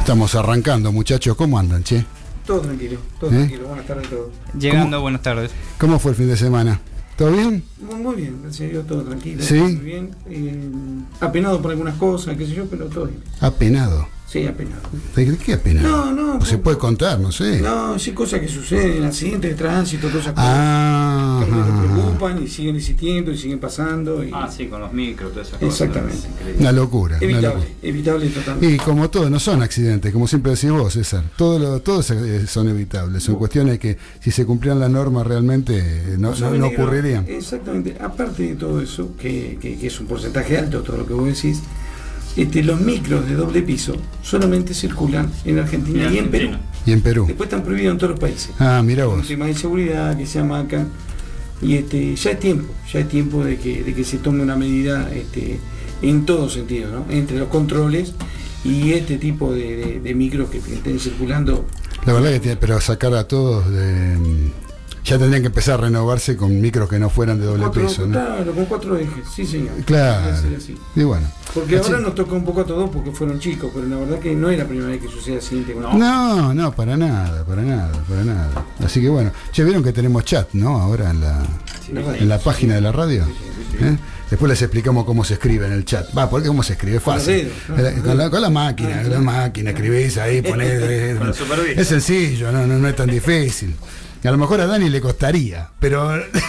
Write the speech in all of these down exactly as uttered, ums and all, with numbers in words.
Estamos arrancando, muchachos. ¿Cómo andan, che? Todo tranquilo, todo ¿Eh? tranquilo. Buenas tardes a todos. Llegando, ¿Cómo, buenas tardes. ¿Cómo fue el fin de semana? ¿Todo bien? Muy, muy bien, gracias a Dios, todo tranquilo. ¿Sí? Muy bien. Eh, apenado por algunas cosas, qué sé yo, pero todo bien. ¿Apenado? Sí, apenado. ¿De qué apenado? No, no. ¿O se puede contar? No sé. No, sí, cosas que suceden, accidentes de tránsito, todas esas cosas. Ah. Que nos preocupan y siguen existiendo y siguen pasando. Y... Ah, sí, con los micros, todas esas cosas. Exactamente. Una locura. Evitable, una locura. evitable totalmente. Y como todo, no son accidentes, como siempre decís vos, César. Todos lo, todos son evitables. Son cuestiones que, si se cumplieran las normas, realmente no, no, no ocurrirían. Exactamente. Aparte de todo eso, que, que, que es un porcentaje alto, todo lo que vos decís, este, los micros de doble piso solamente circulan en Argentina y, y en Perú. Y en Perú. Después están prohibidos en todos los países. Ah, mira vos. Un tema de seguridad que se amacan. Y este, ya es tiempo, ya es tiempo de que, de que se tome una medida este, en todo sentido, ¿no? Entre los controles y este tipo de, de, de micros que estén circulando. La verdad que tiene, pero sacar a todos de... Ya tendrían que empezar a renovarse con micros que no fueran de doble cuatro, piso, ¿no? Claro, con cuatro ejes, sí señor. Claro. Así. Y bueno. Porque así. ahora nos tocó un poco a todos porque fueron chicos, pero la verdad que no es la primera vez que sucede así. No, no, no, para nada, para nada, para nada. Así que bueno, ya vieron que tenemos chat, ¿no? Ahora en la, sí, en la página sí, de la radio. Sí, sí, sí. ¿Eh? Después les explicamos cómo se escribe en el chat. Va, porque cómo se escribe, fácil. Con, dedos, con, la, con la máquina, con la máquina, escribís ahí, ponés. Es sencillo, no, no, no es tan difícil. A lo mejor a Dani le costaría, pero...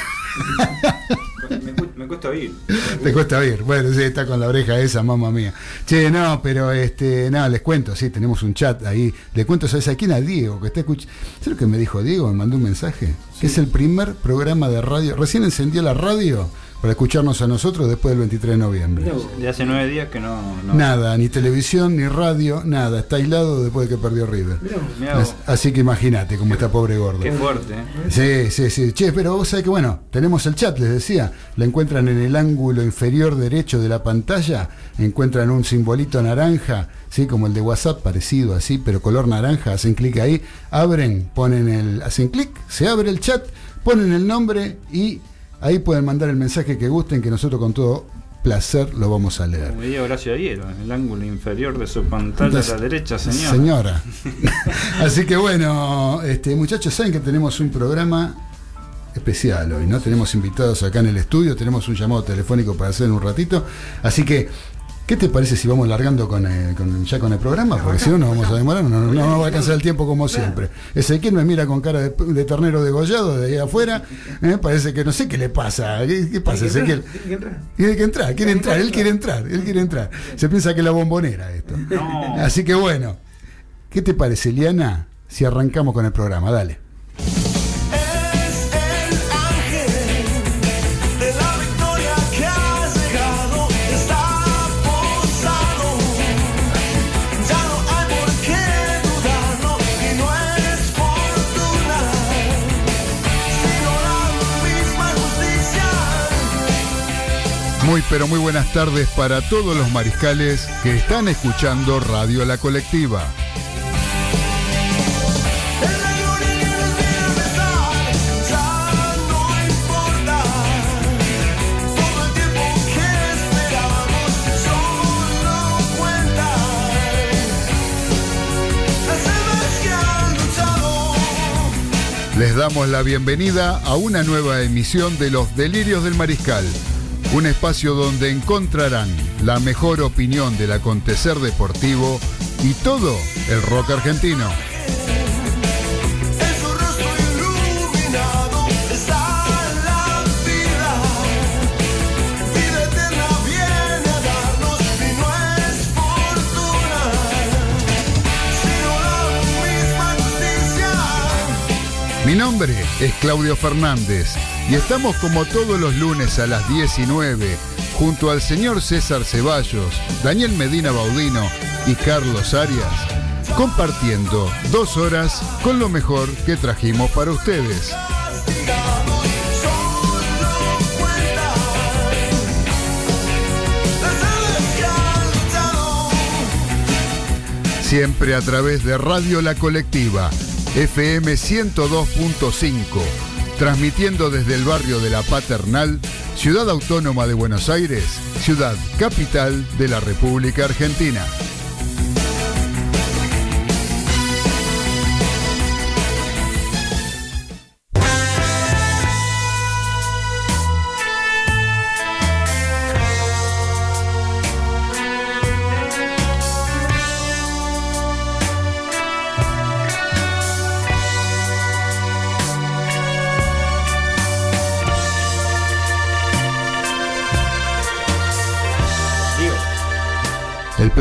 me, me cuesta oír. Te cuesta oír. Bueno, sí, está con la oreja esa, mamá mía. Che, no, pero este, nada, les cuento, sí, tenemos un chat ahí. Le cuento, ¿sabes a quién? A Diego, que está escuchando. ¿Sabes lo que me dijo Diego? Me mandó un mensaje. Sí. Que es el primer programa de radio. Recién encendió la radio para escucharnos a nosotros después del veintitrés de noviembre. De hace nueve días que no, no... Nada, ni televisión, ni radio, nada. Está aislado después de que perdió River. Mirá vos. Así que imagínate cómo está pobre gordo. Qué fuerte, ¿eh? Sí, sí, sí. Che, pero vos sabés que bueno, tenemos el chat, les decía. La encuentran en el ángulo inferior derecho de la pantalla. Encuentran un simbolito naranja, sí, como el de WhatsApp, parecido así, pero color naranja. Hacen clic ahí, abren, ponen el... Hacen clic, se abre el chat, ponen el nombre y... Ahí pueden mandar el mensaje que gusten, que nosotros con todo placer lo vamos a leer. Como diría Horacio Ariero, en el ángulo inferior de su pantalla Entonces, a la derecha, señora. Señora. Así que bueno, este, muchachos, saben que tenemos un programa especial hoy, ¿no? Tenemos invitados acá en el estudio, tenemos un llamado telefónico para hacer en un ratito. Así que, ¿qué te parece si vamos largando con, el, con ya con el programa? Porque si no nos vamos a demorar, no, no, no va a alcanzar el tiempo como siempre. Ezequiel me mira con cara de, de ternero degollado de ahí afuera, ¿eh? Parece que no sé qué le pasa. ¿Qué, qué pasa, Ezequiel? Tiene que entrar, quiere entrar, él quiere entrar, él quiere entrar. Se piensa que es la bombonera esto. No. Así que bueno, ¿qué te parece, Liana, si arrancamos con el programa? Dale. Muy pero muy buenas tardes para todos los mariscales que están escuchando Radio La Colectiva. Les damos la bienvenida a una nueva emisión de Los Delirios del Mariscal. Un espacio donde encontrarán la mejor opinión del acontecer deportivo y todo el rock argentino. Mi nombre es Claudio Fernández y estamos como todos los lunes a las diecinueve junto al señor César Ceballos, Daniel Medina Baudino y Carlos Arias, compartiendo dos horas con lo mejor que trajimos para ustedes. Siempre a través de Radio La Colectiva, F M ciento dos punto cinco, transmitiendo desde el barrio de La Paternal, Ciudad Autónoma de Buenos Aires, ciudad capital de la República Argentina.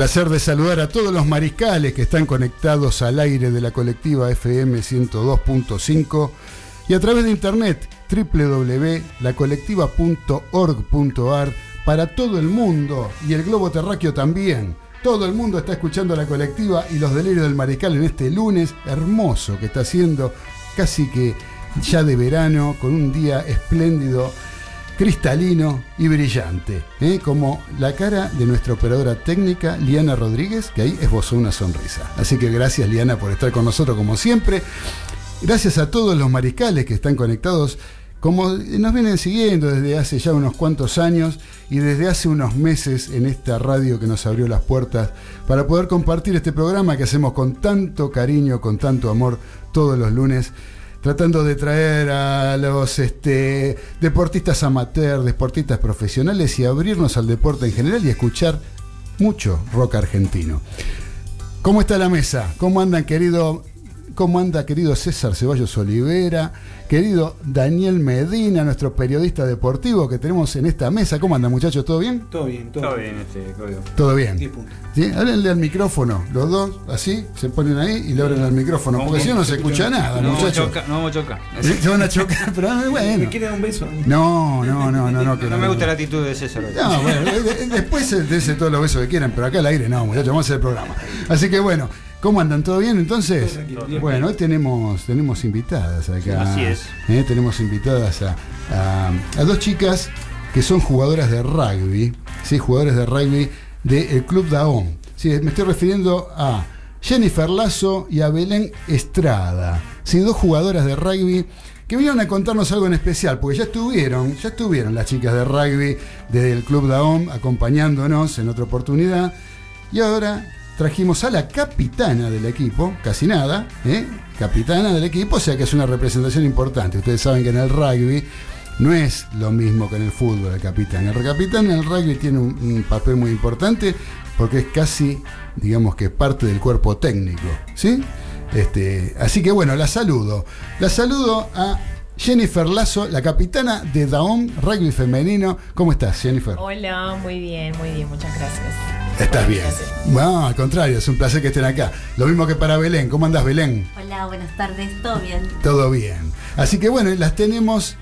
placer de saludar a todos los mariscales que están conectados al aire de la colectiva F M ciento dos punto cinco y a través de internet doble u doble u doble u punto la colectiva punto org punto a r para todo el mundo y el globo terráqueo también. Todo el mundo está escuchando la colectiva y los delirios del mariscal en este lunes hermoso que está haciendo, casi que ya de verano, con un día espléndido, cristalino y brillante, ¿eh? Como la cara de nuestra operadora técnica Liana Rodríguez, que ahí esbozó una sonrisa. Así que gracias, Liana, por estar con nosotros como siempre. Gracias a todos los mariscales que están conectados, como nos vienen siguiendo desde hace ya unos cuantos años y desde hace unos meses en esta radio que nos abrió las puertas para poder compartir este programa que hacemos con tanto cariño, con tanto amor todos los lunes, tratando de traer a los este, deportistas amateur, deportistas profesionales y abrirnos al deporte en general y escuchar mucho rock argentino. ¿Cómo está la mesa? ¿Cómo andan, querido? ¿Cómo anda, querido César Ceballos Olivera? Querido Daniel Medina, nuestro periodista deportivo que tenemos en esta mesa. ¿Cómo andan, muchachos? ¿Todo bien? Todo bien, todo, Todo bien, este código. Todo bien. ¿Sí? Háblenle al micrófono, los dos, así, se ponen ahí y le abren al micrófono, porque si no no se escucha nada, No vamos a muchachos. chocar, no vamos a chocar. Se van a chocar, pero bueno. ¿Me quiere dar un beso? No, no, no, no, no. que No me gusta la actitud de César. No, bueno, de- después dense todos los besos que quieran, pero acá al aire no, muchachos, vamos a hacer el programa. Así que bueno, ¿cómo andan? ¿Todo bien entonces? Todo tranquilo, bien. Bueno, hoy tenemos, tenemos invitadas acá. Así es. ¿Eh? Tenemos invitadas a, a, a dos chicas que son jugadoras de rugby, ¿sí? Jugadoras de rugby del Club Dahón. Sí, me estoy refiriendo a Jennifer Lazo y a Belén Estrada, ¿sí? Dos jugadoras de rugby que vinieron a contarnos algo en especial, porque ya estuvieron, ya estuvieron las chicas de rugby desde el Club Dahón acompañándonos en otra oportunidad, y ahora trajimos a la capitana del equipo, casi nada, ¿eh? Capitana del equipo, o sea que es una representación importante. Ustedes saben que en el rugby no es lo mismo que en el fútbol el capitán. El capitán en el rugby tiene un, un papel muy importante porque es casi, digamos que parte del cuerpo técnico, ¿sí? Este, así que bueno, la saludo. La saludo a Jennifer Lazo, la capitana de Dahón Rugby Femenino. ¿Cómo estás, Jennifer? Hola, muy bien, muy bien, muchas gracias. Estás bien. Gracias. No, al contrario, es un placer que estén acá. Lo mismo que para Belén. ¿Cómo andas, Belén? Hola, buenas tardes, ¿todo bien? Todo bien. Así que bueno, las tenemos,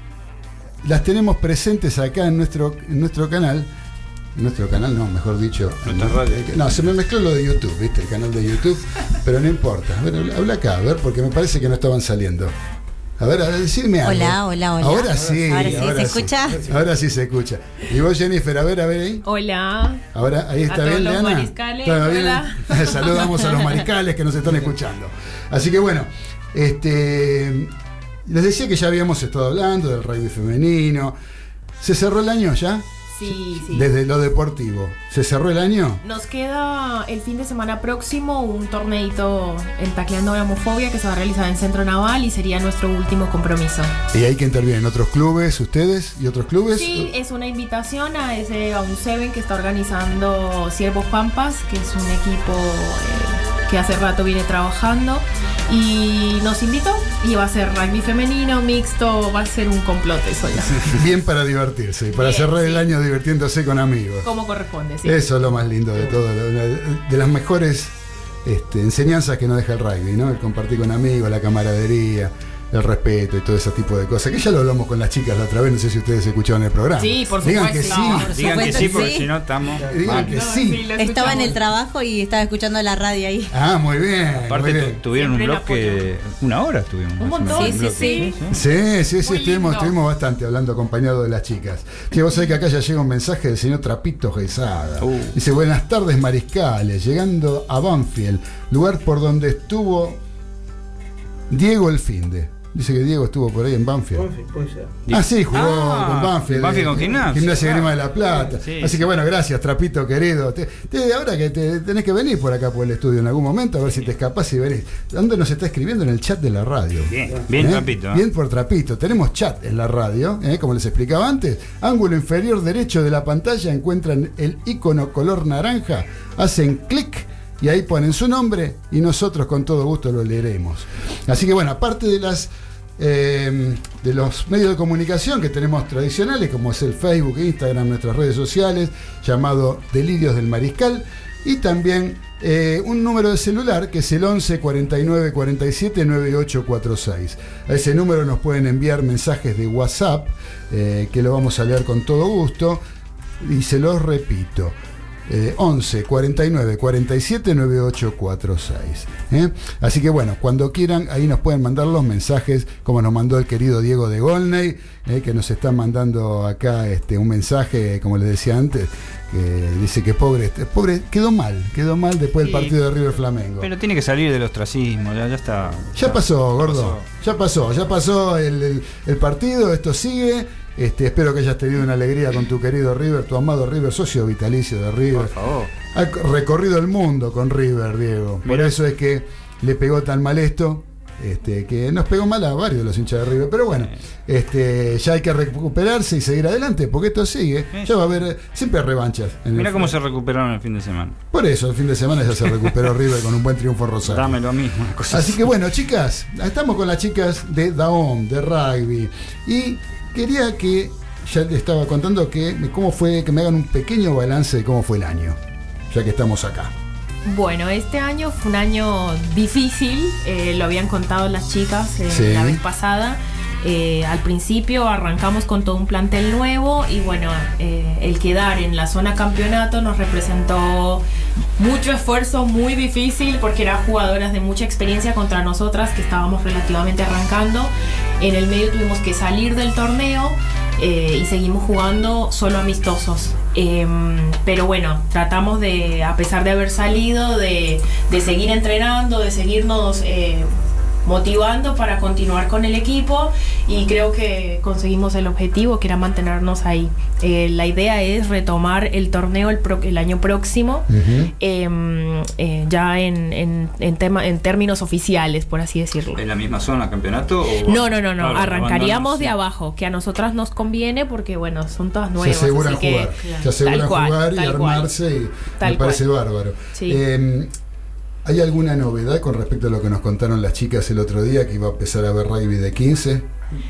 las tenemos presentes acá en nuestro, en nuestro canal. En nuestro canal, no, mejor dicho. Nuestra radio. No, se me mezcló lo de YouTube, ¿viste? El canal de YouTube. Pero no importa. A ver, habla- habla acá, a ver, porque me parece que no estaban saliendo. A ver, a ver, decirme algo. Hola, hola, hola. Ahora sí. Ahora sí, ¿se escucha? Ahora sí se escucha. Y vos, Jennifer, a ver, a ver ahí. Hola. Ahora, ahí está A todos bien, los Leana. mariscales, ¿Todo bien? hola. Saludamos a los mariscales que nos están escuchando. Así que bueno, este les decía que ya habíamos estado hablando del rugby femenino. ¿Se cerró el año ya? Sí, sí. Desde lo deportivo. ¿Se cerró el año? Nos queda el fin de semana próximo un torneito en Tacleando la Homofobia que se va a realizar en Centro Naval y sería nuestro último compromiso. Y hay que intervienen otros clubes, ustedes y otros clubes. Sí, es una invitación a ese a un Seven que está organizando Ciervos Pampas, que es un equipo eh, que hace rato viene trabajando y nos invitó y va a ser rugby femenino, mixto, va a ser un complot eso ya. Bien para divertirse, para Bien, cerrar el sí. año divirtiéndose con amigos. Como corresponde, sí. Eso es lo más lindo de todo, una de las mejores este, enseñanzas que nos deja el rugby, ¿no? El compartir con amigos, la camaradería, el respeto y todo ese tipo de cosas. Que ya lo hablamos con las chicas la otra vez, no sé si ustedes escucharon el programa. Sí, por Digan supuesto. que sí. No, por Digan que supuesto sí, que porque sí. si no estamos. Digan mal. que No, sí. lo Estaba en escuchamos. el trabajo y estaba escuchando la radio ahí. Ah, muy bien. muy Aparte bien. tu- tuvieron un Siempre el bloque, una hora estuvimos. Un más o menos, montón, sí, bloque. sí, Sí, sí, sí, Muy estuvimos, lindo. estuvimos bastante hablando acompañado de las chicas. Que vos sabés que acá ya llega un mensaje del señor Trapito Gesada. Uh. Dice, buenas tardes mariscales, llegando a Banfield, lugar por donde estuvo Diego el Finde. Dice que Diego estuvo por ahí en Banfield. Puede ser. Ah, sí, jugó Ah, con Banfield. Banfield con eh, Gimnasia, Gimnasia claro. Grima de la Plata. Sí. Así que bueno, gracias, Trapito querido. Te- te- ahora que te, tenés que venir por acá por el estudio en algún momento, a ver si te escapás y venís. ¿Dónde nos está escribiendo? En el chat de la radio. Bien, bien, ¿Eh? Trapito. ¿eh? Bien por Trapito. Tenemos chat en la radio, ¿eh? Como les explicaba antes. Ángulo inferior derecho de la pantalla encuentran el icono color naranja, hacen clic y ahí ponen su nombre y nosotros con todo gusto lo leeremos. Así que bueno, aparte de las eh, de los medios de comunicación que tenemos tradicionales, como es el Facebook, Instagram, nuestras redes sociales, llamado Delirios del Mariscal, y también eh, un número de celular que es el once cuarenta y nueve cuarenta y siete noventa y ocho cuarenta y seis. A ese número nos pueden enviar mensajes de WhatsApp, eh, que lo vamos a leer con todo gusto, y se los repito. Eh, once cuarenta y nueve cuarenta y siete noventa y ocho cuarenta y seis. ¿eh? Así que bueno, cuando quieran, ahí nos pueden mandar los mensajes, como nos mandó el querido Diego de Golney, eh, que nos está mandando acá este, un mensaje, como les decía antes, que dice que pobre, pobre quedó mal, quedó mal después del Sí, partido de River Flamengo. Pero tiene que salir del ostracismo, ya, ya está. Ya pasó, gordo, pasó. ya pasó, ya pasó el, el, el partido, esto sigue. Este, espero que hayas tenido una alegría con tu querido River, tu amado River, socio vitalicio de River. Por favor. Ha recorrido el mundo con River, Diego. Por Mirá. eso es que le pegó tan mal esto, este, que nos pegó mal a varios de los hinchas de River. Pero bueno, este, ya hay que recuperarse y seguir adelante, porque esto sigue. Ya va a haber siempre revanchas. En Mirá el cómo fútbol. se recuperaron el fin de semana. Por eso, el fin de semana ya se recuperó River con un buen triunfo en Rosario. Dame lo mismo. una cosa Así que bueno, chicas, estamos con las chicas de Daom, de rugby. Y quería que, ya les estaba contando que cómo fue, que me hagan un pequeño balance de cómo fue el año, ya que estamos acá. Bueno, este año fue un año difícil, eh, lo habían contado las chicas eh, Sí. la vez pasada. Eh, al principio arrancamos con todo un plantel nuevo y bueno, eh, el quedar en la zona campeonato nos representó mucho esfuerzo, muy difícil, porque eran jugadoras de mucha experiencia contra nosotras que estábamos relativamente arrancando. En el medio tuvimos que salir del torneo. Eh, y seguimos jugando solo amistosos. Eh, pero bueno, tratamos de, a pesar de haber salido, de, de seguir entrenando, de seguirnos eh, motivando para continuar con el equipo, y creo que conseguimos el objetivo, que era mantenernos ahí. Eh, la idea es retomar el torneo el, pro, el año próximo, Uh-huh. eh, eh, ya en, en, en, tema, en términos oficiales, por así decirlo. ¿En la misma zona campeonato? O... No, no, no, no. Claro, Arrancaríamos abandonan, de sí. abajo, que a nosotras nos conviene porque, bueno, son todas nuevas. Se aseguran así que, jugar, se aseguran tal cual, jugar y tal cual. armarse, y Tal me parece cual. bárbaro. Sí. Eh, ¿Hay alguna novedad con respecto a lo que nos contaron las chicas el otro día, que iba a empezar a ver rugby de quince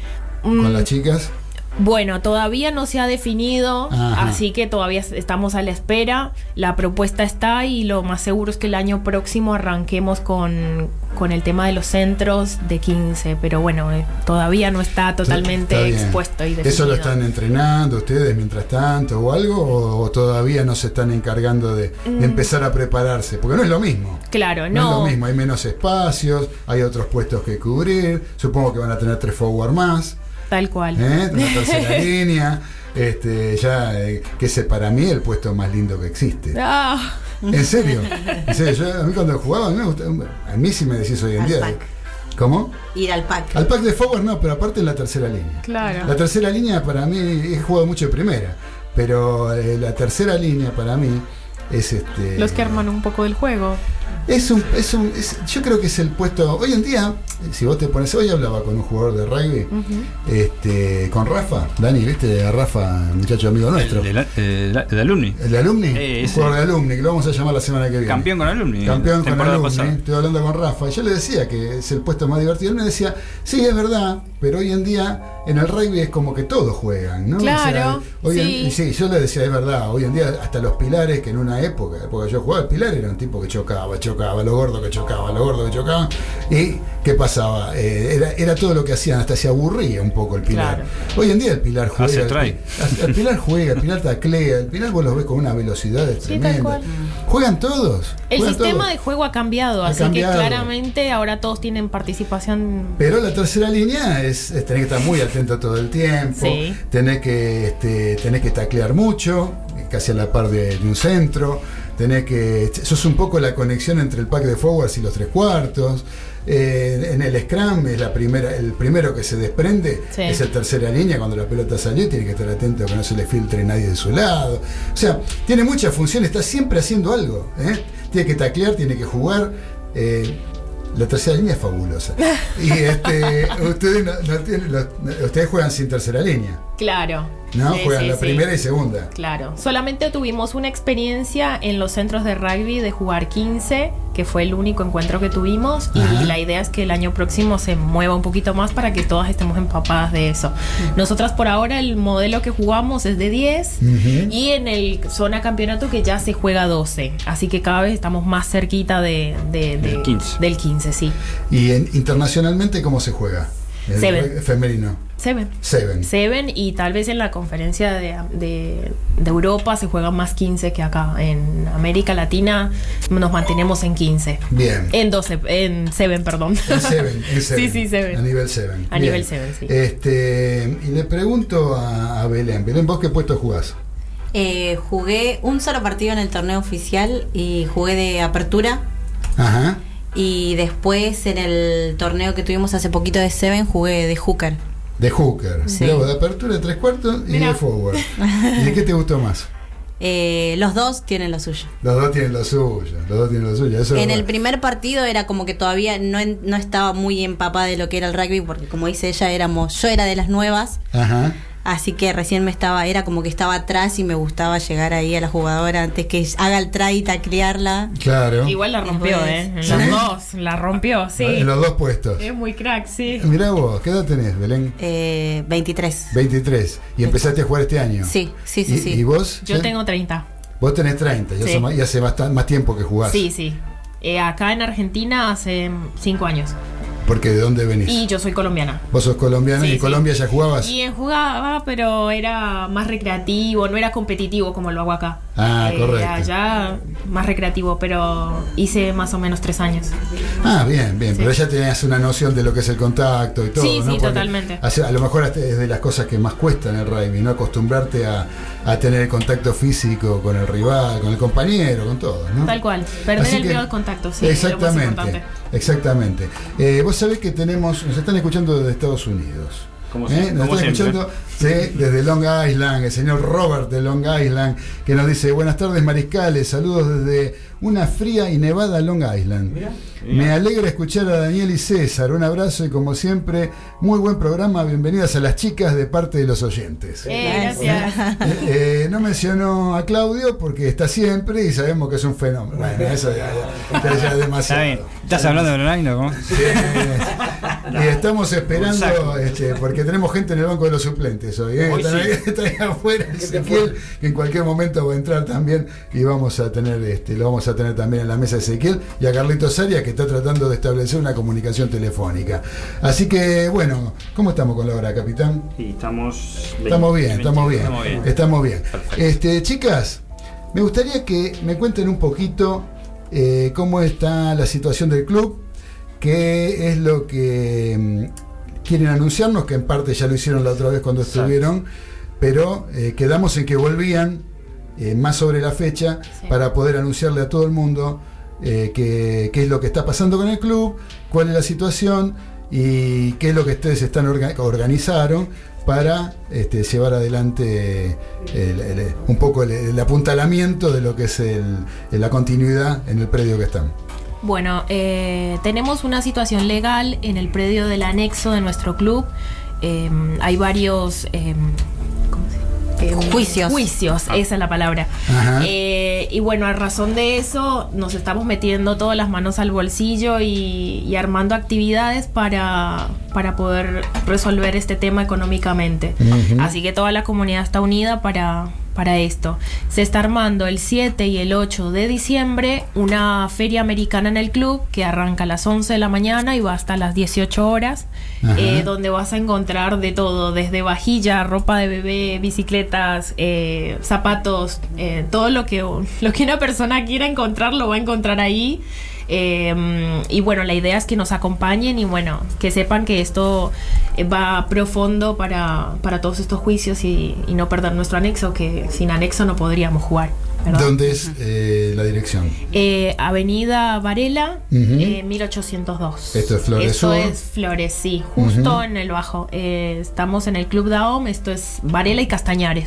con Mm, las chicas? Bueno, todavía no se ha definido, Ajá. así que todavía estamos a la espera. La propuesta está y lo más seguro es que el año próximo arranquemos con, con el tema de los centros de quince, pero bueno, eh, todavía no está totalmente Está bien. expuesto y definido. ¿Eso lo están entrenando ustedes mientras tanto o algo? ¿O, o todavía no se están encargando de, de Mm. empezar a prepararse? Porque no es lo mismo. Claro, No, no. es lo mismo, hay menos espacios, hay otros puestos que cubrir, supongo que van a tener tres forward más, Tal cual. ¿eh? Una tercera línea, este, ya, eh, que ese para mí es el puesto más lindo que existe. Ah, ¿En serio? ¿En serio? Yo, a mí cuando jugaba, a mí, me gusta- a mí si me decís hoy en Al día... pack. ¿Cómo? Ir al pack. Al pack de forward no, pero aparte en la tercera línea. claro. La tercera línea para mí, he jugado mucho de primera, pero eh, la tercera línea para mí es este... Los que arman un poco del juego. Es un, es un, es- yo creo que es el puesto. Hoy en día, si vos te pones, hoy hablaba con un jugador de rugby, Ujú. este, con Rafa, Dani, viste a Rafa, muchacho amigo nuestro, El, el, el, el, el alumni. de alumni, Eh, un ese. jugador de alumni, que lo vamos a llamar la semana que viene. Campeón con alumni. Campeón con temporada alumni, pasada. estoy hablando con Rafa, y yo le decía que es el puesto más divertido. Él me decía, sí, es verdad, pero hoy en día en el rugby es como que todos juegan, ¿no? Claro, hoy en- sí. y sí, yo le decía, es verdad, hoy en día hasta los pilares, que en una época, porque yo jugaba, el pilar era un tipo que chocaba, chocaba, lo gordo que chocaba, lo gordo que chocaba, y ¿qué pasaba? Eh, era, era todo lo que hacían, hasta se aburría un poco el pilar. Claro. Hoy en día el pilar juega, Hace el, try. pi- el pilar juega, el pilar taclea, el pilar vos los ves con una velocidad Sí, tal tremenda. cual. Juegan todos. El juegan sistema todos. de juego ha cambiado, Ha así cambiado. que claramente ahora todos tienen participación. Pero la tercera línea es, es tener que estar muy atento todo el tiempo, Sí. tener que este, tenés que taclear mucho, casi a la par de, de un centro, tenés que, sos un poco la conexión entre el pack de forwards y los tres cuartos. Eh, en el scrum es la primera, el primero que se desprende, Sí. es el tercera línea. Cuando la pelota salió tiene que estar atento a que no se le filtre nadie de su lado. O sea, tiene muchas funciones, está siempre haciendo algo, ¿eh? Tiene que taclear, tiene que jugar. eh, La tercera línea es fabulosa. Y este, ustedes no, no tienen, los- ustedes juegan sin tercera línea, Claro. ¿no? Sí, Juegan sí, la sí. primera y segunda. Claro. Solamente tuvimos una experiencia en los centros de rugby de jugar quince que fue el único encuentro que tuvimos. Ajá. Y la idea es que el año próximo se mueva un poquito más para que todas estemos empapadas de eso. Nosotras por ahora el modelo que jugamos es de diez Ujú. y en el zona campeonato que ya se juega doce, así que cada vez estamos más cerquita de, de- de- Del quince. del quince, sí. ¿Y en- internacionalmente cómo se juega? El Seven. rugby femenino. Seven. Seven. Seven, y tal vez en la conferencia de, de, de Europa se juegan más quince que acá. En América Latina nos mantenemos en quince. Bien. En doce, en Seven, perdón. En Seven, en Seven. Sí, sí, Seven. A nivel Seven. A Bien. nivel Seven, sí. Este, y le pregunto a, a Belén. Belén, ¿vos qué puesto jugás? Eh, jugué un solo partido en el torneo oficial y jugué de apertura. Ajá. Y después en el torneo que tuvimos hace poquito de Seven jugué de hooker. De hooker. Sí. Luego de apertura, de tres cuartos y Mirá. de forward. ¿Y de qué te gustó más? Eh, los dos tienen lo suyo. Los dos tienen lo suyo. Los dos tienen lo suyo. Eso es En el verdad. primer partido era como que todavía no, en- no estaba muy empapada de lo que era el rugby, porque como dice ella, éramos, yo era de las nuevas, Ajá. así que recién me estaba, era como que estaba atrás y me gustaba llegar ahí a la jugadora antes que haga el try y taclearla. Claro. Igual la rompió, Después- ¿eh? En ¿Sí? los dos, la rompió, sí. En los dos puestos. Es muy crack, sí. Mirá vos, ¿qué edad tenés, Belén? Eh, veintitrés. veintitrés. ¿Y empezaste a jugar este año? Sí, sí, sí, ¿Y, sí. y vos? Yo ¿Ya? tengo treinta. Vos tenés treinta, ya Sí. hace más- y hace bastan- más tiempo que jugás. Sí, sí. Eh, acá en Argentina hace cinco años. Porque ¿de dónde venís? Y yo soy colombiana. Vos sos colombiana Sí, y en sí. Colombia ya jugabas. Y en jugaba, pero era más recreativo, no era competitivo como lo hago acá. Ah, correcto. Allá más recreativo, pero hice más o menos tres años. Ah, bien, bien. Sí. Pero ya tenías una noción de lo que es el contacto y todo. Sí, ¿no? sí, Porque totalmente. hace- a lo mejor hasta es de las cosas que más cuesta en el rugby, ¿no? Acostumbrarte a, a tener el contacto físico con el rival, con el compañero, con todo, ¿no? Tal cual. Perder Así el que- miedo al contacto, sí. es lo más Exactamente. importante. Exactamente. Eh, vos sabés que tenemos, nos están escuchando desde Estados Unidos. Como ¿Eh? si- Nos como están siempre. escuchando sí, desde Long Island, el señor Robert de Long Island, que nos dice: buenas tardes, mariscales, saludos desde una fría y nevada Long Island. Mirá. Me alegra escuchar a Daniel y César. Un abrazo y como siempre, muy buen programa. Bienvenidas a las chicas de parte de los oyentes. Eh, gracias. Eh, eh, no mencionó a Claudio porque está siempre y sabemos que es un fenómeno. Bueno, eso ya, ya- ya es Está demasiado. bien. ¿Estás hablando de online o cómo? Sí. Y estamos esperando, este, porque tenemos gente en el banco de los suplentes hoy. ¿eh? Hoy Están, sí. ahí, están ahí afuera, Ezequiel, que en cualquier momento va a entrar también y vamos a tener, este, lo vamos a tener también en la mesa de Ezequiel y a Carlitos Arias, que está tratando de establecer una comunicación telefónica. Así que, bueno, ¿cómo estamos con la hora, capitán? Y estamos. Estamos bien, estamos bien, Estamos bien. estamos bien. Perfecto. Este, chicas, me gustaría que me cuenten un poquito eh, cómo está la situación del club, qué es lo que mm, quieren anunciarnos, que en parte ya lo hicieron la otra vez cuando Exacto. estuvieron, pero eh, quedamos en que volvían eh, más sobre la fecha Sí. para poder anunciarle a todo el mundo eh, qué, qué es lo que está pasando con el club, cuál es la situación y qué es lo que ustedes están orga- organizaron para este, llevar adelante el- el- un poco el, el apuntalamiento de lo que es el- la continuidad en el predio que están. Bueno, eh, tenemos una situación legal en el predio del anexo de nuestro club. Eh, hay varios eh, ¿cómo se llama? Eh, Juicios. Juicios, esa es la palabra. Ajá. Eh, y bueno, a razón de eso, nos estamos metiendo todas las manos al bolsillo y, y armando actividades para, para poder resolver este tema económicamente. Ujú. Así que toda la comunidad está unida para, para esto. Se está armando el siete y el ocho de diciembre una feria americana en el club que arranca a las once de la mañana y va hasta las dieciocho horas, Ajá. eh, donde vas a encontrar de todo, desde vajilla, ropa de bebé, bicicletas, eh, zapatos, eh, todo lo que, lo que una persona quiera encontrar lo va a encontrar ahí. Eh, y bueno, la idea es que nos acompañen y bueno, que sepan que esto eh, va profundo para, para todos estos juicios y, y no perder nuestro anexo, que sin anexo no podríamos jugar, ¿verdad? ¿Dónde es eh, la dirección? Eh, Avenida Varela, Ujú. eh, mil ochocientos dos. Esto es Flores Esto Sur. es Flores, sí, justo Ujú. en el bajo. Eh, estamos en el Club Daom, esto es Varela y Castañares.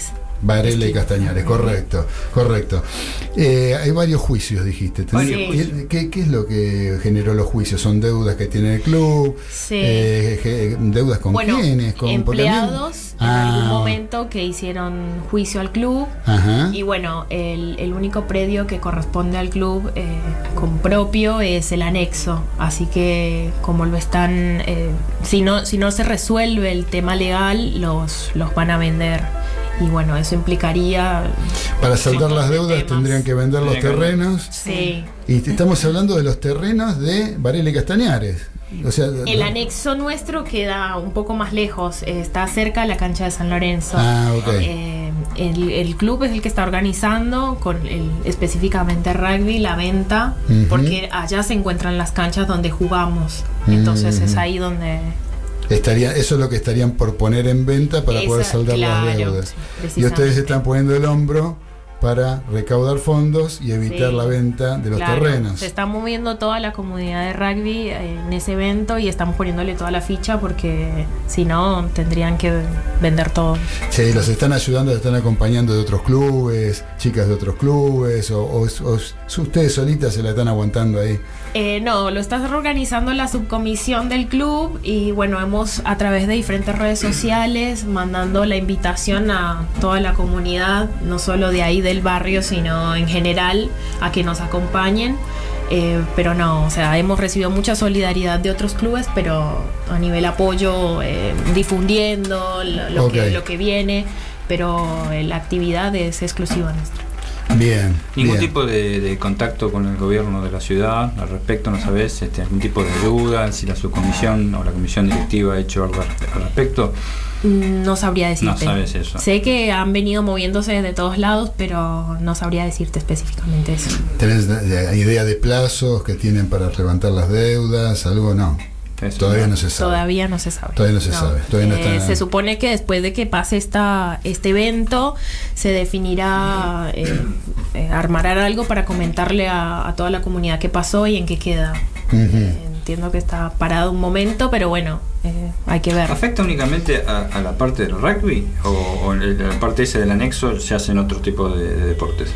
Varela y Castañares, correcto, correcto. Eh, hay varios juicios, dijiste. Sí. ¿Qué, ¿Qué es lo que generó los juicios? ¿Son deudas que tiene el club? Sí. Eh, ¿Deudas con bueno, quiénes? ¿Con empleados en ah. algún momento que hicieron juicio al club. Ajá. Y bueno, el, el único predio que corresponde al club eh, con propio es el anexo. Así que como lo están, eh, si no, si no se resuelve el tema legal, los, los van a vender. Y bueno, eso implicaría... Para saldar las deudas temas. tendrían que vender los terrenos. Sí. Y estamos hablando de los terrenos de Varela y Castañares. O sea, El anexo nuestro queda un poco más lejos, eh, está cerca de la cancha de San Lorenzo. Ah, ok. Eh, el, el club es el que está organizando con el, específicamente rugby la venta, Uh-huh. porque allá se encuentran las canchas donde jugamos. Entonces Uh-huh. es ahí donde... Estaría, eso es lo que estarían por poner en venta para Esa, poder saldar claro, las deudas. sí, Y precisamente. ustedes están poniendo el hombro para recaudar fondos y evitar Sí, la venta de los claro. terrenos. Se está moviendo toda la comunidad de rugby en ese evento y estamos poniéndole toda la ficha porque si no tendrían que vender todo. Sí, los están ayudando, los están acompañando de otros clubes, chicas de otros clubes, o, o- o ustedes solitas se la están aguantando ahí. Eh, no, lo está organizando la subcomisión del club y bueno, hemos a través de diferentes redes sociales mandando la invitación a toda la comunidad, no solo de ahí del barrio, sino en general, a que nos acompañen. Eh, pero no, o sea, hemos recibido mucha solidaridad de otros clubes, pero a nivel apoyo, eh, difundiendo lo, lo Ok. que, lo que viene, pero eh, la actividad es exclusiva nuestra. Bien. Ningún bien. tipo de, de contacto con el gobierno de la ciudad al respecto, ¿no sabes? Este, algún tipo de ayuda, si la subcomisión o la comisión directiva ha hecho algo al al respecto. Mm, No sabría decirte. No sabes eso. Sé que han venido moviéndose de todos lados, pero no sabría decirte específicamente eso. ¿Tenés eh, idea de plazos que tienen para levantar las deudas? ¿Algo? No. Eso, Todavía no se sabe. Todavía no se sabe. Todavía no se sabe, todavía no Eh, está- Se supone que después de que pase esta, este evento, se definirá, eh, eh, armará algo para comentarle a, a toda la comunidad qué pasó y en qué queda. Ujú. Eh, entiendo que está parado un momento, pero bueno, eh, hay que ver. ¿Afecta únicamente a, a la parte del rugby o, o en la parte esa del anexo se hacen otro tipo de, de deportes?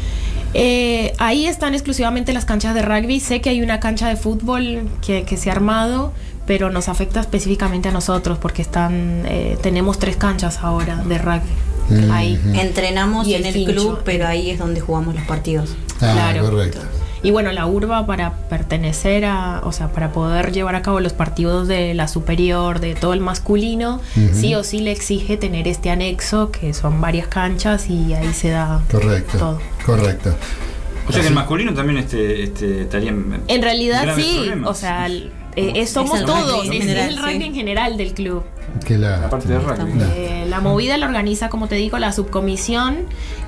Eh, ahí están exclusivamente las canchas de rugby. Sé que hay una cancha de fútbol que, que se ha armado, pero nos afecta específicamente a nosotros porque están eh, tenemos tres canchas ahora de rugby Mm. ahí. Entrenamos Y en el el quincho. club, pero ahí es donde jugamos los partidos. Ah, Claro. correcto. Y bueno, la urba para pertenecer a, o sea, para poder llevar a cabo los partidos de la superior, de todo el masculino, Ujú. sí o sí le exige tener este anexo, que son varias canchas y ahí se da Correcto. todo. Correcto. O sea que Así- el masculino también este, este, estaría en, En realidad graves sí, problemas. o sea, el- eh, eh, somos el todos, rugby en es, general, es el rugby sí. en general del club. Que la, la parte de rugby. No. Eh, la movida la organiza, como te digo, la subcomisión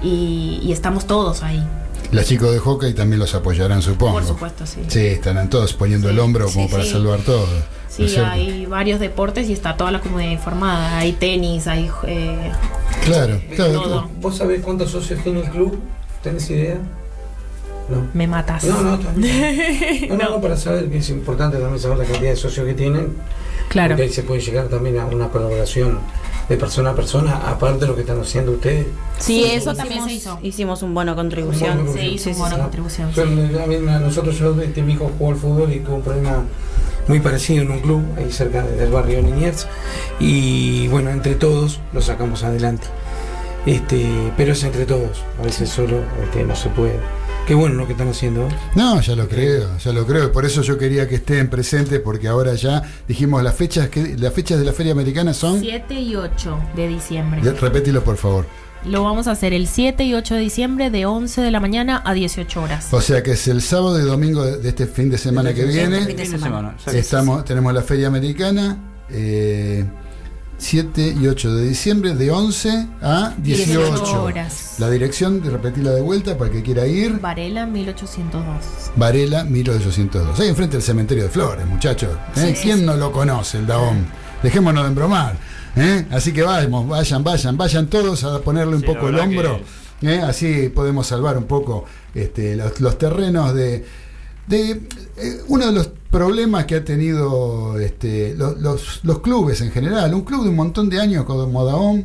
y, y estamos todos ahí, Los chicos de hockey también los apoyarán, supongo. por supuesto, sí. Sí, estarán todos poniendo Sí, el hombro como sí, para sí. salvar todo. ¿no Sí, es cierto? hay varios deportes y está toda la comunidad informada. Hay tenis, hay... eh, Claro, claro. Todo. claro. ¿Vos sabés cuántos socios tiene el club? ¿Tenés idea? No. me matas. No, no, también. No, no, no, para saber que es importante también saber la cantidad de socios que tienen. Claro. Porque ahí se puede llegar también a una colaboración de persona a persona, aparte de lo que están haciendo ustedes. Sí, eso Hicimos- también se hizo. Hicimos un bono contribución. Un bono Se hizo Sí, un sí, bono sí. contribución. Yo, a mí, a nosotros, yo, este, mi hijo jugó al fútbol y tuvo un problema muy parecido en un club ahí cerca del barrio de Liniers, y bueno, entre todos lo sacamos adelante. Este, pero es entre todos, a veces solo este, no se puede. Qué bueno lo que están haciendo. ¿eh? No, ya lo creo, ya lo creo. Por eso yo quería que estén presentes, porque ahora ya dijimos las fechas que las fechas de la Feria Americana son. siete y ocho de diciembre. Ya, repetilo, por favor. Lo vamos a hacer el siete y ocho de diciembre de once de la mañana a dieciocho horas. O sea que es el sábado y domingo de, de este fin de semana que Este fin viene. de Fin de semana. exacto. Estamos, tenemos la Feria Americana, eh, siete y ocho de diciembre, de once a dieciocho. dieciocho horas. La dirección, de repetirla de vuelta para el que quiera ir. Varela mil ochocientos dos. Varela mil ochocientos dos. Ahí enfrente del cementerio de Flores, muchachos. ¿eh? Sí, sí, ¿Quién sí. no lo conoce, el Dahón? Dejémonos de embromar. ¿eh? Así que vamos, vayan, vayan, vayan todos a ponerle un Sí, poco la el verdad hombro. ¿eh? Así podemos salvar un poco este, los, los terrenos de. de eh, uno de los problemas que ha tenido este, los, los, los clubes en general. Un club de un montón de años como Dahón.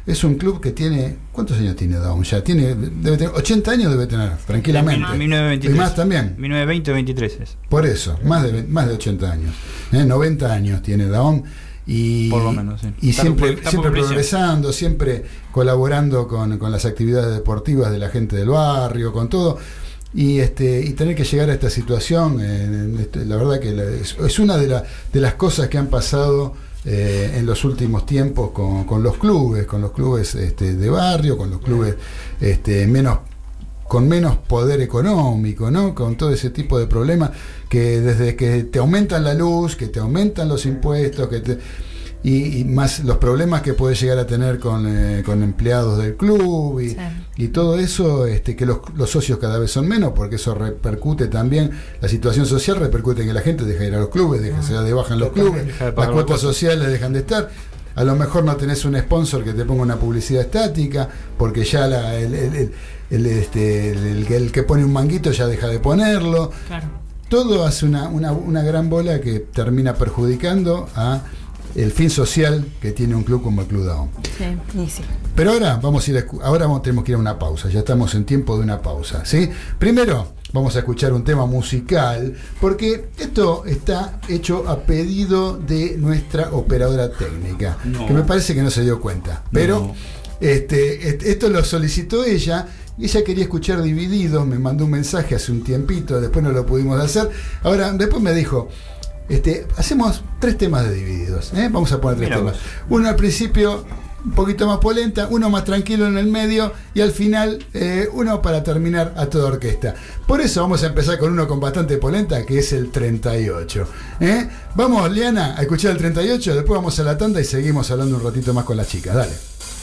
es un club que tiene, ¿cuántos años tiene Daum? Ya tiene, debe tener, ochenta años debe tener, tranquilamente. mil novecientos veintitrés. Y más también. mil novecientos veinte o veintitrés es. Por eso, más de, más de ochenta años. ¿eh? noventa años tiene Daum. Y, por lo menos, sí. y está siempre, está siempre progresando, siempre colaborando con, con las actividades deportivas de la gente del barrio, con todo. Y este y tener que llegar a esta situación, eh, este, la verdad que la, es, es una de, la, de las cosas que han pasado eh, en los últimos tiempos con, con los clubes, con los clubes este, de barrio, con los clubes este, menos con menos poder económico, ¿no? Con todo ese tipo de problemas que desde que te aumentan la luz, que te aumentan los impuestos, que te, y, y más los problemas que puedes llegar a tener con, eh, con empleados del club y, sí. y todo eso, este, que los, los socios cada vez son menos, porque eso repercute también, la situación social repercute en que la gente deja de ir a los clubes, deja, se da de baja en los clubes, las cuotas sociales dejan de estar. A lo mejor no tenés un sponsor que te ponga una publicidad estática, porque ya la, el, el, el, el, este, el, el que pone un manguito ya deja de ponerlo. Claro. Todo hace una, una, una gran bola que termina perjudicando a el fin social que tiene un club como el Club Daum. Sí, sí. Pero ahora vamos a ir a, ahora vamos, tenemos que ir a una pausa. Ya estamos en tiempo de una pausa, ¿sí? Primero vamos a escuchar un tema musical, porque esto está hecho a pedido de nuestra operadora técnica, no. que me parece que no se dio cuenta. Pero no. este, esto lo solicitó ella. Ella quería escuchar Divididos, me mandó un mensaje hace un tiempito, después no lo pudimos hacer. Ahora, después me dijo, este, hacemos tres temas de Divididos, ¿eh? Vamos a poner tres Mira temas. Vos. Uno al principio un poquito más polenta, uno más tranquilo en el medio y al final eh, uno para terminar a toda orquesta. Por eso vamos a empezar con uno con bastante polenta, que es el treinta y ocho. ¿eh? Vamos, Liana, a escuchar el treinta y ocho, después vamos a la tanda y seguimos hablando un ratito más con las chicas. Dale.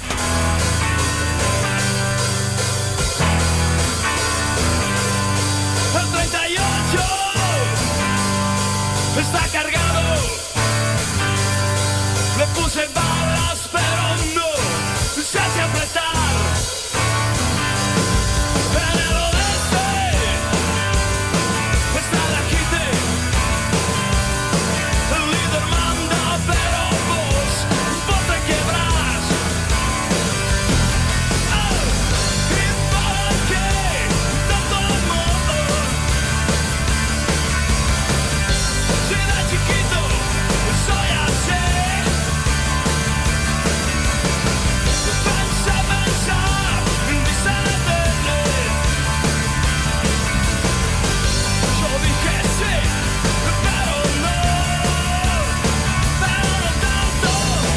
Está cargado, le puse balas pero no se hace apretar. En el oeste está la gente, el líder manda pero vos, vos te quebrás. Oh, ¿y para qué tanto amor? Si de chiquito soy así, pensa, pensa, dice la tele. Yo dije sí, pero no, pero no tanto.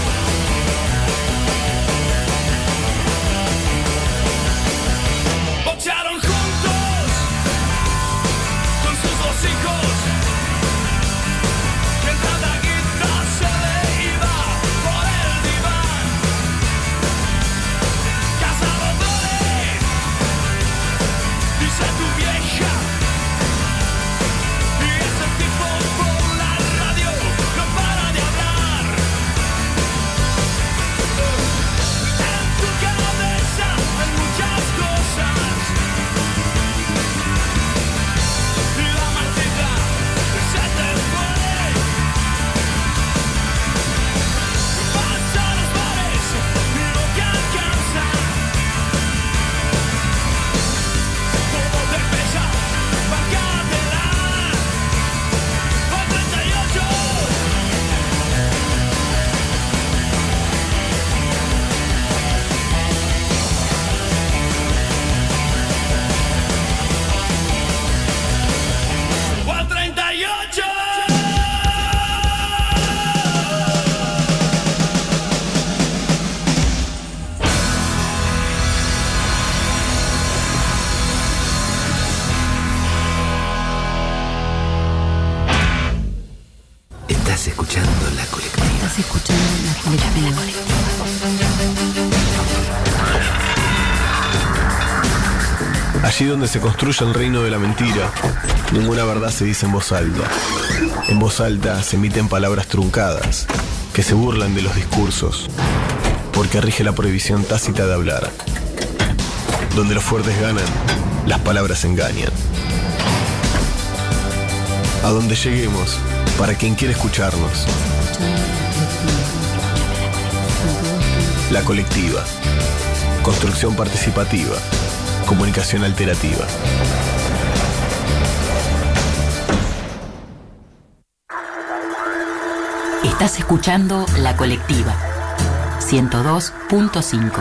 Boxearon juntos con sus dos hijos. Mientras la guitarra se le iba por el diván. Casado doble, dice tu vieja. Y ese tipo por la radio no para de hablar. En tu cabeza hay muchas cosas. Y la maldita se te fue. Pasa los bares, lo que alcanza. Todo te pesa, bancátela. O treinta y ocho. O al treinta y ocho. Estás escuchando La Colectiva. Estás escuchando La Colectiva. Allí donde se construye el reino de la mentira, ninguna verdad se dice en voz alta. En voz alta se emiten palabras truncadas, que se burlan de los discursos, porque rige la prohibición tácita de hablar. Donde los fuertes ganan, las palabras engañan. A donde lleguemos, para quien quiere escucharnos. La Colectiva. Construcción participativa. Comunicación alterativa. Estás escuchando La Colectiva. ciento dos punto cinco.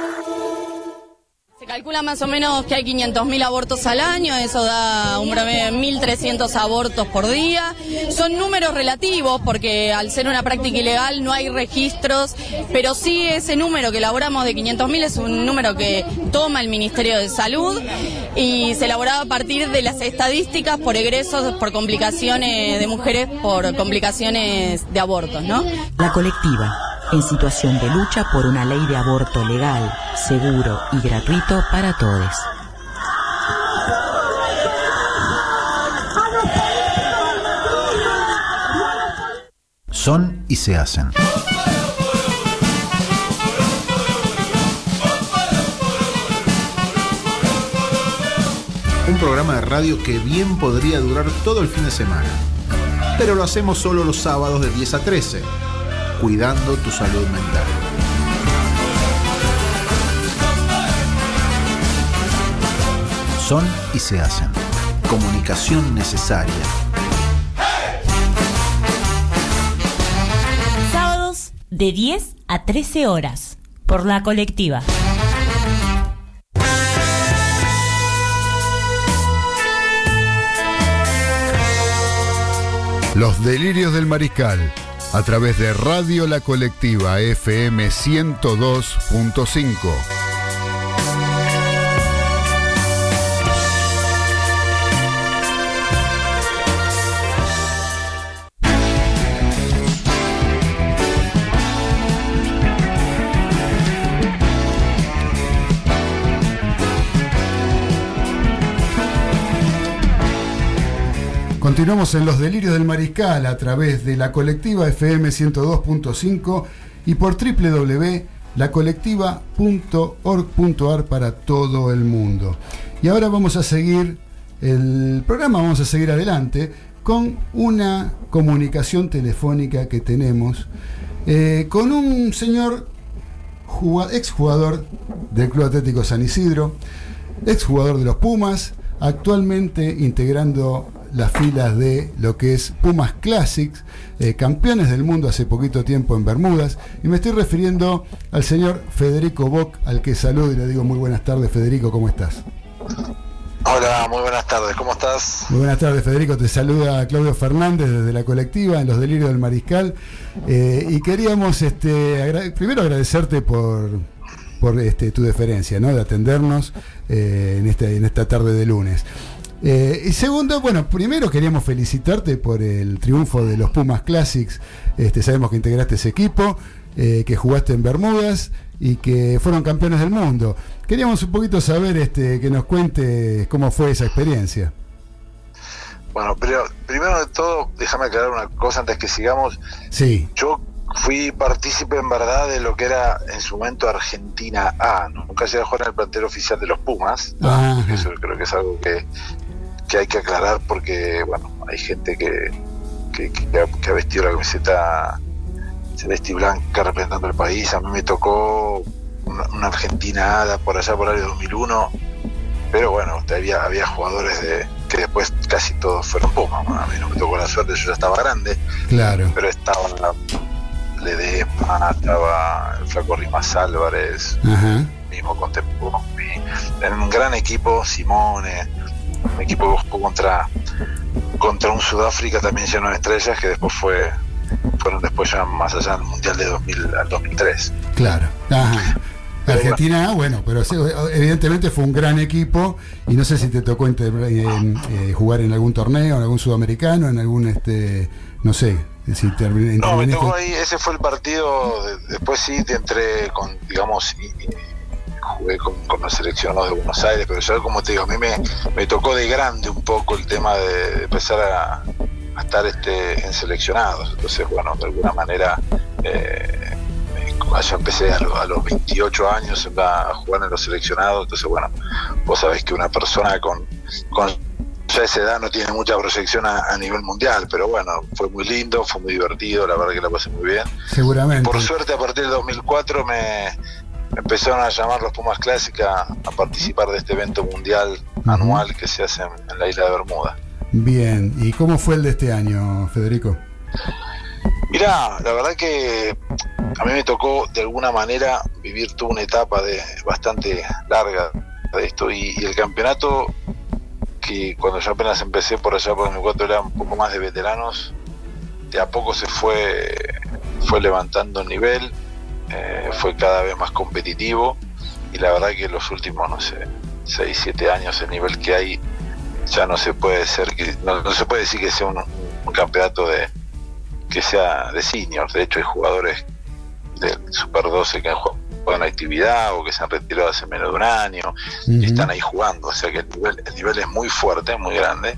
Se calcula más o menos que hay quinientos mil abortos al año, eso da un promedio de mil trescientos abortos por día. Son números relativos porque al ser una práctica ilegal no hay registros, pero sí ese número que elaboramos de quinientos mil es un número que toma el Ministerio de Salud y se elaboraba a partir de las estadísticas por egresos, por complicaciones de mujeres, por complicaciones de abortos, ¿no? La Colectiva, en situación de lucha por una ley de aborto legal, seguro y gratuito para todos. Son y se hacen. Un programa de radio que bien podría durar todo el fin de semana, pero lo hacemos solo los sábados de diez a trece, cuidando tu salud mental. Son y se hacen. Comunicación necesaria. Sábados de diez a trece horas, por La Colectiva. Los delirios del mariscal, a través de Radio La Colectiva F M ciento dos punto cinco. Continuamos en Los Delirios del Mariscal a través de La Colectiva F M ciento dos punto cinco y por doble u doble u doble u punto la colectiva punto org punto a r para todo el mundo. Y ahora vamos a seguir el programa, vamos a seguir adelante con una comunicación telefónica que tenemos eh, con un señor exjugador del Club Atlético San Isidro, exjugador de los Pumas, actualmente integrando las filas de lo que es Pumas Classics, eh, campeones del mundo hace poquito tiempo en Bermudas, y me estoy refiriendo al señor Federico Bock, al que saludo y le digo muy buenas tardes. Federico, ¿cómo estás? Hola, muy buenas tardes, ¿cómo estás? Muy buenas tardes, Federico, te saluda Claudio Fernández desde La Colectiva en Los Delirios del Mariscal, eh, y queríamos este, agra- primero agradecerte por, por este, tu deferencia, ¿no?, de atendernos eh, en, este, en esta tarde de lunes. Eh, y segundo, bueno, primero queríamos felicitarte por el triunfo de los Pumas Classics. Este, sabemos que integraste ese equipo, eh, que jugaste en Bermudas y que fueron campeones del mundo. Queríamos un poquito saber este, que nos cuentes cómo fue esa experiencia. Bueno, pero primero de todo, déjame aclarar una cosa antes que sigamos. Sí. Yo fui partícipe en verdad de lo que era en su momento Argentina A, ¿no? Nunca llegué a jugar en el plantel oficial de los Pumas, ¿no? Eso creo que es algo que, que hay que aclarar porque, bueno, hay gente que, que, que, ha, que ha vestido la camiseta celeste y blanca representando el país. A mí me tocó una, una Argentina A por allá por el año dos mil uno, pero bueno, había, había jugadores de que después casi todos fueron Pumas, ¿no? A mí no me tocó la suerte, yo ya estaba grande, claro, pero estaba Ledesma, estaba el flaco Rimas Álvarez, ajá, mismo con Tempompi, en un gran equipo, Simone, un equipo que jugó contra contra un Sudáfrica también lleno de estrellas que después fue fueron después ya más allá del Mundial de dos mil al dos mil tres. Claro, ajá. Argentina, bueno, pero evidentemente fue un gran equipo y no sé si te tocó inter, eh, eh, jugar en algún torneo, en algún sudamericano, en algún, este, no sé, si interviniste. No, me tocó ahí, ese fue el partido, de, después sí te entré con, digamos, y, y jugué con, con la selección, ¿no?, de Buenos Aires, pero yo, como te digo, a mí me, me tocó de grande un poco el tema de, de empezar a, a estar este, en seleccionados, entonces, bueno, de alguna manera... Eh, yo empecé a, lo, a los veintiocho años a jugar en los seleccionados, entonces bueno, vos sabés que una persona con, con ya a esa edad no tiene mucha proyección a, a nivel mundial, pero bueno, fue muy lindo, fue muy divertido, la verdad que la pasé muy bien. Seguramente. Por suerte, a partir del dos mil cuatro me, me empezaron a llamar los Pumas Clásica a participar de este evento mundial uh-huh. anual que se hace en, en la isla de Bermuda. Bien, ¿y cómo fue el de este año, Federico? Mirá, la verdad que a mí me tocó de alguna manera vivir toda una etapa de bastante larga de esto, y, y el campeonato, que cuando yo apenas empecé por allá por dos mil cuatro era un poco más de veteranos, de a poco se fue fue levantando el nivel, eh, fue cada vez más competitivo, y la verdad que en los últimos, no sé, seis, siete años el nivel que hay ya no se puede ser que no, no se puede decir que sea un, un campeonato de que sea de seniors. De hecho hay jugadores del Super doce que han jugado en actividad o que se han retirado hace menos de un año uh-huh. y están ahí jugando, o sea que el nivel, el nivel es muy fuerte, muy grande,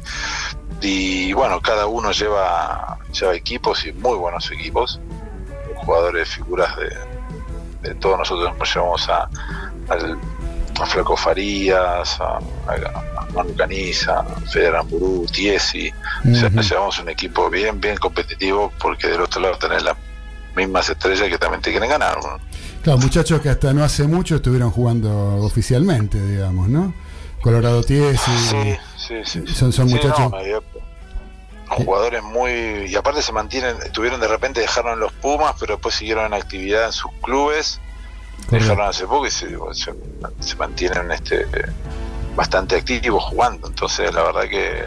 y bueno, cada uno lleva lleva equipos, y muy buenos equipos, jugadores, figuras de, de todos nosotros. Nos llevamos a, al, a Flaco Farías, a, a Manu Caniza, a Feder Amburú, Tiesi, uh-huh. o sea, nos llevamos un equipo bien, bien competitivo, porque del otro lado tenés las mismas estrellas que también te quieren ganar, ¿no? Claro, muchachos que hasta no hace mucho estuvieron jugando oficialmente, digamos, ¿no? Colorado Tiesi. Sí, sí, sí. Son, son sí, muchachos. No, había jugadores muy. Y aparte se mantienen, estuvieron de repente, dejaron los Pumas, pero después siguieron en actividad en sus clubes. Correcto. Dejaron hace poco y se, se, se mantienen este bastante activos jugando. Entonces, la verdad que,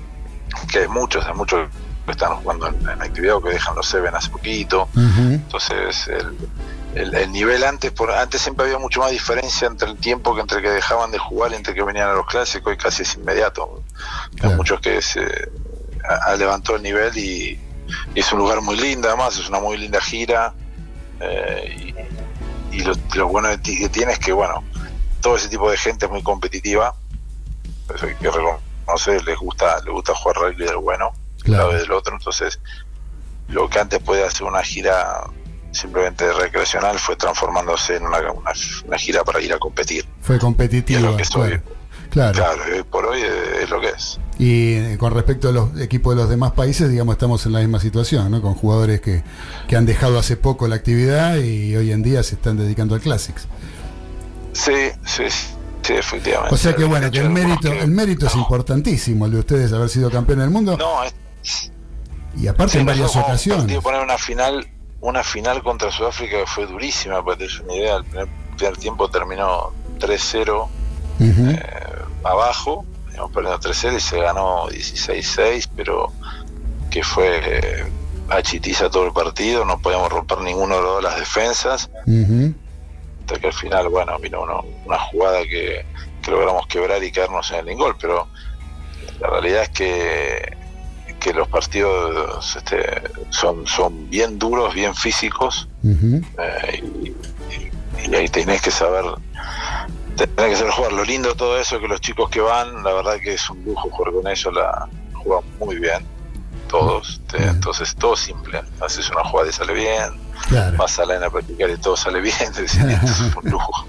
que hay muchos, hay muchos que están jugando en, en actividad o que dejan los Seven hace poquito. Uh-huh. Entonces, el. El, el nivel antes por antes siempre había mucho más diferencia entre el tiempo que entre que dejaban de jugar y entre que venían a los clásicos, y casi es inmediato. Claro. Hay muchos que se ha, ha levantado el nivel, y, y es un lugar muy lindo, además es una muy linda gira, eh, y, y lo, lo bueno que tiene es que bueno, todo ese tipo de gente es muy competitiva, eso hay que reconocer, les gusta les gusta jugar rugby del bueno, claro. lado del otro. Entonces lo que antes podía hacer una gira simplemente recreacional fue transformándose en una, una, una gira para ir a competir. Fue competitiva. Y es lo que soy. Claro. Claro, claro, hoy por hoy es, es lo que es. Y con respecto a los equipos de los demás países, digamos, estamos en la misma situación, ¿no? Con jugadores que, que han dejado hace poco la actividad y hoy en día se están dedicando al Classics. Sí, sí, sí, efectivamente. O sea que bueno, que el mérito, el mérito no. es importantísimo, el de ustedes haber sido campeón del mundo. No, es... Y aparte sí, en varias ocasiones. Poner una final una final contra Sudáfrica que fue durísima, para tener una idea. El primer, primer tiempo terminó tres cero uh-huh. eh, abajo, íbamos perdiendo tres cero y se ganó dieciséis seis, pero que fue eh, a chitiza todo el partido, no podíamos romper ninguno de los dos las defensas, uh-huh. hasta que al final, bueno, vino uno, una jugada que, que logramos quebrar y quedarnos en el gol, pero la realidad es que que los partidos este, son son bien duros, bien físicos, uh-huh. eh, y, y, y ahí tenés que saber tenés que saber jugar. Lo lindo de todo eso es que los chicos que van, la verdad que es un lujo jugar con ellos, la juegan muy bien todos, te, uh-huh. entonces todo simple, haces una jugada y sale bien, claro. vas a la arena a practicar y todo sale bien, es un lujo.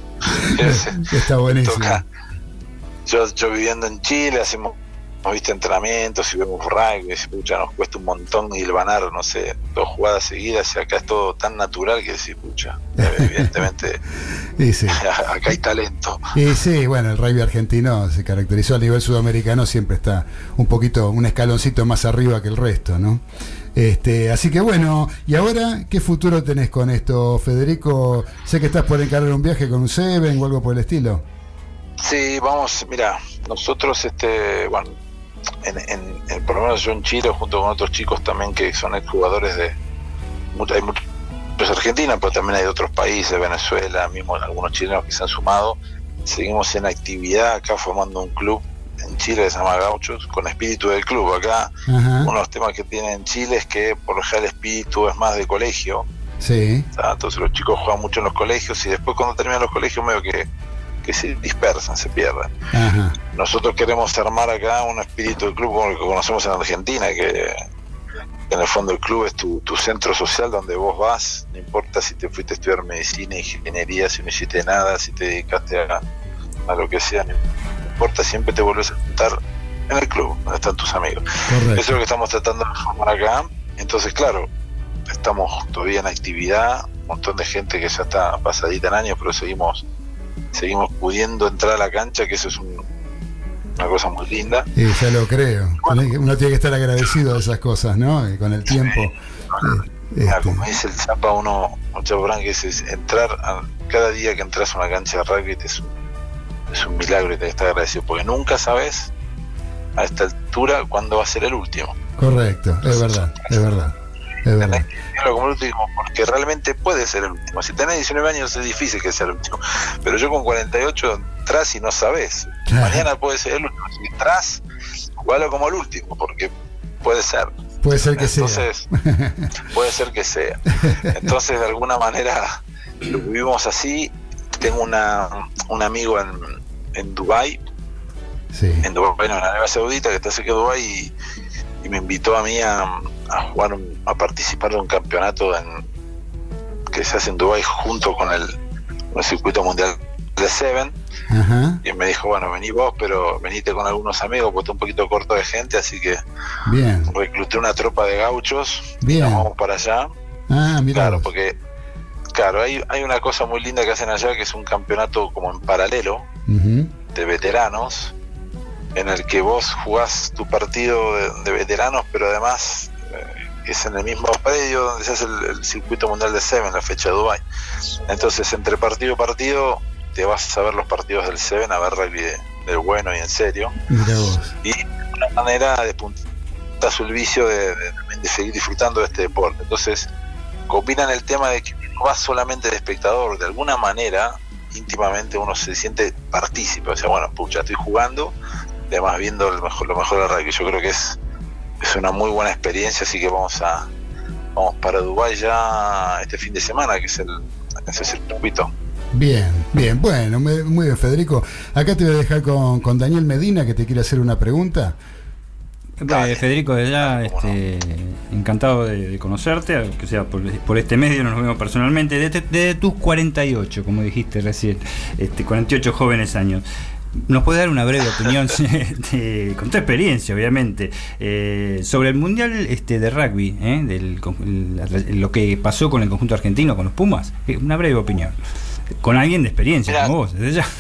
Está buenísimo. Toca. Yo, yo viviendo en Chile, hacemos hemos visto entrenamientos y vemos rugby, pucha, nos cuesta un montón hilvanar, no sé, dos jugadas seguidas, y acá es todo tan natural que decís, pucha, evidentemente y sí. acá hay talento. Y sí, bueno, el rugby argentino se caracterizó a nivel sudamericano, siempre está un poquito, un escaloncito más arriba que el resto, ¿no? Este, así que bueno, y ahora, ¿qué futuro tenés con esto, Federico? Sé que estás por encarar un viaje con un Seven o algo por el estilo. Sí, vamos, mira, nosotros, este, bueno, En, en, en, por lo menos yo en Chile, junto con otros chicos también que son exjugadores de, hay muchos argentinos, pero también hay de otros países, Venezuela, mismo algunos chilenos que se han sumado. Seguimos en actividad acá formando un club en Chile que se llama Gauchos, con espíritu del club. Acá uh-huh. uno de los temas que tiene en Chile es que por lo general el espíritu es más de colegio. Sí. O sea, entonces los chicos juegan mucho en los colegios y después cuando terminan los colegios medio que que se dispersan, se pierden. Ajá. Nosotros queremos armar acá un espíritu del club como el que conocemos en Argentina, que en el fondo el club es tu, tu centro social donde vos vas, no importa si te fuiste a estudiar medicina, ingeniería, si no hiciste nada, si te dedicaste a, a lo que sea, no importa, siempre te volvés a juntar en el club, donde están tus amigos. Correcto. Eso es lo que estamos tratando de formar acá. Entonces, claro, estamos todavía en actividad, un montón de gente que ya está pasadita en años, pero seguimos seguimos pudiendo entrar a la cancha, que eso es un, una cosa muy linda. Y ya lo creo. Uno tiene que estar agradecido de esas cosas, ¿no? Y con el tiempo. Sí. Eh, Mira, este. como dice el Zapa, uno, mucho Bran, que es, es entrar, a, cada día que entras a una cancha de rugby es un, es un milagro y te que estar agradecido, porque nunca sabes a esta altura cuándo va a ser el último. Correcto, es verdad, es verdad. Es verdad. Como el último, porque realmente puede ser el último. Si tenés diecinueve años es difícil que sea el último, pero yo con cuarenta y ocho entras y no sabes. Claro. Mañana puede ser el último. Si entras, jugalo como el último, porque puede ser. Puede ser que Entonces, sea. puede ser que sea. Entonces, de alguna manera, lo vivimos así. Tengo una un amigo en, en Dubái, sí. en Dubái, no, en Arabia Saudita, que está cerca de Dubái, y, y me invitó a mí a, a jugar, un, a participar de un campeonato en, que se hace en Dubái junto con el, con el circuito mundial de Seven. Ajá. Y me dijo, bueno, vení vos, pero venite con algunos amigos, porque está un poquito corto de gente, así que bien. recluté una tropa de gauchos. Bien. Y nos vamos para allá. Ah, mira. Claro, porque claro, hay, hay una cosa muy linda que hacen allá, que es un campeonato como en paralelo, uh-huh, de veteranos, en el que vos jugás tu partido de, de veteranos, pero además eh, es en el mismo predio donde se hace el, el circuito mundial de Seven, la fecha de Dubái. Entonces, entre partido y partido te vas a ver los partidos del Seven, a ver rugby de, del bueno y en serio. Mira vos. Y una manera de puntar el vicio de, de, de seguir disfrutando de este deporte. Entonces, combinan el tema de que no vas solamente de espectador, de alguna manera, íntimamente uno se siente partícipe. O sea, bueno, pucha, estoy jugando, además viendo el mejor, lo mejor del rugby. Yo creo que es, es una muy buena experiencia, así que vamos a vamos para Dubái ya este fin de semana, que es el, ese circuito. Bien, bien, bueno, muy bien, Federico. Acá te voy a dejar con, con Daniel Medina, que te quiere hacer una pregunta. Eh, Federico, de ya, este, encantado de, de conocerte, aunque sea por, por este medio, no nos vemos personalmente. Desde, desde tus cuarenta y ocho, como dijiste recién, este, cuarenta y ocho jóvenes años, ¿nos puedes dar una breve opinión, de, con tu experiencia, obviamente, eh, sobre el Mundial este, de Rugby, eh, del, el, lo que pasó con el conjunto argentino, con los Pumas? Eh, una breve opinión, con alguien de experiencia, mira, como vos, desde ya.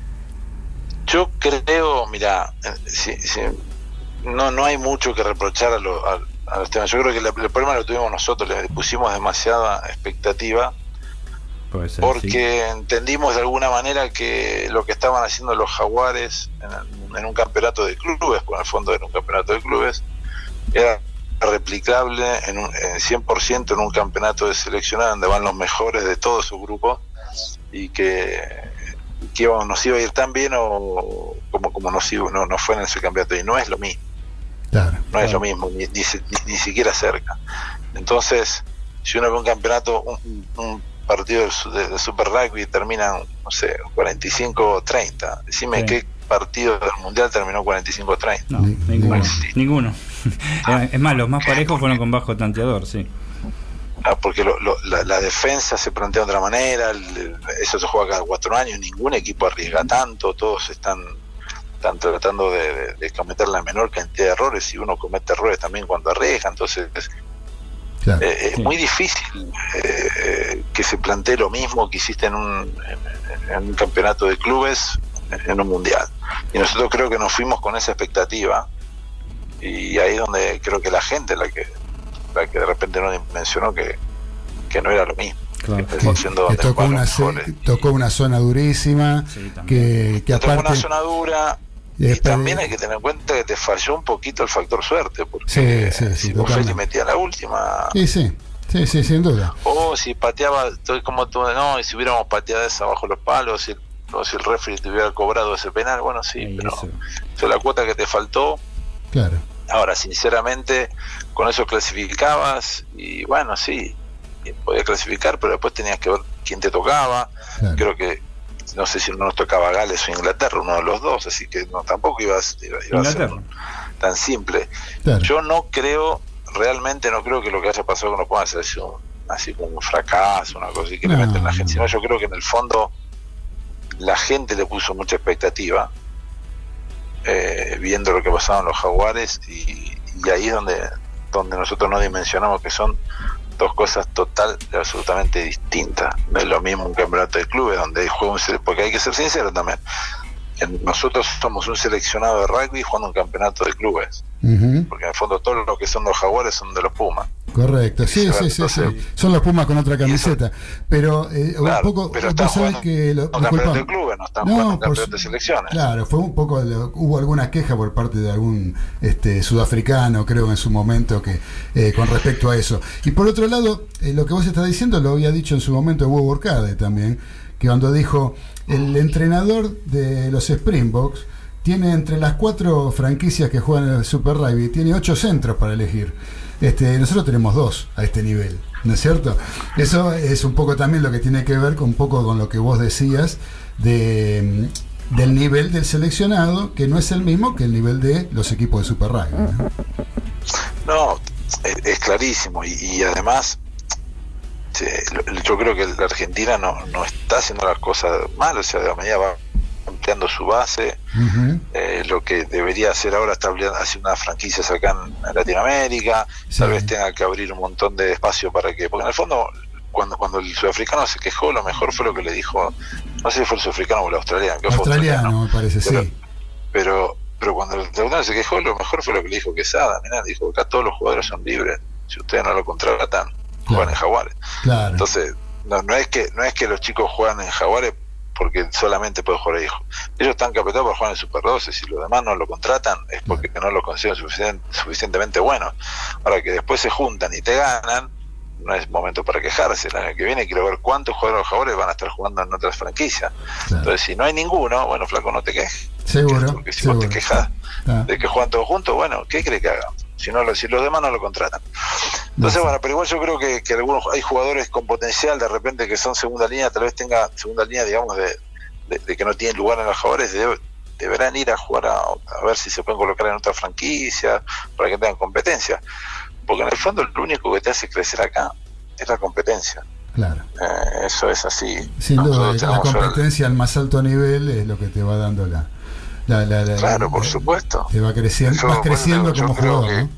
Yo creo, mira, si, si, no no hay mucho que reprochar a, lo, a, a los temas. Yo creo que el, el problema lo tuvimos nosotros, le pusimos demasiada expectativa. Puede ser, porque sí. Entendimos de alguna manera que lo que estaban haciendo los Jaguares en, en un campeonato de clubes, por el fondo era un campeonato de clubes, era replicable en, un, en cien por ciento en un campeonato de seleccionado donde van los mejores de todo su grupo, y que, que íbamos, nos iba a ir tan bien o como, como nos, iba, no, nos fue en ese campeonato, y no es lo mismo. Claro, no claro. es lo mismo, ni, ni, ni, ni siquiera cerca. Entonces, si uno ve un campeonato, un, un partido de, de Super Rugby terminan, no sé, cuarenta y cinco treinta. Decime, sí. ¿Qué partido del Mundial terminó cuarenta y cinco treinta? No, ninguno. No ninguno. Es más, los más parejos fueron con bajo tanteador, sí. Ah, porque lo, lo, la, la defensa se plantea de otra manera, el, eso se juega cada cuatro años, ningún equipo arriesga tanto, todos están, están tratando de, de, de cometer la menor cantidad de errores, y uno comete errores también cuando arriesga, entonces... Claro, eh, es sí. muy difícil eh, que se plantee lo mismo que hiciste en un, en, en un campeonato de clubes en un mundial, y nosotros creo que nos fuimos con esa expectativa, y ahí es donde creo que la gente la que la que de repente no dimensionó que, que no era lo mismo. Claro. Que, que tocó, una se, tocó una zona durísima, sí, que, que aparte tocó una zona dura. Y también hay que tener en cuenta que te falló un poquito el factor suerte, porque sí, sí, sí, si Boffelli metía la última, sí, sí, sí, sí, sin duda. O si pateaba, como tú, no, y si hubiéramos pateado esa abajo los palos, si, o si el referee te hubiera cobrado ese penal, bueno, sí, sí pero eso. Eso es la cuota que te faltó. Claro. Ahora, sinceramente, con eso clasificabas, y bueno, sí, podías clasificar, pero después tenías que ver quién te tocaba. Claro. Creo que no sé si no nos tocaba Gales o Inglaterra, uno de los dos, así que no tampoco ibas, iba, iba a ser tan simple. Claro. Yo no creo, realmente no creo que lo que haya pasado con los Pumas haya sido así como un fracaso, una cosa así que no, le meten la gente, sino yo creo que en el fondo la gente le puso mucha expectativa, eh, viendo lo que pasaba en los Jaguares, y, y ahí es donde, donde nosotros no dimensionamos que son dos cosas total y absolutamente distintas. No es lo mismo un campeonato de clubes donde juega un sele- porque hay que ser sincero también, nosotros somos un seleccionado de rugby jugando un campeonato de clubes, uh-huh. porque en el fondo todos los que son los Jaguares son de los Pumas. Correcto, sí, sí, sí, sí. Son los Pumas con otra camiseta. Eso, pero eh, claro, un poco. Pero están jugando que lo, un campeonato de clubes, no están no, jugando un campeonato de selecciones. Claro, fue un poco. Hubo alguna queja por parte de algún este, sudafricano, creo, en su momento, que eh, con respecto a eso. Y por otro lado, eh, lo que vos estás diciendo lo había dicho en su momento Hugo Burkade también, que cuando dijo: el entrenador de los Springboks tiene entre las cuatro franquicias que juegan en el Super Rugby, tiene ocho centros para elegir. Este, nosotros tenemos dos a este nivel, ¿no es cierto? Eso es un poco también lo que tiene que ver con un poco con lo que vos decías de, del nivel del seleccionado, que no es el mismo que el nivel de los equipos de Super Rugby, ¿no? No, es, es clarísimo, y, y además yo creo que la Argentina no, no está haciendo las cosas mal, o sea, de la medida va ampliando su base. Uh-huh. eh, lo que debería hacer ahora es hacer unas franquicias acá en, en Latinoamérica, sí. Tal vez tenga que abrir un montón de espacio para que, porque en el fondo cuando cuando el sudafricano se quejó, lo mejor fue lo que le dijo, no sé si fue el sudafricano o el australiano, australiano, australiano me parece, pero, sí, pero pero cuando el australiano se quejó, lo mejor fue lo que le dijo Quesada. Mirá, dijo, acá todos los jugadores son libres, si ustedes no lo contratan, juegan claro. en Jaguares. Claro. Entonces, no, no es que no es que los chicos juegan en Jaguares porque solamente pueden jugar ahí. Ellos están capacitados para jugar en Super doce, si los demás no lo contratan es porque claro. no lo consideran suficient, suficientemente bueno. Ahora que después se juntan y te ganan, no es momento para quejarse. El año que viene quiero ver cuántos jugadores de Jaguares van a estar jugando en otras franquicias. Claro. Entonces, si no hay ninguno, bueno, flaco, no te quejes. Seguro. Porque si seguro. vos te quejas ah. de que juegan todos juntos, bueno, ¿qué crees que hagan? Si, no, si los demás no lo contratan. Entonces, no, bueno, pero igual yo creo que, que algunos hay jugadores con potencial, de repente, que son segunda línea, tal vez tenga segunda línea, digamos, de, de, de que no tienen lugar en los Jaguares, de, deberán ir a jugar a, a ver si se pueden colocar en otra franquicia, para que tengan competencia. Porque en el fondo lo único que te hace crecer acá es la competencia. Claro. Eh, eso es así. Sin duda, la competencia el... al más alto nivel es lo que te va dando la... La, la, la, claro, la, por supuesto. Te va creciendo, yo, vas creciendo bueno, como jugador, que, ¿no?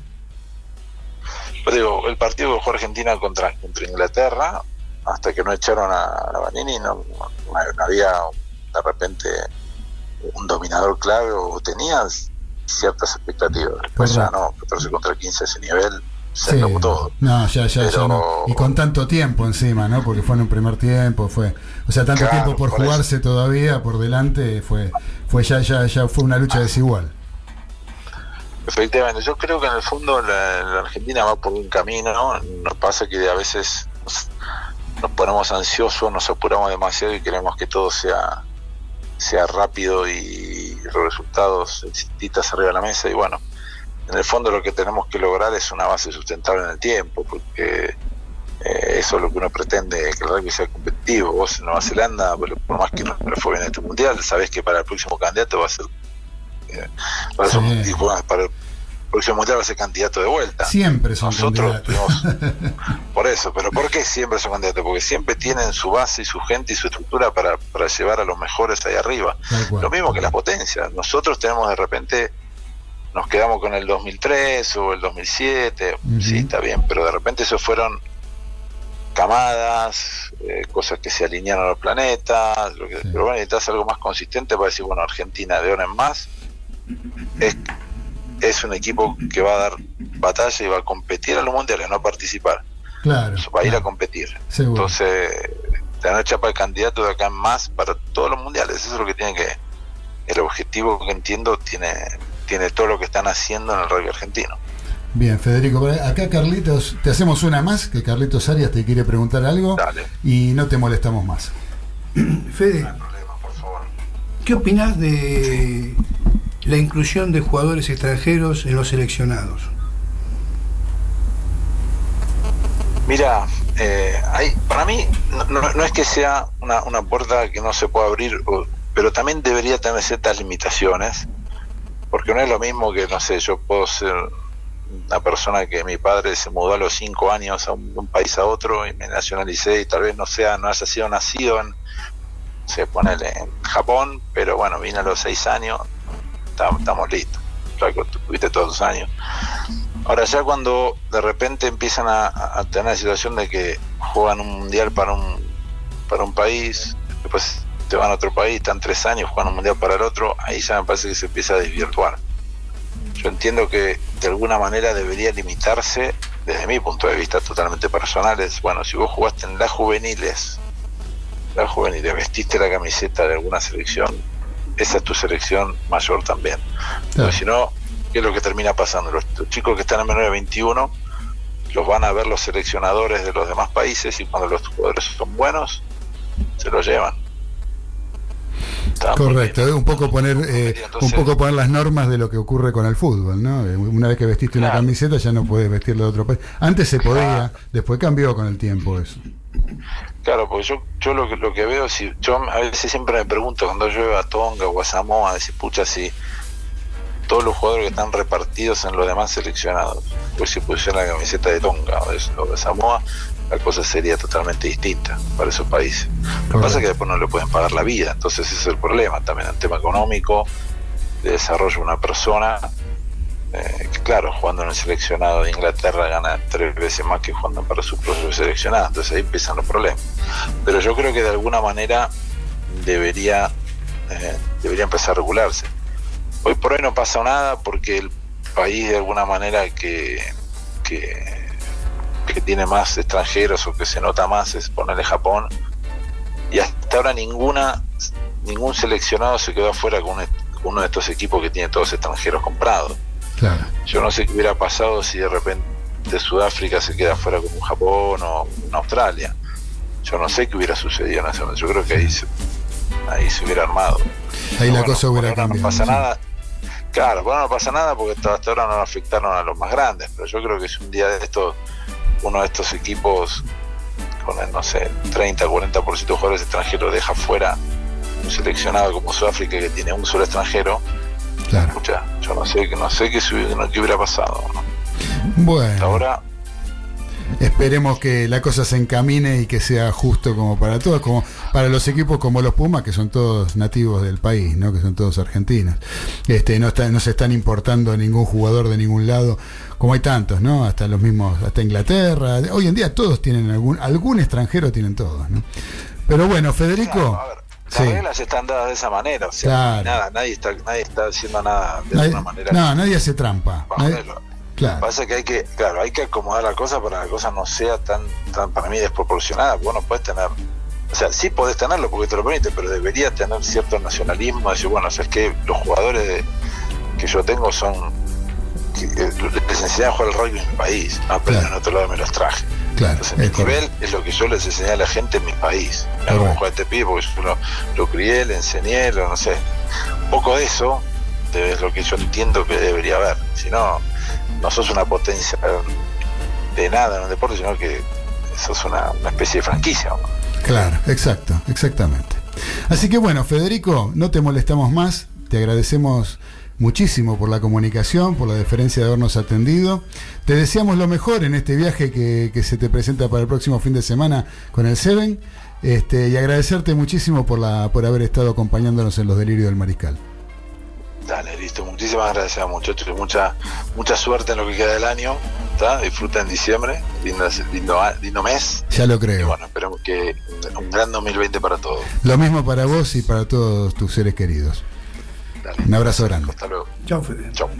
Pero digo, el partido que jugó Argentina contra, contra Inglaterra, hasta que no echaron a, a Vanini, no, no, no había de repente un dominador clave, o tenías ciertas expectativas. Después ya no, catorce contra quince a ese nivel, se sí, acabó todo. No, ya, ya, pero, ya no. Y con tanto tiempo encima, ¿no? Porque fue en un primer tiempo, fue, o sea, tanto claro, tiempo por, por jugarse eso. Todavía por delante, fue, fue ya, ya, ya fue una lucha desigual. Efectivamente, yo creo que en el fondo la, la Argentina va por un camino, ¿no? Nos pasa que a veces nos, nos ponemos ansiosos, nos apuramos demasiado y queremos que todo sea, sea rápido y los resultados exititas arriba de la mesa, y bueno, en el fondo lo que tenemos que lograr es una base sustentable en el tiempo, porque eh, eso es lo que uno pretende, que el rugby sea competitivo. Vos en Nueva Zelanda, por más que no le fue bien este mundial, sabés que para el próximo candidato va a ser, eh, va a ser sí. y, bueno, para el próximo mundial va a ser candidato de vuelta. Siempre son Nosotros candidatos. Tuvimos, por eso, pero ¿por qué siempre son candidatos? Porque siempre tienen su base y su gente y su estructura para, para llevar a los mejores ahí arriba. Lo mismo que las potencias. Nosotros tenemos de repente, nos quedamos con el dos mil tres o el dos mil siete, uh-huh. sí, está bien, pero de repente eso fueron camadas, eh, cosas que se alinearon a los planetas, lo que, sí. pero bueno, necesitas algo más consistente para decir, bueno, Argentina de ahora en más es, es un equipo que va a dar batalla y va a competir a los mundiales, no a participar. Claro, va a ir claro. a competir. Seguro. Entonces, te van a echar para el candidato de acá en más para todos los mundiales. Eso es lo que tiene que, el objetivo que entiendo tiene tiene todo lo que están haciendo en el rugby argentino. Bien, Federico, acá Carlitos, te hacemos una más, que Carlitos Arias te quiere preguntar algo. Dale. Y no te molestamos más. Fede, no hay problema, por favor. ¿Qué opinás de la inclusión de jugadores extranjeros en los seleccionados? Mira, eh, hay, para mí no, no, no es que sea una, una puerta que no se pueda abrir, pero también debería tener ciertas limitaciones. Porque no es lo mismo que, no sé, yo puedo ser una persona que mi padre se mudó a los cinco años a un, un país a otro y me nacionalicé y tal vez no sea, no haya sido nacido en, se pone en Japón, pero bueno, vine a los seis años, estamos, estamos listos. Flaco, tuviste todos los años. Ahora ya cuando de repente empiezan a, a tener la situación de que juegan un mundial para un para un país, después te van a otro país, están tres años jugando un mundial para el otro, ahí ya me parece que se empieza a desvirtuar. Yo entiendo que de alguna manera debería limitarse, desde mi punto de vista totalmente personal, es, bueno, si vos jugaste en las juveniles, las juveniles, vestiste la camiseta de alguna selección, esa es tu selección mayor también. Pero si no, ¿qué es lo que termina pasando? Los, los chicos que están en menor de veintiuno los van a ver los seleccionadores de los demás países y cuando los jugadores son buenos, se los llevan. Correcto, eh, un poco poner eh, Entonces, un poco poner las normas de lo que ocurre con el fútbol, ¿no? Una vez que vestiste claro. una camiseta ya no puedes vestirla de otro país. Antes se podía, claro. después cambió con el tiempo eso. Claro, porque yo yo lo que lo que veo, si yo a veces siempre me pregunto cuando yo veo a Tonga o a Samoa, decir, pucha, si todos los jugadores que están repartidos en los demás seleccionados, pues si pusieran la camiseta de Tonga o de, o de Samoa, la cosa sería totalmente distinta para esos países. Lo que pasa es que después no le pueden pagar la vida, entonces ese es el problema también, el tema económico de desarrollo de una persona, eh, que claro, jugando en el seleccionado de Inglaterra gana tres veces más que jugando para su propio seleccionado, entonces ahí empiezan los problemas. Pero yo creo que de alguna manera debería eh, debería empezar a regularse. Hoy por hoy no pasa nada porque el país de alguna manera que que que tiene más extranjeros o que se nota más es ponerle Japón, y hasta ahora ninguna ningún seleccionado se quedó afuera con, un, con uno de estos equipos que tiene todos extranjeros comprados. Claro. Yo no sé qué hubiera pasado si de repente Sudáfrica se queda afuera con un Japón o una Australia. Yo no sé qué hubiera sucedido en ese momento. Yo creo que ahí se, ahí se hubiera armado. Ahí Pero la bueno, cosa hubiera cambiado. No pasa nada. Claro, bueno, no pasa nada porque hasta ahora no afectaron a los más grandes, pero yo creo que es un día de estos, uno de estos equipos con el, no sé, treinta, cuarenta por ciento de jugadores extranjeros deja fuera un seleccionado como Sudáfrica que tiene un solo extranjero. Claro. Escucha, yo no sé, no sé qué, qué hubiera pasado, ¿no? Bueno. Hasta ahora esperemos que la cosa se encamine y que sea justo como para todos, como para los equipos como los Pumas, que son todos nativos del país, ¿no? Que son todos argentinos. Este, no está, no se están importando ningún jugador de ningún lado, como hay tantos, ¿no? Hasta los mismos, hasta Inglaterra. Hoy en día todos tienen algún, algún extranjero tienen todos, ¿no? Pero bueno, Federico. Claro, a ver, las sí. reglas están dadas de esa manera, o sea, claro. nada, nadie está, nadie está haciendo nada de nadie, alguna manera. No, nadie hace trampa. Nadie, Claro. Lo que pasa es que hay que, claro, hay que acomodar la cosa para que la cosa no sea tan, tan para mí desproporcionada. Vos no podés tener, o sea, sí podés tenerlo porque te lo permite, pero debería tener cierto nacionalismo, decir, bueno, o sea, es que los jugadores de, que yo tengo son que, eh, les enseñé a jugar el rugby en mi país, no aprenden claro. en otro lado me los traje. Claro, entonces mi nivel es lo que yo les enseñé a la gente en mi país. Me hago jugar este pibe porque yo lo, lo crié, le enseñé, lo, no sé. Un poco de eso es lo que yo entiendo que debería haber. Si no, no sos una potencia de nada en un deporte, sino que sos una, una especie de franquicia, ¿no? Claro, exacto, exactamente. Así que bueno, Federico, no te molestamos más, te agradecemos muchísimo por la comunicación, por la deferencia de habernos atendido. Te deseamos lo mejor en este viaje que, que se te presenta para el próximo fin de semana con el Seven, este, y agradecerte muchísimo por, la, por haber estado acompañándonos en los delirios del Mariscal. Dale, listo. Muchísimas gracias, muchachos. Mucha mucha suerte en lo que queda del año. ¿Tá? Disfruta en diciembre. Lindo, lindo, lindo mes. Ya lo creo. Y bueno, esperemos que un gran dos mil veinte para todos. Lo mismo para vos y para todos tus seres queridos. Dale, un abrazo grande. Hasta luego. Chao, Fede. Chao.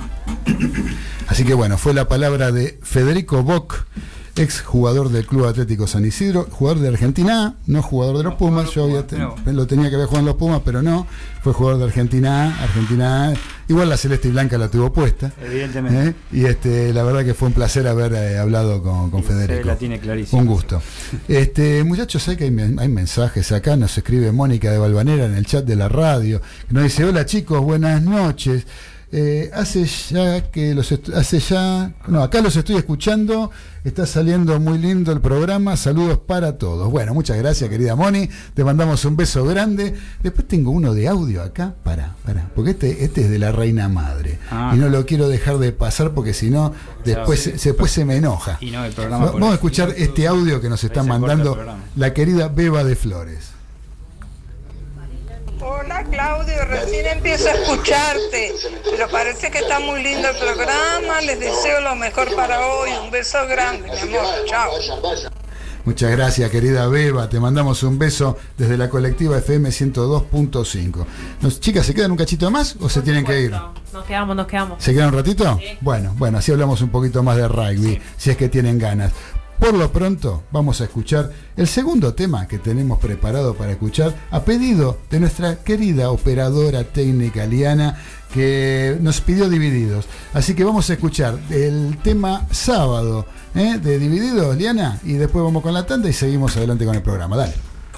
Así que bueno, fue la palabra de Federico Bock, ex jugador del Club Atlético San Isidro, jugador de Argentina A, no jugador de los Pumas. Yo había te, no. lo tenía que haber jugado en los Pumas, pero no, fue jugador de Argentina A, Argentina A, igual la celeste y blanca la tuvo puesta. Evidentemente. ¿eh? Y este, la verdad que fue un placer haber eh, hablado con, con Federico. La tiene clarísima. Un gusto. Este, muchachos, sé que hay, hay mensajes acá, nos escribe Mónica de Valvanera en el chat de la radio, que nos dice: hola chicos, buenas noches. Eh, hace ya que los hace ya no acá los estoy escuchando, está saliendo muy lindo el programa, saludos para todos. Bueno, muchas gracias, querida Moni, te mandamos un beso grande. Después tengo uno de audio acá, para, para, porque este, este es de la reina madre, ah. y no lo quiero dejar de pasar porque si no después se, después se me enoja. Y no, el programa Vamos a escuchar este audio que nos está mandando la querida Beba de Flores. Hola Claudio, recién empiezo a escucharte, pero parece que está muy lindo el programa. Les deseo lo mejor para hoy. Un beso grande, mi amor. Chao. Muchas gracias, querida Beba. Te mandamos un beso desde la colectiva F M ciento dos punto cinco. Nos, chicas, ¿se quedan un cachito más o se tienen que ir? Nos quedamos, nos quedamos. ¿Se quedan un ratito? Sí. Bueno, bueno, así hablamos un poquito más de rugby, sí, si es que tienen ganas. Por lo pronto, vamos a escuchar el segundo tema que tenemos preparado para escuchar, a pedido de nuestra querida operadora técnica Liana, que nos pidió Divididos. Así que vamos a escuchar el tema Sábado, ¿eh? de Divididos, Liana, y después vamos con la tanda y seguimos adelante con el programa. Dale.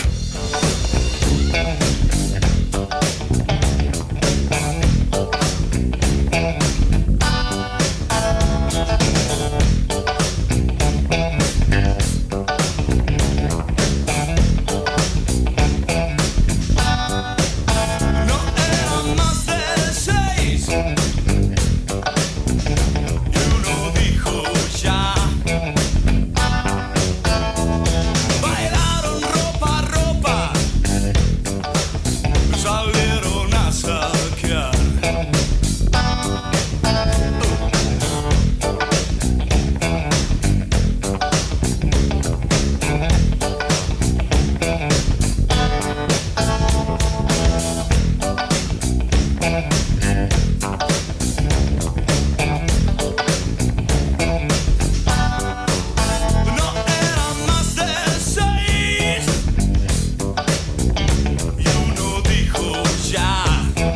Bailaron ropa a ropa, salieron a saquear. No eran más de seis y uno dijo ya.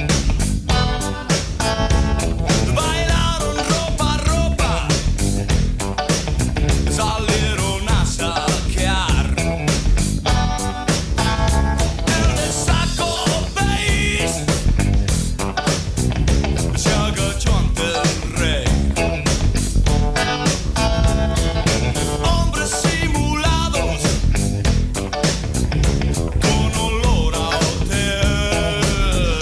Bailaron ropa a ropa, salieron a saquear. El de saco beige se agachó ante el rey. Hombres simulados con olor a hotel,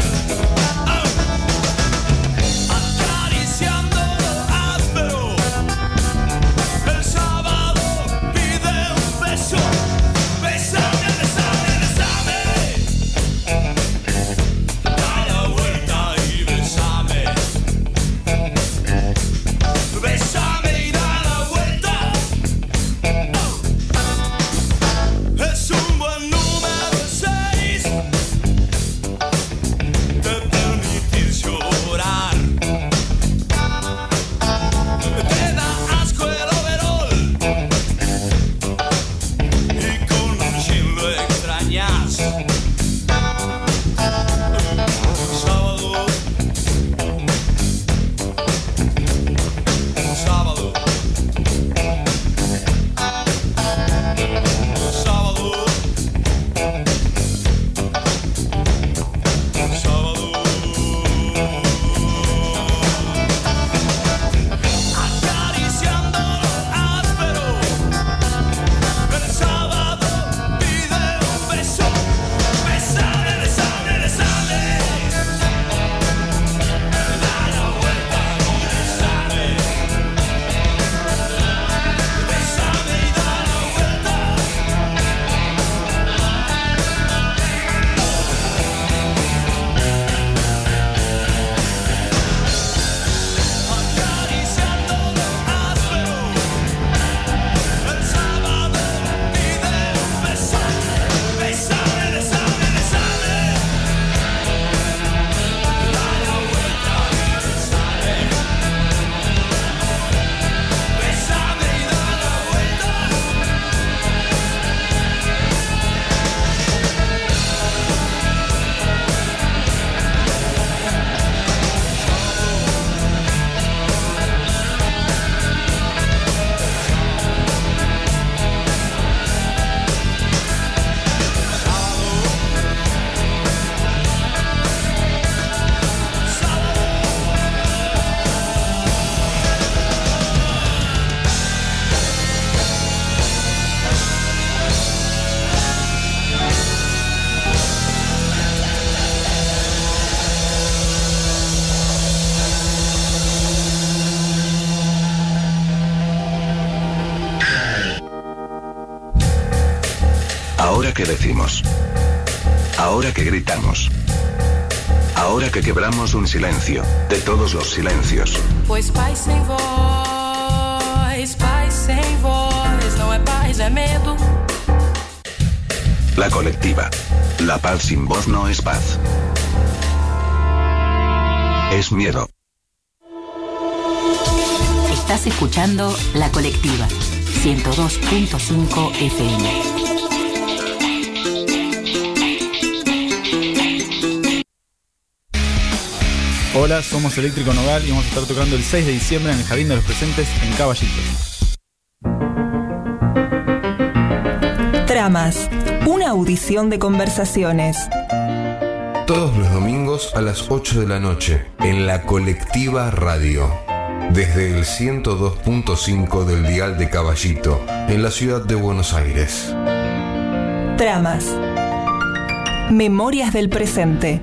acariciando lo áspero. El sábado pide un beso. Bésame, bésame, bésame. Da la vuelta y bésame. Bésame y da la vuelta. Es un buen número seis de permitir llorar. Te da asco el overol y con un gin lo extrañas. Sábado, sábado, sábado, sábado. Acariciando lo áspero. El sábado pide un beso. Bésame, bésame, bésame. Da la vuelta y bésame. Bésame y da la vuelta. Acariciando lo áspero. El sábado pide un beso. Bésame, bésame, bésame. Da la vuelta y bésame. Bésame y da la vuelta. Ahora que decimos, ahora que gritamos, Ahora que quebramos un silencio, de todos los silencios. Pois paz sem voz, paz sem voz, não é paz, é medo. La colectiva. La paz sin voz no es paz. Es miedo. Estás escuchando La Colectiva, ciento dos punto cinco F M. Hola, somos Eléctrico Nogal y vamos a estar tocando el seis de diciembre en el Jardín de los Presentes en Caballito. Tramas, una audición de conversaciones. Todos los domingos a las ocho de la noche en La Colectiva Radio. Desde el ciento dos punto cinco del dial de Caballito, en la ciudad de Buenos Aires. Tramas. Memorias del presente.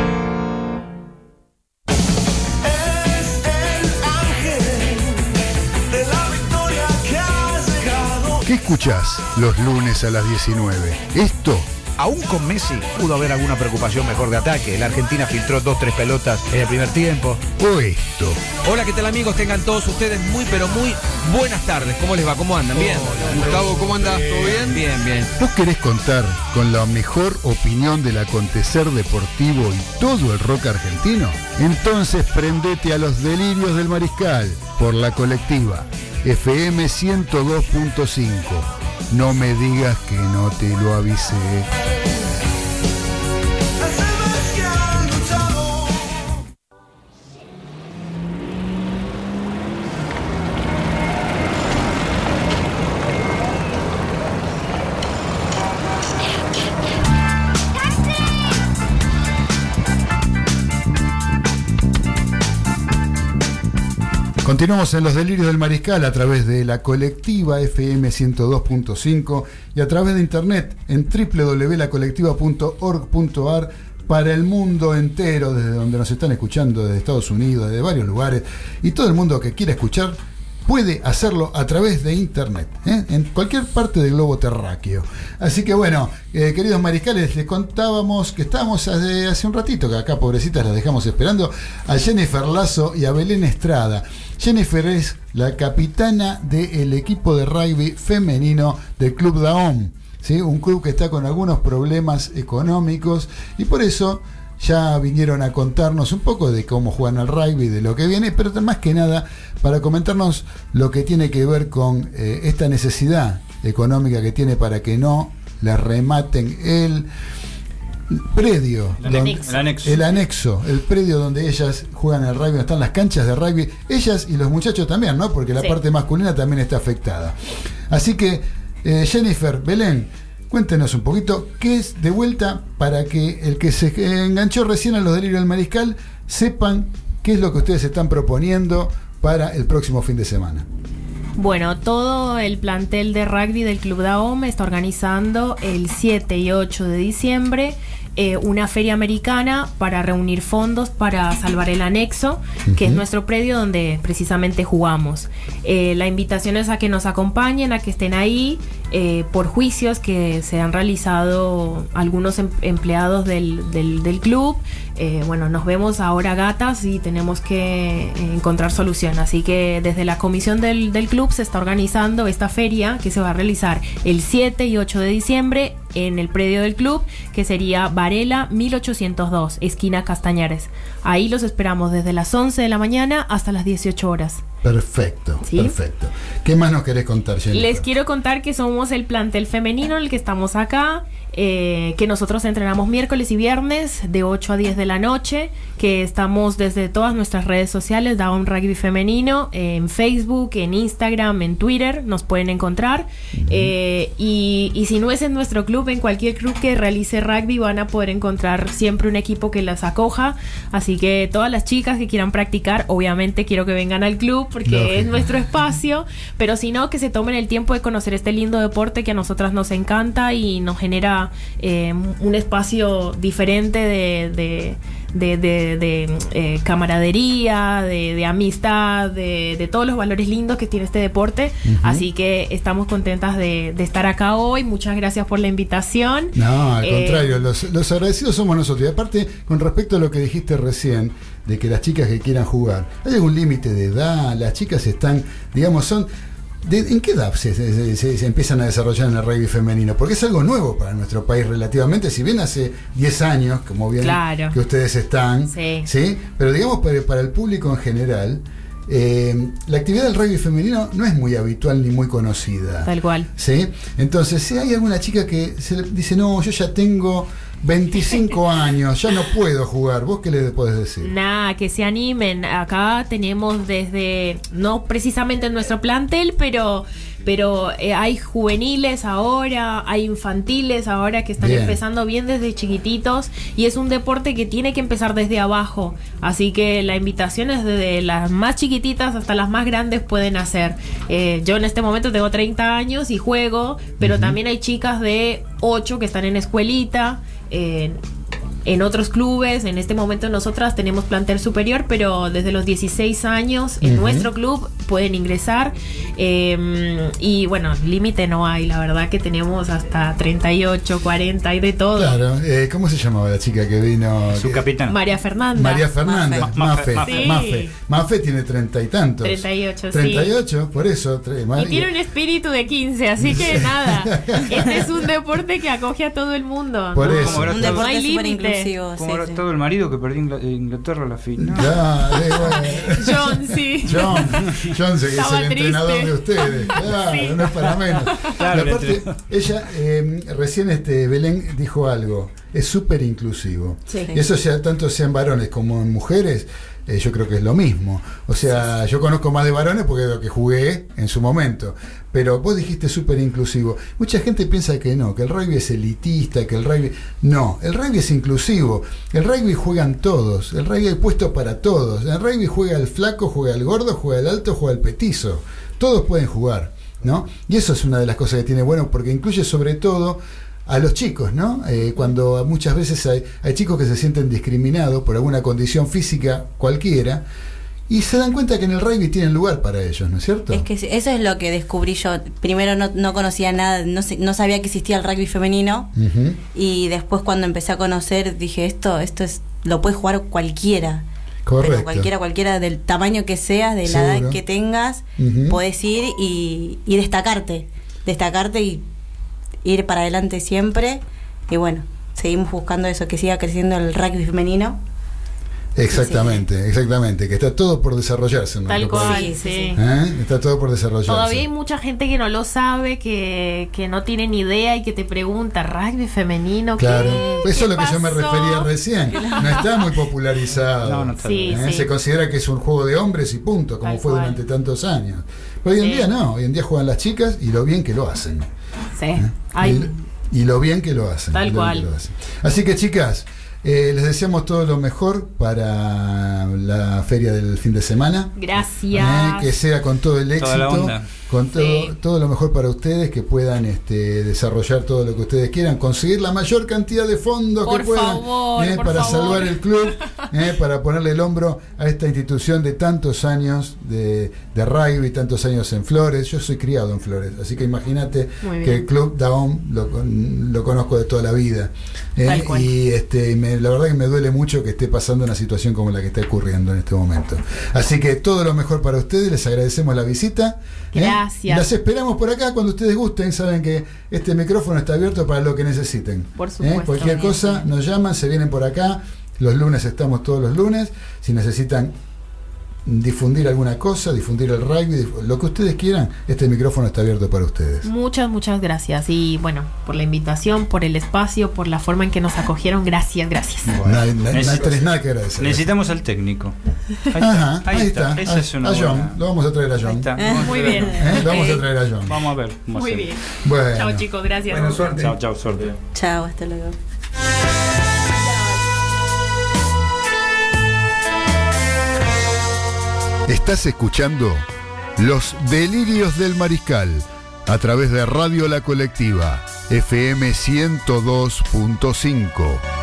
¿Qué escuchás los lunes a las diecinueve? Esto. Aún con Messi pudo haber alguna preocupación mejor de ataque. La Argentina filtró dos, tres pelotas en el primer tiempo. O esto. Hola, ¿qué tal amigos? Tengan todos ustedes muy pero muy buenas tardes. ¿Cómo les va? ¿Cómo andan? ¿Bien? Hola, Gustavo, ¿cómo andas? ¿Todo bien? Bien, bien. ¿Vos querés contar con la mejor opinión del acontecer deportivo y todo el rock argentino? Entonces prendete a los delirios del Mariscal por La Colectiva, F M ciento dos punto cinco. No me digas que no te lo avisé. Continuamos en los delirios del Mariscal a través de La Colectiva F M ciento dos punto cinco y a través de internet en doble u doble u doble u punto la colectiva punto org punto a r para el mundo entero, desde donde nos están escuchando, desde Estados Unidos, desde varios lugares, y todo el mundo que quiera escuchar puede hacerlo a través de internet, ¿eh? En cualquier parte del globo terráqueo. Así que bueno, eh, queridos mariscales, les contábamos que estábamos hace, hace un ratito, que acá pobrecitas las dejamos esperando, a Jennifer Lazo y a Belén Estrada. Jennifer es la capitana del equipo de rugby femenino del Club Dahom, ¿sí? Un club que está con algunos problemas económicos y por eso ya vinieron a contarnos un poco de cómo juegan al rugby, de lo que viene, pero más que nada para comentarnos lo que tiene que ver con eh, esta necesidad económica que tiene para que no le rematen el predio, el, donde, anexo. el anexo, el anexo, el predio donde ellas juegan al rugby, donde están las canchas de rugby, ellas y los muchachos también, ¿no? Porque la sí. parte masculina también está afectada. Así que eh, Jennifer, Belén, cuéntenos un poquito qué es de vuelta para que el que se enganchó recién a los delirios del Mariscal sepan qué es lo que ustedes están proponiendo para el próximo fin de semana. Bueno, todo el plantel de rugby del Club Dahom está organizando el siete y ocho de diciembre eh, una feria americana para reunir fondos para salvar el anexo, uh-huh. que es nuestro predio donde precisamente jugamos. Eh, la invitación es a que nos acompañen, a que estén ahí eh, por juicios que se han realizado algunos em- empleados del, del, del club. Eh, bueno, nos vemos ahora gatas y tenemos que eh, encontrar solución. Así que desde la comisión del, del club se está organizando esta feria que se va a realizar el siete y ocho de diciembre en el predio del club, que sería Varela mil ochocientos dos, esquina Castañares. Ahí los esperamos desde las once de la mañana hasta las dieciocho horas. Perfecto, ¿Sí? perfecto. ¿Qué más nos querés contar, Jennifer? Les quiero contar que somos el plantel femenino en el que estamos acá, eh, que nosotros entrenamos miércoles y viernes de ocho a diez de la noche, que estamos desde todas nuestras redes sociales, Dahom Rugby Femenino, eh, en Facebook, en Instagram, en Twitter, nos pueden encontrar. Uh-huh. eh, y, y si no es en nuestro club, en cualquier club que realice rugby van a poder encontrar siempre un equipo que las acoja, así que todas las chicas que quieran practicar, obviamente quiero que vengan al club porque Lógico. Es nuestro espacio, pero si no, que se tomen el tiempo de conocer este lindo deporte que a nosotras nos encanta y nos genera sea eh, un espacio diferente de, de, de, de, de eh, camaradería, de, de amistad, de, de todos los valores lindos que tiene este deporte. Uh-huh. Así que estamos contentas de, de estar acá hoy. Muchas gracias por la invitación. No, al eh, contrario, los, los agradecidos somos nosotros. Y aparte, con respecto a lo que dijiste recién, de que las chicas que quieran jugar, ¿hay algún límite de edad? Las chicas están, digamos, son... ¿De, ¿En qué edad se, se, se, se empiezan a desarrollar en el rugby femenino? Porque es algo nuevo para nuestro país relativamente, si bien hace diez años, como bien claro. que ustedes están, sí. ¿sí? Pero digamos para, para el público en general, eh, la actividad del rugby femenino no es muy habitual ni muy conocida. Tal cual. ¿Sí? Entonces, si hay alguna chica que se le dice, no, yo ya tengo veinticinco años, ya no puedo jugar, ¿vos qué le podés decir? Nada, que se animen. Acá tenemos desde, no precisamente en nuestro plantel, pero pero eh, hay juveniles ahora, hay infantiles ahora que están bien. empezando bien desde chiquititos, y es un deporte que tiene que empezar desde abajo, así que la invitación es desde las más chiquititas hasta las más grandes pueden hacer. Eh, yo en este momento tengo treinta años y juego, pero uh-huh. también hay chicas de ocho que están en escuelita, eh, en otros clubes. En este momento nosotras tenemos plantel superior, pero desde los dieciséis años en uh-huh. nuestro club pueden ingresar, eh, y bueno, límite no hay, la verdad que tenemos hasta treinta y ocho, cuarenta y de todo. Claro, eh, ¿cómo se llamaba la chica que vino? Su capitana. María Fernanda. María Fernanda, Mafe. Mafe. Sí. Mafe. Mafe tiene treinta y tantos. treinta y ocho, treinta y ocho, sí. Por eso. Y tiene un espíritu de quince, así que nada. Este es un deporte que acoge a todo el mundo. Por ¿no? eso. Un deporte no hay súper límite. inclusivo. Como Sí, era sí. todo el marido que perdió Ingl- Inglaterra la final. Ya, eh, bueno. John, sí. John, John se- es Estaba el triste. entrenador de ustedes. Claro, Sí. no es para menos. Claro, Y aparte, ella, eh, recién este Belén dijo algo, es súper inclusivo. Sí. Y eso ya tanto sean varones como en mujeres, eh, yo creo que es lo mismo. O sea, yo conozco más de varones porque es lo que jugué en su momento. Pero vos dijiste súper inclusivo. Mucha gente piensa que no, que el rugby es elitista, que el rugby... No, el rugby es inclusivo. El rugby juegan todos. El rugby hay puesto para todos. En el rugby juega el flaco, juega el gordo, juega el alto, juega el petizo. Todos pueden jugar, ¿no? Y eso es una de las cosas que tiene bueno, porque incluye sobre todo a los chicos, ¿no? Eh, cuando muchas veces hay, hay chicos que se sienten discriminados por alguna condición física cualquiera, y se dan cuenta que en el rugby tienen lugar para ellos, ¿no es cierto? Es que eso es lo que descubrí yo. Primero no, no conocía nada, no, sé, no sabía que existía el rugby femenino, uh-huh. y después cuando empecé a conocer dije, esto esto es lo puede jugar cualquiera. Correcto. Pero cualquiera, cualquiera del tamaño que seas, de la Seguro. edad que tengas, uh-huh. podés ir y, y destacarte, destacarte y ir para adelante siempre. Y bueno, seguimos buscando eso, que siga creciendo el rugby femenino. Exactamente, sí. exactamente, que está todo por desarrollarse. ¿No? Tal cual, sí, sí. sí. ¿Eh? Está todo por desarrollarse. Todavía hay mucha gente que no lo sabe, que, que no tiene ni idea y que te pregunta, ¿rugby femenino? Claro, ¿qué? eso es ¿Qué lo que yo me pasó? refería recién. No está muy popularizado. No, no está Sí, ¿Eh? sí. Se considera que es un juego de hombres y punto, como Tal fue cual. durante tantos años. Pero hoy en Sí. día no, hoy en día juegan las chicas y lo bien que lo hacen. Sí. ¿Eh? Ay, Y, y lo bien que lo hacen. Tal y lo bien cual. que lo hacen. Así que chicas, eh, les deseamos todo lo mejor para la feria del fin de semana. gracias. Eh, que sea con todo el Toda la éxito, onda. con todo, Sí. todo lo mejor para ustedes, que puedan este, desarrollar todo lo que ustedes quieran, conseguir la mayor cantidad de fondos Por que puedan, favor, eh, por para favor. salvar el club, eh, para ponerle el hombro a esta institución de tantos años de, de rugby, tantos años en Flores. Yo soy criado en Flores, así que imagínate Muy bien. que el club Daom lo, con- lo conozco de toda la vida. eh, Tal cual. y este, me- la verdad que me duele mucho que esté pasando una situación como la que está ocurriendo en este momento. Así que todo lo mejor para ustedes, les agradecemos la visita. ¿eh? Gracias. Las esperamos por acá cuando ustedes gusten, saben que este micrófono está abierto para lo que necesiten. Por supuesto. ¿eh? Cualquier Bien, cosa bien. nos llaman, se vienen por acá. Los lunes estamos todos los lunes. Si necesitan difundir alguna cosa, difundir el rugby, dif- lo que ustedes quieran, este micrófono está abierto para ustedes. Muchas, muchas gracias. Y bueno, por la invitación, por el espacio, por la forma en que nos acogieron. Gracias, gracias. No, hay- no hay- no Necesito- tenés nada que agradecer. Necesitamos al técnico. Ahí Ajá, está. ahí está. Esa A- es una a John, buena- lo vamos a traer a Ahí John. está. Eh, Vamos a muy traer- bien. ¿Eh? Lo vamos a Ok. traer a John. Vamos a ver cómo Muy hacemos. bien. Bueno. Chao, chicos. Gracias. Buena suerte. Chao, chao, suerte. Chao, hasta luego. Estás escuchando Los Delirios del Mariscal, a través de Radio La Colectiva, F M ciento dos punto cinco.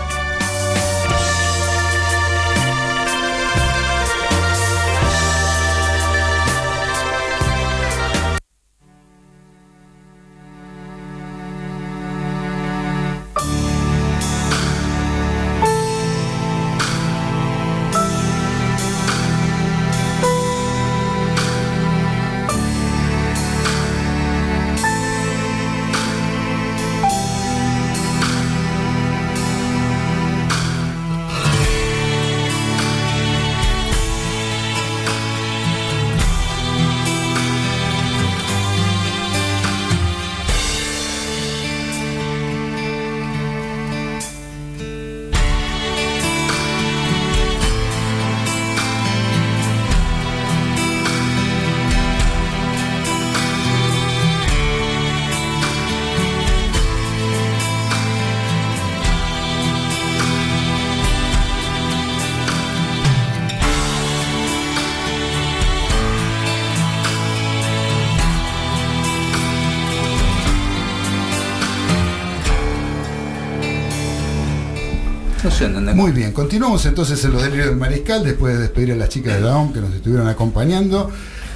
Muy bien, continuamos entonces en los delirios del Mariscal, después de despedir a las chicas de la O M que nos estuvieron acompañando.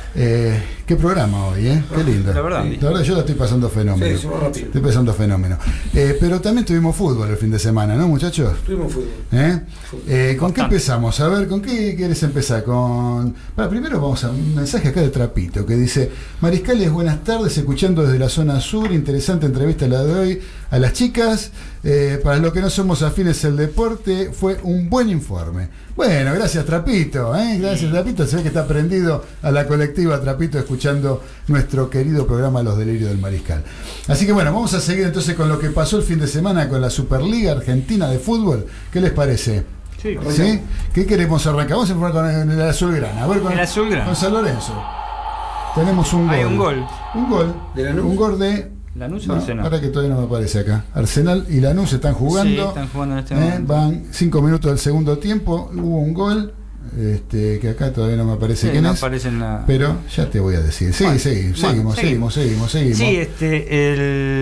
Eh, qué programa hoy, ¿eh? Qué lindo. La verdad, la verdad yo la estoy pasando fenómeno. Sí, rápido. Estoy pasando fenómeno. Eh, pero también tuvimos fútbol el fin de semana, ¿no, muchachos? Tuvimos fútbol. ¿Eh? Eh, ¿Con qué empezamos? A ver, ¿con qué quieres empezar? Con... Bueno, primero vamos a un mensaje acá de Trapito que dice: Mariscales, buenas tardes, escuchando desde la zona sur, interesante entrevista la de hoy a las chicas. Eh, para los que no somos afines al deporte, fue un buen informe. Bueno, gracias Trapito, ¿eh? Gracias Trapito, se ve que está prendido a la colectiva Trapito escuchando nuestro querido programa Los Delirios del Mariscal. Así que bueno, vamos a seguir entonces con lo que pasó el fin de semana con la Superliga Argentina de Fútbol. ¿Qué les parece? Sí, ¿Sí? ¿Qué queremos arrancar? Vamos a empezar con el Azulgrana. A ver, con el Azulgrana. Con San Lorenzo. Tenemos un gol. Hay un gol. Un gol. ¿De Lanús? Un gol de... Lanús o No, Arsenal. ahora que todavía no me aparece acá. Arsenal y Lanús están jugando. Sí, están jugando en este eh, momento. Van cinco minutos del segundo tiempo. Hubo un gol. Este, que acá todavía no me aparece Sí, quién no es. aparece en la... Pero ya te voy a decir. Sí, Bueno, sí, bueno, seguimos, seguimos, seguimos, seguimos. Sí, este,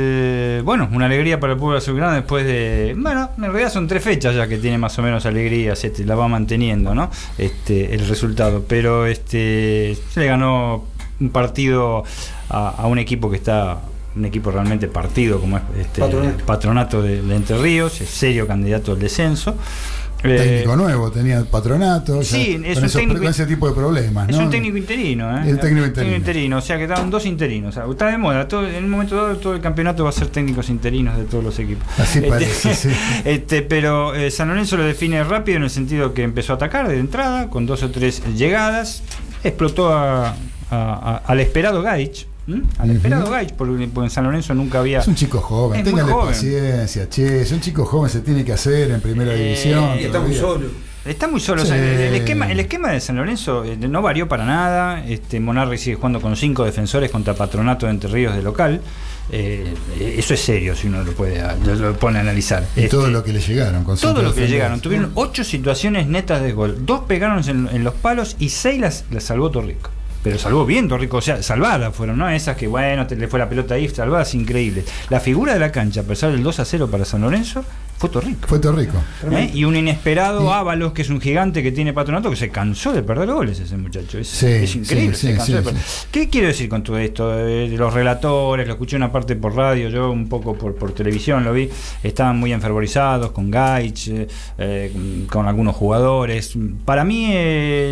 el, bueno, una alegría para el pueblo azulgrana después de, bueno, en realidad son tres fechas ya que tiene más o menos alegría, se la va manteniendo, ¿no? Este, el resultado, pero este, se le ganó un partido a, a un equipo que está, un equipo realmente partido como es este Patronato, Patronato de, de Entre Ríos, es serio candidato al descenso. Técnico eh, nuevo, tenía Patronato. Sí, ya, es con, un esos, técnico, con ese tipo de problemas, es ¿no? un técnico interino, ¿eh? El técnico interino. interino. O sea que estaban dos interinos. O sea, está de moda. Todo, en un momento dado, todo el campeonato va a ser técnicos interinos de todos los equipos. Así este, parece, sí. Este, pero eh, San Lorenzo lo define rápido en el sentido que empezó a atacar de entrada, con dos o tres llegadas. Explotó a, a, a, al esperado Gaich. ¿Mm? Al esperado uh-huh. Gaich, porque, porque en San Lorenzo nunca había. Es un chico joven, téngale paciencia, che, es un chico joven, se tiene que hacer en primera eh, división. Y está muy solo. Está muy solo. Sí. O sea, el, el, esquema, el esquema de San Lorenzo eh, no varió para nada. Este, Monarri sigue jugando con cinco defensores contra Patronato de Entre Ríos de local. Eh, eso es serio si uno lo puede lo, lo pone a analizar. Y este, todo lo que le llegaron. Con todo lo que le llegaron. Tuvieron ocho situaciones netas de gol. Dos pegaron en, en los palos y seis las, las salvó Torrico. Pero salvó bien Torrico, o sea, salvadas fueron, ¿no? Esas que, bueno, te, le fue la pelota ahí, salvadas increíbles. La figura de la cancha, a pesar del dos a cero para San Lorenzo, fue Torrico. Fue Torrico. ¿Eh? Y un inesperado ¿Sí? Ábalos, que es un gigante que tiene Patronato, que se cansó de perder goles ese muchacho. Es, sí, es increíble. Sí, se sí, cansó sí, de perder. sí. ¿Qué quiero decir con todo esto? Eh, los relatores, lo escuché una parte por radio, yo un poco por, por televisión lo vi, estaban muy enfervorizados con Gaich, eh, eh, con, con algunos jugadores. Para mí, eh,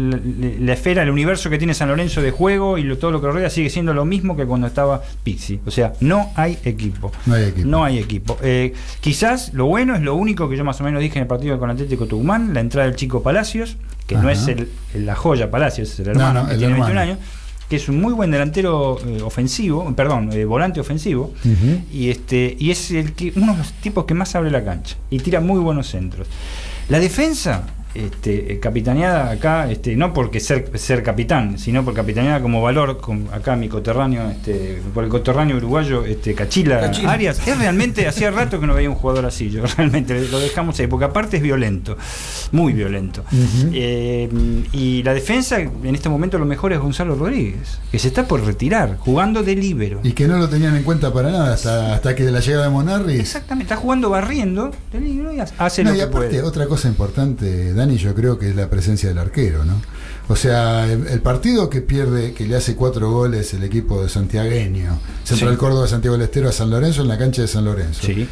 la, la esfera, el universo que tiene San Lorenzo de juego y lo, todo lo que lo rodea sigue siendo lo mismo que cuando estaba Pizzi. O sea, no hay equipo. No hay equipo. No hay equipo. Eh, quizás lo bueno es lo único que yo más o menos dije en el partido con Atlético Tucumán, la entrada del chico Palacios, que Ajá. no es el, el, la joya Palacios, es el hermano, no, no, que el tiene hermano. veintiún años, que es un muy buen delantero eh, ofensivo, perdón, eh, volante ofensivo, uh-huh. y este y es el que, uno de los tipos que más abre la cancha y tira muy buenos centros. La defensa este, capitaneada acá, este, no porque ser, ser capitán, sino por capitaneada como valor, con acá mi coterráneo, este, por el coterráneo uruguayo, este, Cachila, Cachila. Arias, es realmente, hacía rato que no veía un jugador así, yo realmente lo dejamos ahí, porque aparte es violento, muy violento. Uh-huh. eh, y la defensa, en este momento lo mejor es Gonzalo Rodríguez, que se está por retirar, jugando de líbero. Y que no lo tenían en cuenta para nada, hasta, hasta que de la llegada de Monarri. Exactamente, está jugando barriendo de líbero y hace no, lo y que aparte, puede. Otra cosa importante, Dani, yo creo que es la presencia del arquero, ¿no? O sea, el, el partido que pierde, que le hace cuatro goles el equipo de santiagueño, Central sí. Córdoba, Santiago del Estero a San Lorenzo, en la cancha de San Lorenzo. Sí.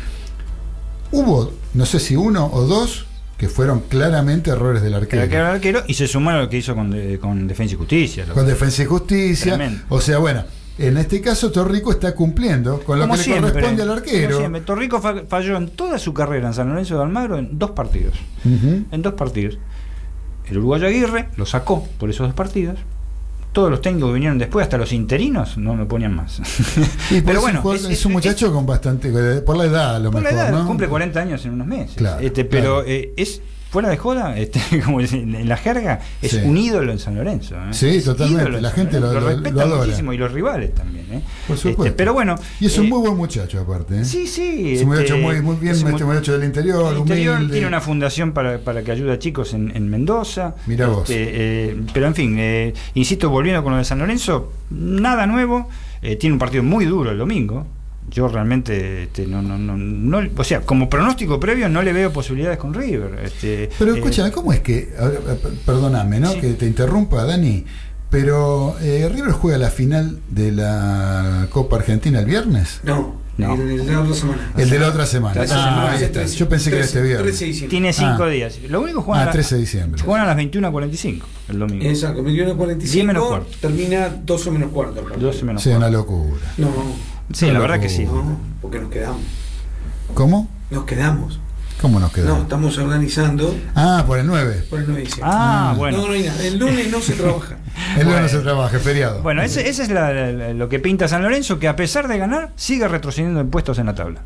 Hubo, no sé si uno o dos, que fueron claramente errores del arquero. El arquero y se sumaron a lo que hizo con, de, con Defensa y Justicia. Con Defensa y Justicia. Tremendo. O sea, bueno, en este caso Torrico está cumpliendo con lo como que siempre, le corresponde al arquero. Torrico falló en toda su carrera en San Lorenzo de Almagro en dos partidos. Uh-huh. En dos partidos. El uruguayo Aguirre lo sacó por esos dos partidos. Todos los técnicos que vinieron después, hasta los interinos, no me ponían más. Y pero bueno, es, es, es un muchacho es, con bastante, por la edad a lo por mejor, la edad, ¿no? Cumple cuarenta años en unos meses. Claro, este, pero claro. Eh, es fuera de joda, este, como en la jerga, es sí. un ídolo en San Lorenzo. ¿eh? Sí, es totalmente. La gente lo, lo, lo respeta lo adora. muchísimo y los rivales también. ¿eh? Por supuesto. Este, pero bueno. Y es un eh, muy buen muchacho, aparte. ¿eh? Sí, sí. Es un muchacho este, muy, muy bien, este muy, muchacho del interior. El interior humilde. Tiene una fundación para, para que ayude a chicos en, en Mendoza. Mirá vos. Este, eh, pero en fin, eh, insisto, volviendo con lo de San Lorenzo, nada nuevo. Eh, tiene un partido muy duro el domingo. Yo realmente este, no, no, no, no, o sea, como pronóstico previo no le veo posibilidades con River. Este, pero escúchame, eh, ¿cómo es que, perdóname, ¿no? Sí. Que te interrumpa, Dani, pero eh, River juega la final de la Copa Argentina el viernes? No. No. El, el de la otra semana. El de la otra semana. Ah, ah, trece, yo pensé trece, que era este viernes. trece de diciembre. Tiene cinco ah. días. Lo único juegan ah, trece de diciembre. Juegan a las veintiuna cuarenta y cinco el domingo. Exacto, veintiuna cuarenta y cinco. diez menos cuarto. Termina doce menos cuarto. doce menos sí, cuarto. Una locura. No. Sí, una la locura. verdad que sí. No, porque nos quedamos. ¿Cómo? Nos quedamos. ¿Cómo nos quedamos? No, estamos organizando. Ah, por el nueve. Por el nueve de diciembre. Ah, bueno. No, no hay nada. El lunes no se trabaja. El lunes bueno. no se trabaja, es feriado. Bueno, ese, ese es la, la, lo que pinta San Lorenzo, que a pesar de ganar, sigue retrocediendo en puestos en la tabla.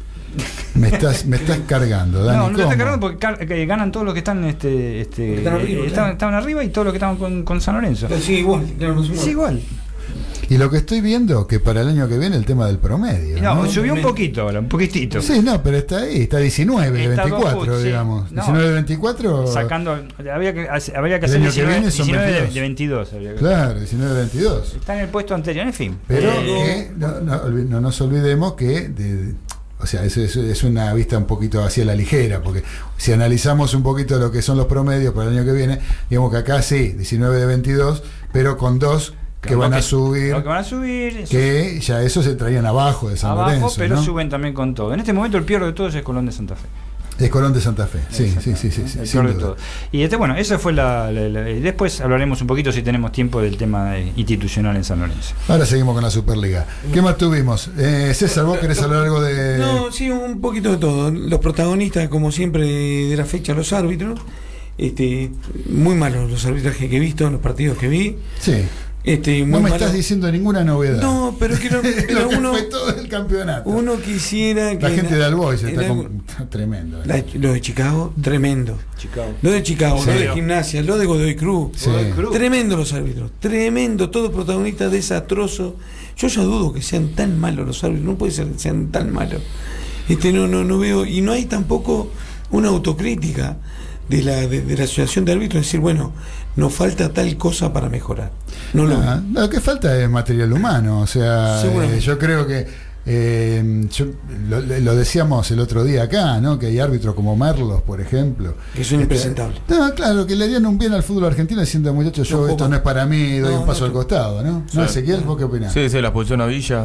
Me estás, me estás cargando, Dani. No, no te estás cargando porque car que ganan todos los que están, este, este, están arriba, eh, estaban, estaban arriba y todos los que estaban con, con San Lorenzo. Sí, igual, claro, no sí, igual. Y lo que estoy viendo, que para el año que viene el tema del promedio. No, ¿no? subió un poquito ahora, un poquitito. Sí, no, pero está ahí, está diecinueve de veinticuatro, sí. digamos. No, diecinueve de veinticuatro. Sacando, había que, habría que hacer diecinueve, diecinueve de, de veintidós. Habría que claro, hacer. diecinueve de veintidós. Está en el puesto anterior, en fin. Pero eh, que no, no, no nos olvidemos que. De, O sea, es, es, es una vista un poquito hacia la ligera, porque si analizamos un poquito lo que son los promedios para el año que viene, digamos que acá sí, diecinueve de veintidós, pero con dos que van, que, a subir, que van a subir, que ya eso se traían abajo de San abajo, Lorenzo, pero ¿no? suben también con todo. En este momento el peor de todos es Colón de Santa Fe. Es Colón de Santa Fe, sí, sí, sí, sí, sí, el sin peor de duda. todo. Y este, bueno, esa fue la, la, la. Después hablaremos un poquito, si tenemos tiempo, del tema institucional en San Lorenzo. Ahora seguimos con la Superliga. ¿Qué más tuvimos? Eh, César, ¿vos querés hablar algo de...? No, sí, un poquito de todo. Los protagonistas, como siempre, de la fecha, los árbitros. Este, muy malos los arbitrajes que he visto en los partidos que vi. Sí. Este, muy no me malo. estás diciendo ninguna novedad. No, pero quiero pero lo que uno, fue todo el campeonato. Uno quisiera que la gente de Albois la, está, la, con, está tremendo. La, lo de Chicago, tremendo. Chicago. Lo de Chicago, sí. lo de Gimnasia, lo de Godoy Cruz. Sí. Godoy Cruz. Tremendo los árbitros, tremendo, todo protagonista desastroso. Yo ya dudo que sean tan malos los árbitros, no puede ser que sean tan malos. Este no no no veo y no hay tampoco una autocrítica de la de, de la asociación de árbitros, decir, bueno, nos falta tal cosa para mejorar. No lo, ah, lo que falta es material humano, o sea, eh, yo creo que eh, yo, lo, lo decíamos el otro día acá, ¿no? Que hay árbitros como Merlos, por ejemplo, que son impresentables. No, claro, que le harían un bien al fútbol argentino diciendo, muchachos, yo no, esto no es para mí, doy no, un paso no, al costado, ¿no? Sí. ¿No, Ezequiel? ¿Vos qué opinás? Sí, sí, la expulsión a Villa.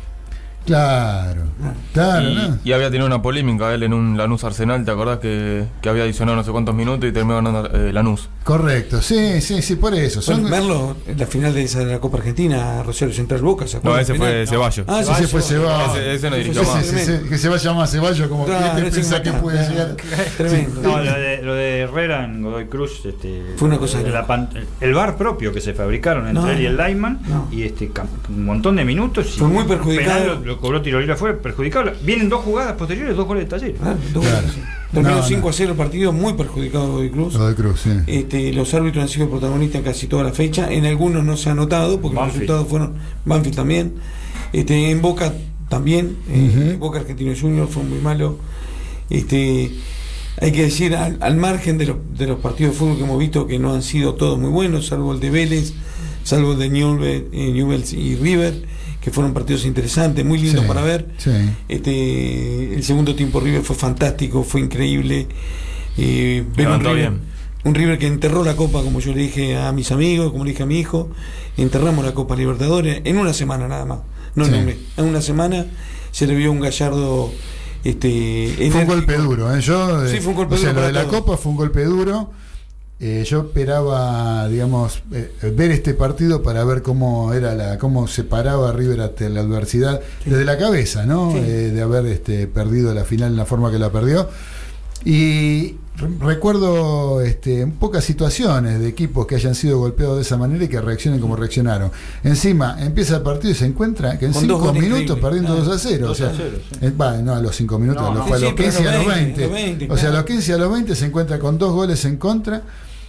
Claro, claro, y, ¿no? Y había tenido una polémica él en un Lanús Arsenal, ¿te acordás? Que, que había adicionado no sé cuántos minutos y terminó ganando eh, Lanús. Correcto, sí, sí, sí, por eso. Bueno, Son... verlo en la final de esa de la Copa Argentina, Rosario Central Boca, ¿se acuerdan? No, ese fue Ceballos. Ah, sí, ese fue Ceballos. Ese, ese no dirigió más. Sí, sí, sí, que se va a llamar Ceballos, como claro, que te piensa que puede llegar. Tremendo. No, lo de, lo de Herrera en Godoy Cruz, este, fue una cosa. La pan, el bar propio que se fabricaron entre no, él y el lineman, no. y este un montón de minutos. Fue muy perjudicado. Lo, lo, cobró tiro libre fue perjudicado. Vienen dos jugadas posteriores, dos goles de Talleres. Ah, dos Claro. goles, sí. Terminó No, cinco no. a cero el partido, muy perjudicado Godoy Cruz. Godoy Cruz, sí. Este, los árbitros han sido protagonistas en casi toda la fecha. En algunos no se ha notado porque Banfield. los resultados fueron. Banfield también. Este, en Boca también. eh, Boca Argentino Junior fue muy malo. Este, hay que decir, al, al margen de los, de los partidos de fútbol que hemos visto, que no han sido todos muy buenos, salvo el de Vélez, salvo el de Newell's, eh, Newell's y River, que fueron partidos interesantes, muy lindos Sí, para ver. sí. Este, el segundo tiempo River fue fantástico, fue increíble. Eh, ver un Levantó River, bien. un River que enterró la Copa, como yo le dije a mis amigos, como le dije a mi hijo, enterramos la Copa Libertadores en una semana nada más, no en Sí. un mes. En una semana se le vio un Gallardo. Este, Fue un enérgico. golpe duro, ¿eh? Yo, Sí, eh, fue un golpe o sea, duro lo de para la todos. Copa fue un golpe duro. Eh, yo esperaba, digamos, eh, ver este partido para ver cómo era la, cómo se paraba River ante la adversidad desde la cabeza, ¿no? Sí. Eh, de haber este, perdido la final en la forma que la perdió. Y re- recuerdo este, pocas situaciones de equipos que hayan sido golpeados de esa manera y que reaccionen como reaccionaron. Encima, empieza el partido y se encuentra que en Con dos cinco goles minutos increíbles. perdiendo Ah, dos a cero. O sea, dos a cero, sí. eh, va, no a los cinco minutos, No, a los, no. fue a Sí, los sí, pero quince y a los los veinte. veinte, los veinte, O sea, a claro. los quince y a los veinte se encuentra con dos goles en contra.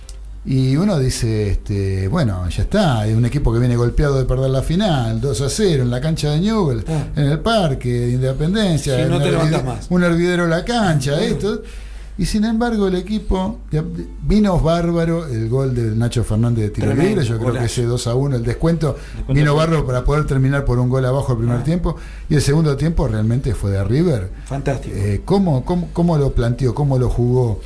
Y uno dice, este, bueno, ya está, hay un equipo que viene golpeado de perder la final, dos a cero en la cancha de Newell's, Ah. en el parque de Independencia, Sí, no un te levantas hervide- más. un hervidero la cancha, Bueno. esto. Y sin embargo el equipo, ya- vino bárbaro el gol de Nacho Fernández de tiro Tremendo, libre, yo creo golazo. que ese dos a uno, el descuento, Descuento vino fue- bárbaro para poder terminar por un gol abajo el primer Ah. tiempo, y el segundo tiempo realmente fue de River. Fantástico. Eh, ¿cómo, cómo, cómo lo planteó? ¿Cómo lo jugó?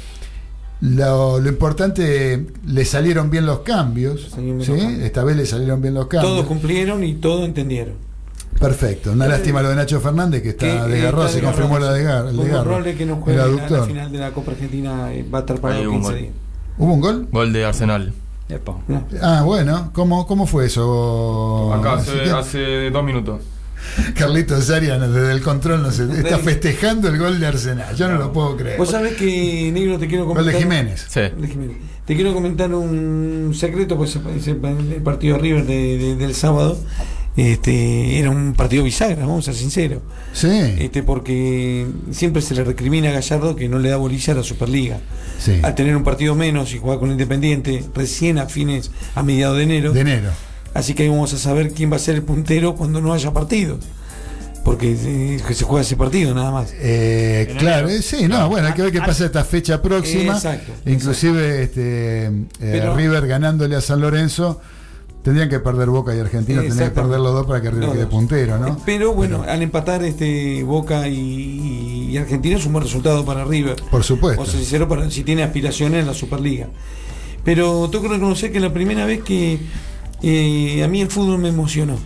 Lo, lo importante, le salieron bien los cambios, Salieron bien ¿sí? los cambios. Esta vez le salieron bien los cambios. Todos cumplieron y todos entendieron. Perfecto. Una lástima lo de Nacho Fernández, que está Que, desgarrado, eh, se está confirmó la desgarrado, desgar, el sí. Muy desgarro. probable que no el juegue la, la aductor. final de la Copa Argentina, eh, va a estar para Ahí los hubo un quince gol. días. ¿Hubo un gol? Gol de Arsenal. Epa. No. Ah, bueno. ¿Cómo, cómo fue eso? Acá Así hace, que- hace dos minutos. Carlitos Arias desde el control no sé, está festejando el gol de Arsenal. Yo no lo puedo creer. Vos sabés que, Negro, te quiero Gol comentar. de Jiménez. Sí. de Jiménez. Te quiero comentar un secreto, pues ese- el partido River de- de- del sábado este, era un partido bisagra, vamos a ser sinceros. Sí. Este, porque siempre se le recrimina a Gallardo que no le da bolilla a la Superliga. Sí. Al tener un partido menos y jugar con Independiente recién a fines, a mediados de enero. De enero. Así que ahí vamos a saber quién va a ser el puntero cuando no haya partido. Porque eh, que se juega ese partido nada más. Eh, En claro, enero. eh, sí, no, bueno, hay que ver qué pasa esta fecha próxima. Exacto, Inclusive este, eh, Pero- River ganándole a San Lorenzo, tendrían que perder Boca y Argentina, tendrían que Exactamente. perder los dos para que River Los quede dos. puntero, ¿no? Pero bueno, al empatar este Boca y, y Argentina es un buen resultado para River. Por supuesto. O sea, sincero, para, si tiene aspiraciones en la Superliga. Pero tengo que reconocer que la primera vez que eh, a mí el fútbol me emocionó.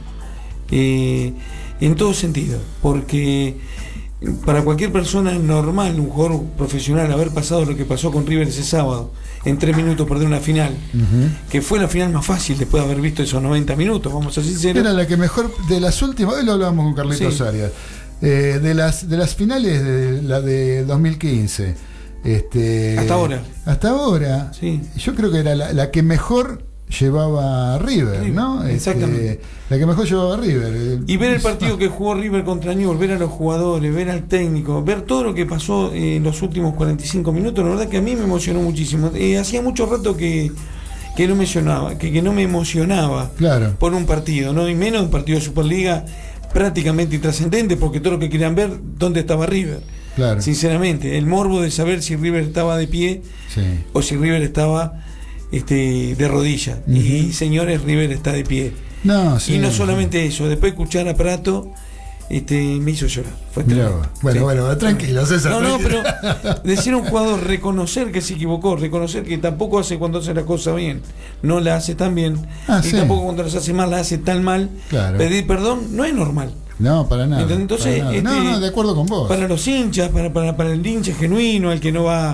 Eh, en todo sentido. Porque para cualquier persona normal, un jugador profesional, haber pasado lo que pasó con River ese sábado, en tres minutos perder una final, Ujú. que fue la final más fácil después de haber visto esos noventa minutos, vamos a ser sinceros. Era la que mejor, de las últimas, hoy lo hablábamos con Carlitos Sí. Arias, eh, de las de las finales de la de dos mil quince. Este, Hasta ahora. Hasta ahora. Sí. Yo creo que era la, la que mejor llevaba a River, River, ¿no? Este, exactamente. la que mejor llevaba a River. eh, Y ver el partido que jugó River contra Newell's, ver a los jugadores, ver al técnico, ver todo lo que pasó en los últimos cuarenta y cinco minutos, la verdad que a mí me emocionó muchísimo. Eh, hacía mucho rato que, que no me emocionaba, que, que no me emocionaba Claro. por un partido, ¿no? Y menos un partido de Superliga prácticamente intrascendente, porque todo lo que querían ver, dónde estaba River. Claro. Sinceramente, el morbo de saber si River estaba de pie Sí. o si River estaba este, de rodillas. Y señores, River está de pie. No, sí, y no sí. solamente eso, después escuchar a Prato este, me hizo llorar. Fue Mirá tremendo. vos. Bueno, Sí. bueno, tranquilo, César. No, no, tranquilo. pero decir a un jugador, reconocer que se equivocó, reconocer que tampoco hace cuando hace la cosa bien, no la hace tan bien, Ah, y sí. tampoco cuando las hace mal, la hace tan mal, Claro. pedir perdón no es normal. No, para nada. ¿Entendés? Entonces, para nada. este, no, no, de acuerdo con vos. Para los hinchas, para, para, para el hincha genuino, el que no va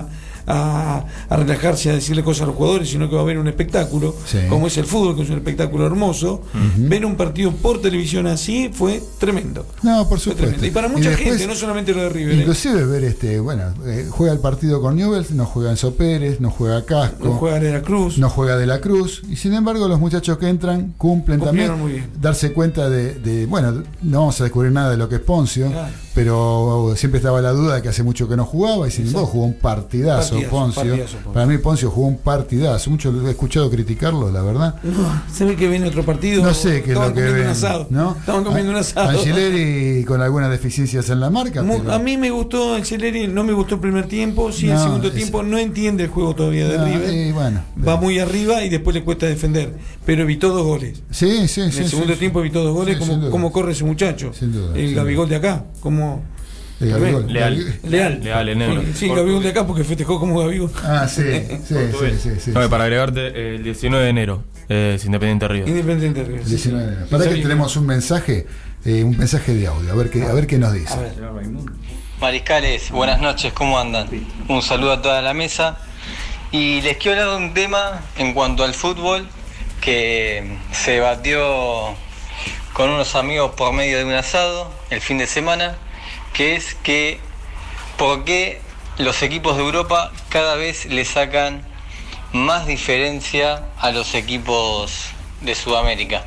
a, a relajarse, a decirle cosas a los jugadores, sino que va a haber un espectáculo, sí. como es el fútbol, que es un espectáculo hermoso. Uh-huh. Ver un partido por televisión así fue tremendo. No, por supuesto. Y para mucha y después, gente, no solamente lo de River. Inclusive ver este, bueno, eh, juega el partido con Newell's, no juega Enzo Pérez, no juega Casco, no juega De la Cruz, no juega De la Cruz, y sin embargo los muchachos que entran cumplen Cumplieron también, muy bien. Darse cuenta de, de, bueno, no vamos a descubrir nada de lo que es Poncio, claro. pero siempre estaba la duda de que hace mucho que no jugaba, y sin embargo jugó un partidazo, partidazo Poncio. Partidazo, Poncio. Para mí Poncio jugó un partidazo, mucho lo he escuchado criticarlo, la verdad. No, se ve que viene otro partido. No sé qué es lo que ven, un asado. ¿no? Estaban comiendo un asado. Angeleri con algunas deficiencias en la marca. Mu- pero... A mí me gustó Angeleri, no me gustó el primer tiempo, sí, no, el segundo es... tiempo no entiende el juego todavía de no, River. Eh, bueno, va bueno. muy arriba y después le cuesta defender, pero evitó dos goles. Sí, sí, en sí. En el segundo sí, tiempo evitó dos goles, sí, como, como corre ese muchacho. Sin duda, el sin Gabigol duda. de acá, como el Gabigol. Leal. Leal. Leal, en negro. Sí, Gabigol de acá porque festejó como Gabigol. Ah, sí, sí, sí, sí, sí. No, para agregarte, el diecinueve de enero es Independiente Río. Independiente Río. Sí, diecinueve de enero. Para que tenemos un mensaje, eh, un mensaje de audio, a ver qué, a ver qué nos dice. A ver. Mariscales, buenas noches, ¿cómo andan? Un saludo a toda la mesa. Y les quiero hablar de un tema en cuanto al fútbol que se debatió con unos amigos por medio de un asado el fin de semana, que es que por qué los equipos de Europa cada vez le sacan más diferencia a los equipos de Sudamérica.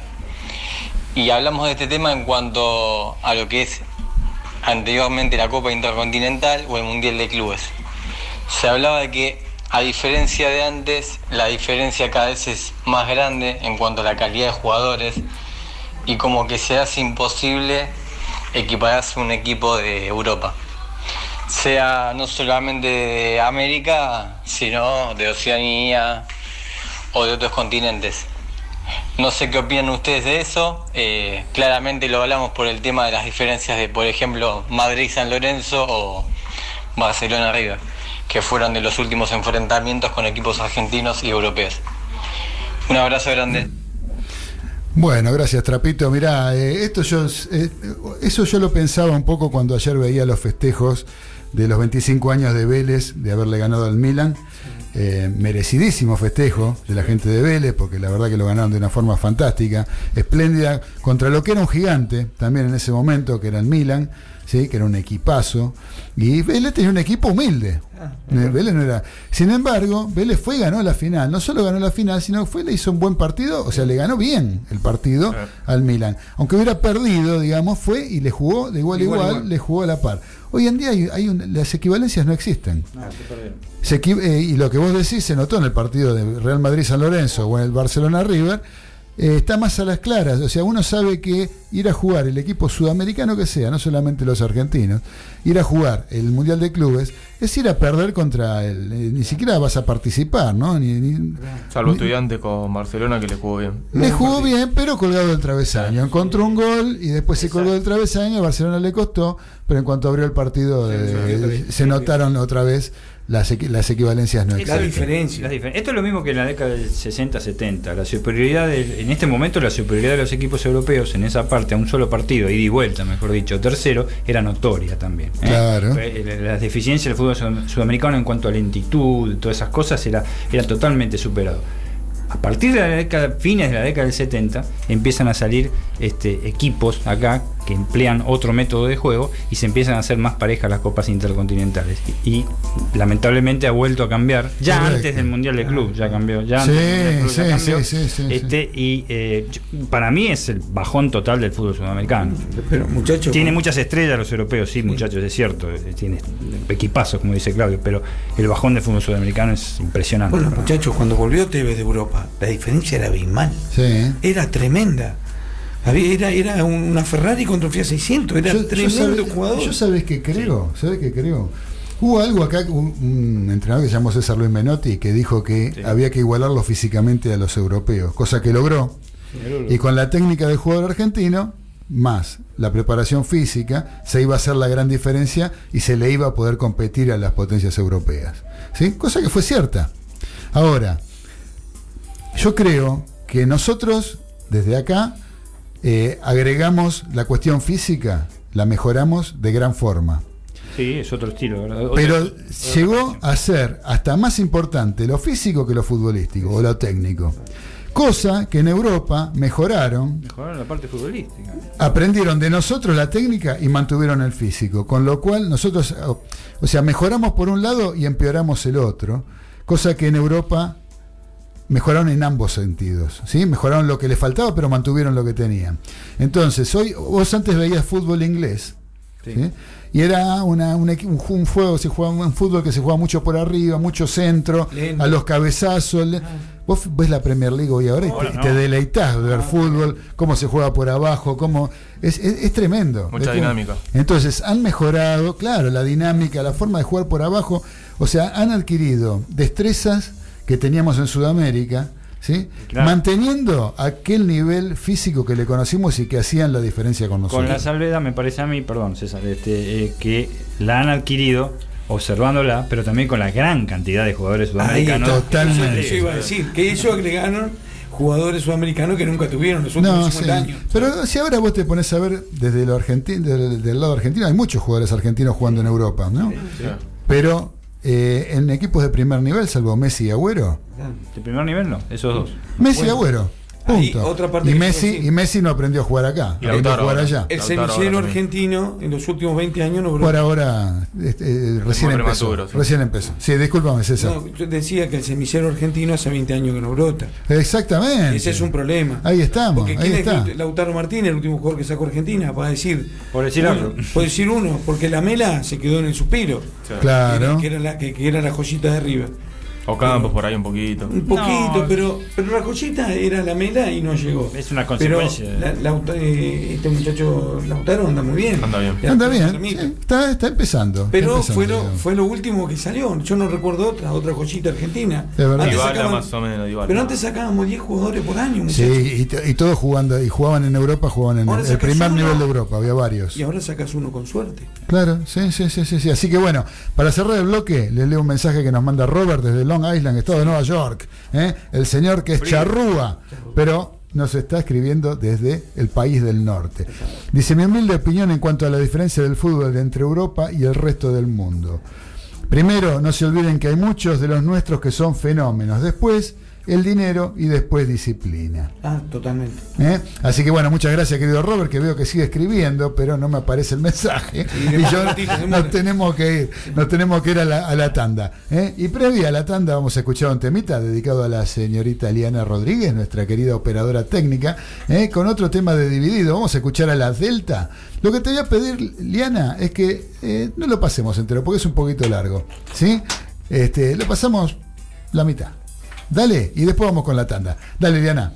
Y hablamos de este tema en cuanto a lo que es anteriormente la Copa Intercontinental o el Mundial de Clubes. Se hablaba de que, a diferencia de antes, la diferencia cada vez es más grande en cuanto a la calidad de jugadores y como que se hace imposible equipararse a un equipo de Europa, sea no solamente de América, sino de Oceanía o de otros continentes. No sé qué opinan ustedes de eso. Eh, claramente lo hablamos por el tema de las diferencias de, por ejemplo, Madrid-San Lorenzo o Barcelona-River, que fueron de los últimos enfrentamientos con equipos argentinos y europeos. Un abrazo grande. Bueno, gracias Trapito. Mirá, eh, esto yo, eh, eso yo lo pensaba un poco cuando ayer veía los festejos de los veinticinco años de Vélez, de haberle ganado al Milan. Eh, merecidísimo festejo de la gente de Vélez, porque la verdad que lo ganaron de una forma fantástica, espléndida, contra lo que era un gigante también en ese momento, que era el Milan, ¿sí? Que era un equipazo, y Vélez tenía un equipo humilde. Ah, Vélez no era. Sin embargo, Vélez fue y ganó la final. No solo ganó la final, sino fue le hizo un buen partido, o sea, le ganó bien el partido ah. al Milan. Aunque hubiera perdido, digamos, fue y le jugó de igual a igual, igual, igual, le jugó a la par. Hoy en día hay, hay un, las equivalencias no existen. Ah, se equi- eh, y lo que vos decís se notó en el partido de Real Madrid-San Lorenzo o en el Barcelona-River. Eh, está más a las claras, o sea, uno sabe que ir a jugar el equipo sudamericano que sea, no solamente los argentinos, ir a jugar el Mundial de Clubes es ir a perder contra el, eh, ni siquiera vas a participar, ¿no? Ni, ni, Salvo ni, Estudiantes con Barcelona, que le jugó bien. Le jugó bien, pero colgado del travesaño. Encontró un gol y después se colgó del travesaño, a Barcelona le costó, pero en cuanto abrió el partido eh, se notaron otra vez las, equ- las equivalencias no existen. La diferencia. La difer- Esto es lo mismo que en la década del sesenta setenta. La superioridad de, en este momento la superioridad de los equipos europeos en esa parte, a un solo partido, ida y vuelta, mejor dicho, tercero, era notoria también. ¿eh? Claro. Las deficiencias del fútbol sudamericano en cuanto a lentitud, todas esas cosas, era, era totalmente superado. A partir de la década, fines de la década del setenta, empiezan a salir este, equipos acá que emplean otro método de juego y se empiezan a hacer más parejas las copas intercontinentales. Y, y lamentablemente ha vuelto a cambiar. Ya Correcto. Antes del Mundial de Club ya cambió. Ya sí, antes del Mundial de Club sí, ya cambió. Sí, sí, sí, este, sí. Y eh, para mí es el bajón total del fútbol sudamericano. Pero muchachos, tiene muchas estrellas los europeos, sí, sí, muchachos, es cierto. Tiene equipazos, como dice Claudio, pero el bajón del fútbol sudamericano es impresionante. Bueno, muchachos, cuando volvió Tevez de Europa, la diferencia era abismal. Sí. Era tremenda. Era, era una Ferrari contra un Fiat seiscientos. Era yo, tremendo yo sabe, jugador. Yo sabés que creo, sí. sabés que creo. Hubo algo acá, un, un entrenador que se llamó César Luis Menotti, que dijo que sí. había que igualarlo físicamente a los europeos, cosa que logró. Sí, y con la técnica del jugador argentino, más la preparación física, se iba a hacer la gran diferencia y se le iba a poder competir a las potencias europeas. ¿Sí? Cosa que fue cierta. Ahora, yo creo que nosotros, desde acá, eh, agregamos la cuestión física, la mejoramos de gran forma. Sí, es otro estilo, ¿verdad? Pero Otra- llegó a ser hasta más importante lo físico que lo futbolístico o lo técnico. Cosa que en Europa mejoraron, Mejoraron la parte futbolística. aprendieron de nosotros la técnica y mantuvieron el físico. Con lo cual nosotros, o, o sea, mejoramos por un lado y empeoramos el otro. Cosa que en Europa mejoraron en ambos sentidos, ¿sí? Mejoraron lo que les faltaba, pero mantuvieron lo que tenían. Entonces, hoy vos antes veías fútbol inglés, Sí. ¿sí? Y era una, un, equi- un, un juego, se jugaba un fútbol que se jugaba mucho por arriba, mucho centro, Lento. a los cabezazos. le- Vos ves la Premier League hoy ahora y Ahora te, no. te deleitás de ver fútbol, cómo se juega por abajo, cómo es, es, es tremendo. Mucha Es dinámica. Entonces han mejorado, claro, la dinámica, la forma de jugar por abajo, o sea, han adquirido destrezas que teníamos en Sudamérica, ¿sí? Claro. Manteniendo aquel nivel físico que le conocimos y que hacían la diferencia con nosotros. Con la salvedad, me parece a mí, perdón, César, este, eh, que la han adquirido observándola, pero también con la gran cantidad de jugadores Ahí sudamericanos. está. Totalmente. Eso iba a decir, que ellos agregaron jugadores sudamericanos que nunca tuvieron los últimos No, cincuenta sí. años. Pero si ahora vos te pones a ver desde lo argentino, del, del lado argentino, hay muchos jugadores argentinos jugando en Europa, ¿no? Sí. Pero eh, en equipos de primer nivel, salvo Messi y Agüero, De primer nivel no, esos dos. Messi y Bueno, Agüero, ahí punto. otra parte y que Messi quiero decir. y Messi no aprendió a jugar acá, Y aprendió a Lautaro jugar ahora. allá. El Lautaro ahora semillero también. argentino en los últimos veinte años no Por ahora este, eh, recién muy empezó. prematuro, sí. Recién empezó. Sí, discúlpame, César. No, yo decía que el semillero argentino hace veinte años que no brota. Exactamente. Ese es un problema. Ahí estamos, Porque ahí ¿quién está. es Lautaro Martínez, el último jugador que sacó Argentina? Para decir. Por decir uno, algo. Por decir uno, porque la Mela se quedó en el suspiro. Claro. Que era, la, que, que era la joyita de arriba. O Campos por ahí un poquito. Un poquito, No. pero pero la joyita era la Mela y no llegó. Es una Pero consecuencia. la- Lauta- eh, este muchacho Lautaro anda muy bien. Anda bien. Ya, Anda se bien, permite. sí, está, está empezando. está Pero empezando, fue lo, digamos. fue lo último que salió. Yo no recuerdo otra, otra joyita argentina. Es verdad. Antes Dybala sacaban- más o menos, Dybala. pero antes sacábamos diez jugadores por año, Sí, muchachos. y, t- y todos jugando, y jugaban en Europa, jugaban en Ahora el, el sacas primer uno. nivel de Europa, había varios. Y ahora sacas uno con suerte. Claro, sí, sí, sí, sí, sí. Así que bueno, para cerrar el bloque, les leo un mensaje que nos manda Robert desde Long Island, estado de Nueva York. ¿eh? El señor que es charrúa, pero nos está escribiendo desde el país del norte. Dice: mi humilde opinión en cuanto a la diferencia del fútbol entre Europa y el resto del mundo. Primero, no se olviden que hay muchos de los nuestros que son fenómenos. Después, el dinero y después disciplina. Ah, totalmente. ¿Eh? Así que bueno, muchas gracias, querido Robert, que veo que sigue escribiendo, pero no me aparece el mensaje. Y Y yo demora, demora. nos tenemos que ir, nos tenemos que ir a la, a la tanda. ¿eh? Y previa a la tanda vamos a escuchar un temita dedicado a la señorita Liana Rodríguez, nuestra querida operadora técnica, ¿eh? con otro tema de Dividido. Vamos a escuchar a la Delta. Lo que te voy a pedir, Liana, es que eh, no lo pasemos entero, porque es un poquito largo. ¿Sí? Este, lo pasamos la mitad. Dale, y después vamos con la tanda. Dale, Diana.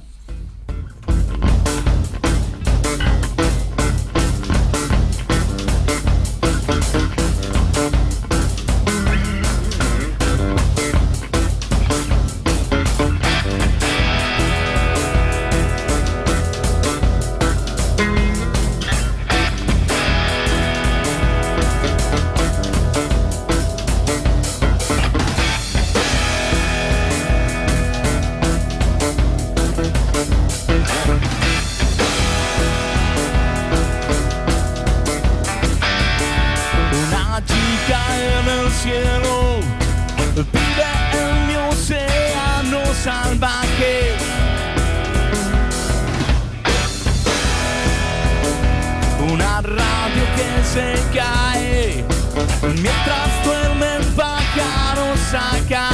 Una chica en el cielo vive en mi océano salvaje. Una radio que se cae mientras duermen pájaros acá.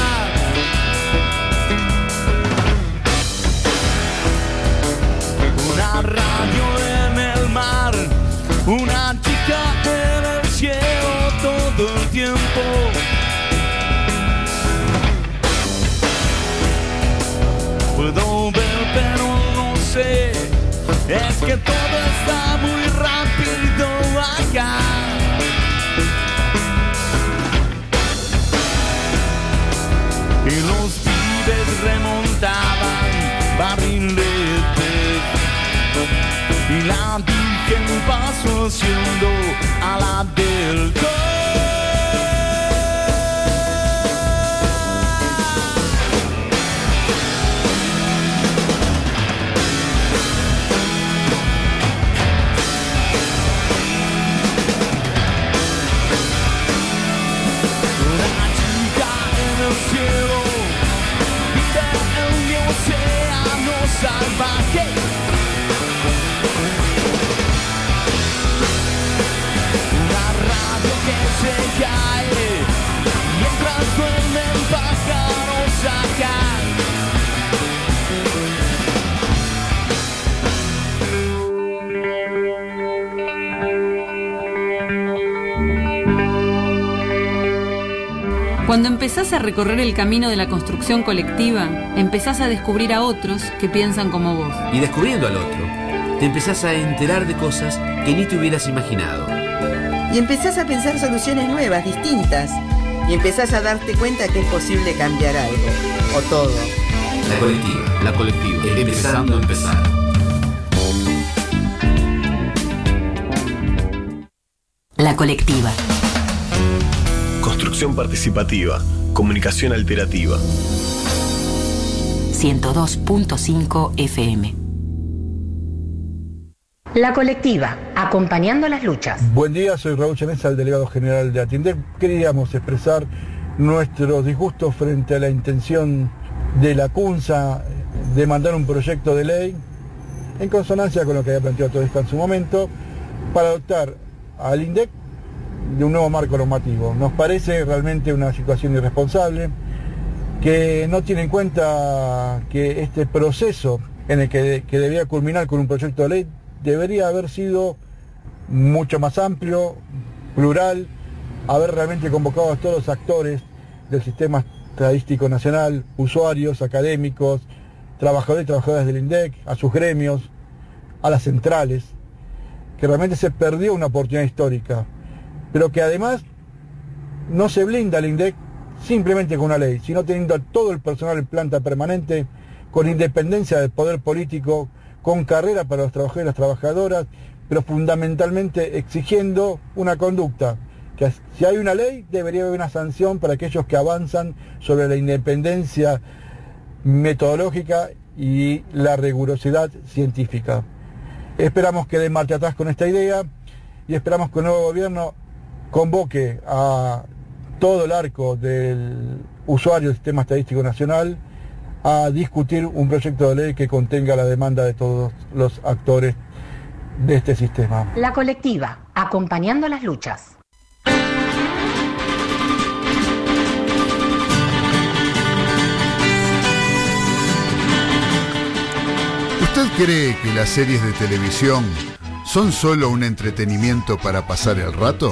Una radio en el mar, una chica en el cielo todo el tiempo. Puedo ver pero no sé, es que todo está muy rápido acá. Y los pibes remontaban barriletes y la Virgen pasó haciendo a la delta. salvaje. Una radio que se cae mientras duermen pájaros acá. Cuando empezás a recorrer el camino de la construcción colectiva, empezás a descubrir a otros que piensan como vos. Y descubriendo al otro, te empezás a enterar de cosas que ni te hubieras imaginado. Y empezás a pensar soluciones nuevas, distintas. Y empezás a darte cuenta que es posible cambiar algo. O todo. La colectiva, la colectiva, empezando a empezar. La colectiva. Construcción participativa, comunicación alternativa. ciento dos punto cinco F M. La colectiva, acompañando las luchas. Buen día, soy Raúl Chanesa, el delegado general de Atindec. Queríamos expresar nuestros disgustos frente a la intención de la CUNSA de mandar un proyecto de ley en consonancia con lo que había planteado Todesca en su momento para adoptar al INDEC de un nuevo marco normativo. Nos parece realmente una situación irresponsable que no tiene en cuenta que este proceso en el que, que debía culminar con un proyecto de ley debería haber sido mucho más amplio, plural, haber realmente convocado a todos los actores del sistema estadístico nacional, usuarios, académicos, trabajadores y trabajadoras del INDEC, a sus gremios, a las centrales, que realmente se perdió una oportunidad histórica, pero que además no se blinda el INDEC simplemente con una ley, sino teniendo a todo el personal en planta permanente, con independencia del poder político, con carrera para los trabajadores y las trabajadoras, pero fundamentalmente exigiendo una conducta, que si hay una ley debería haber una sanción para aquellos que avanzan sobre la independencia metodológica y la rigurosidad científica. Esperamos que den marcha atrás con esta idea y esperamos que el nuevo gobierno convoque a todo el arco del usuario del Sistema Estadístico Nacional a discutir un proyecto de ley que contenga la demanda de todos los actores de este sistema. La colectiva, acompañando las luchas. ¿Usted cree que las series de televisión son solo un entretenimiento para pasar el rato?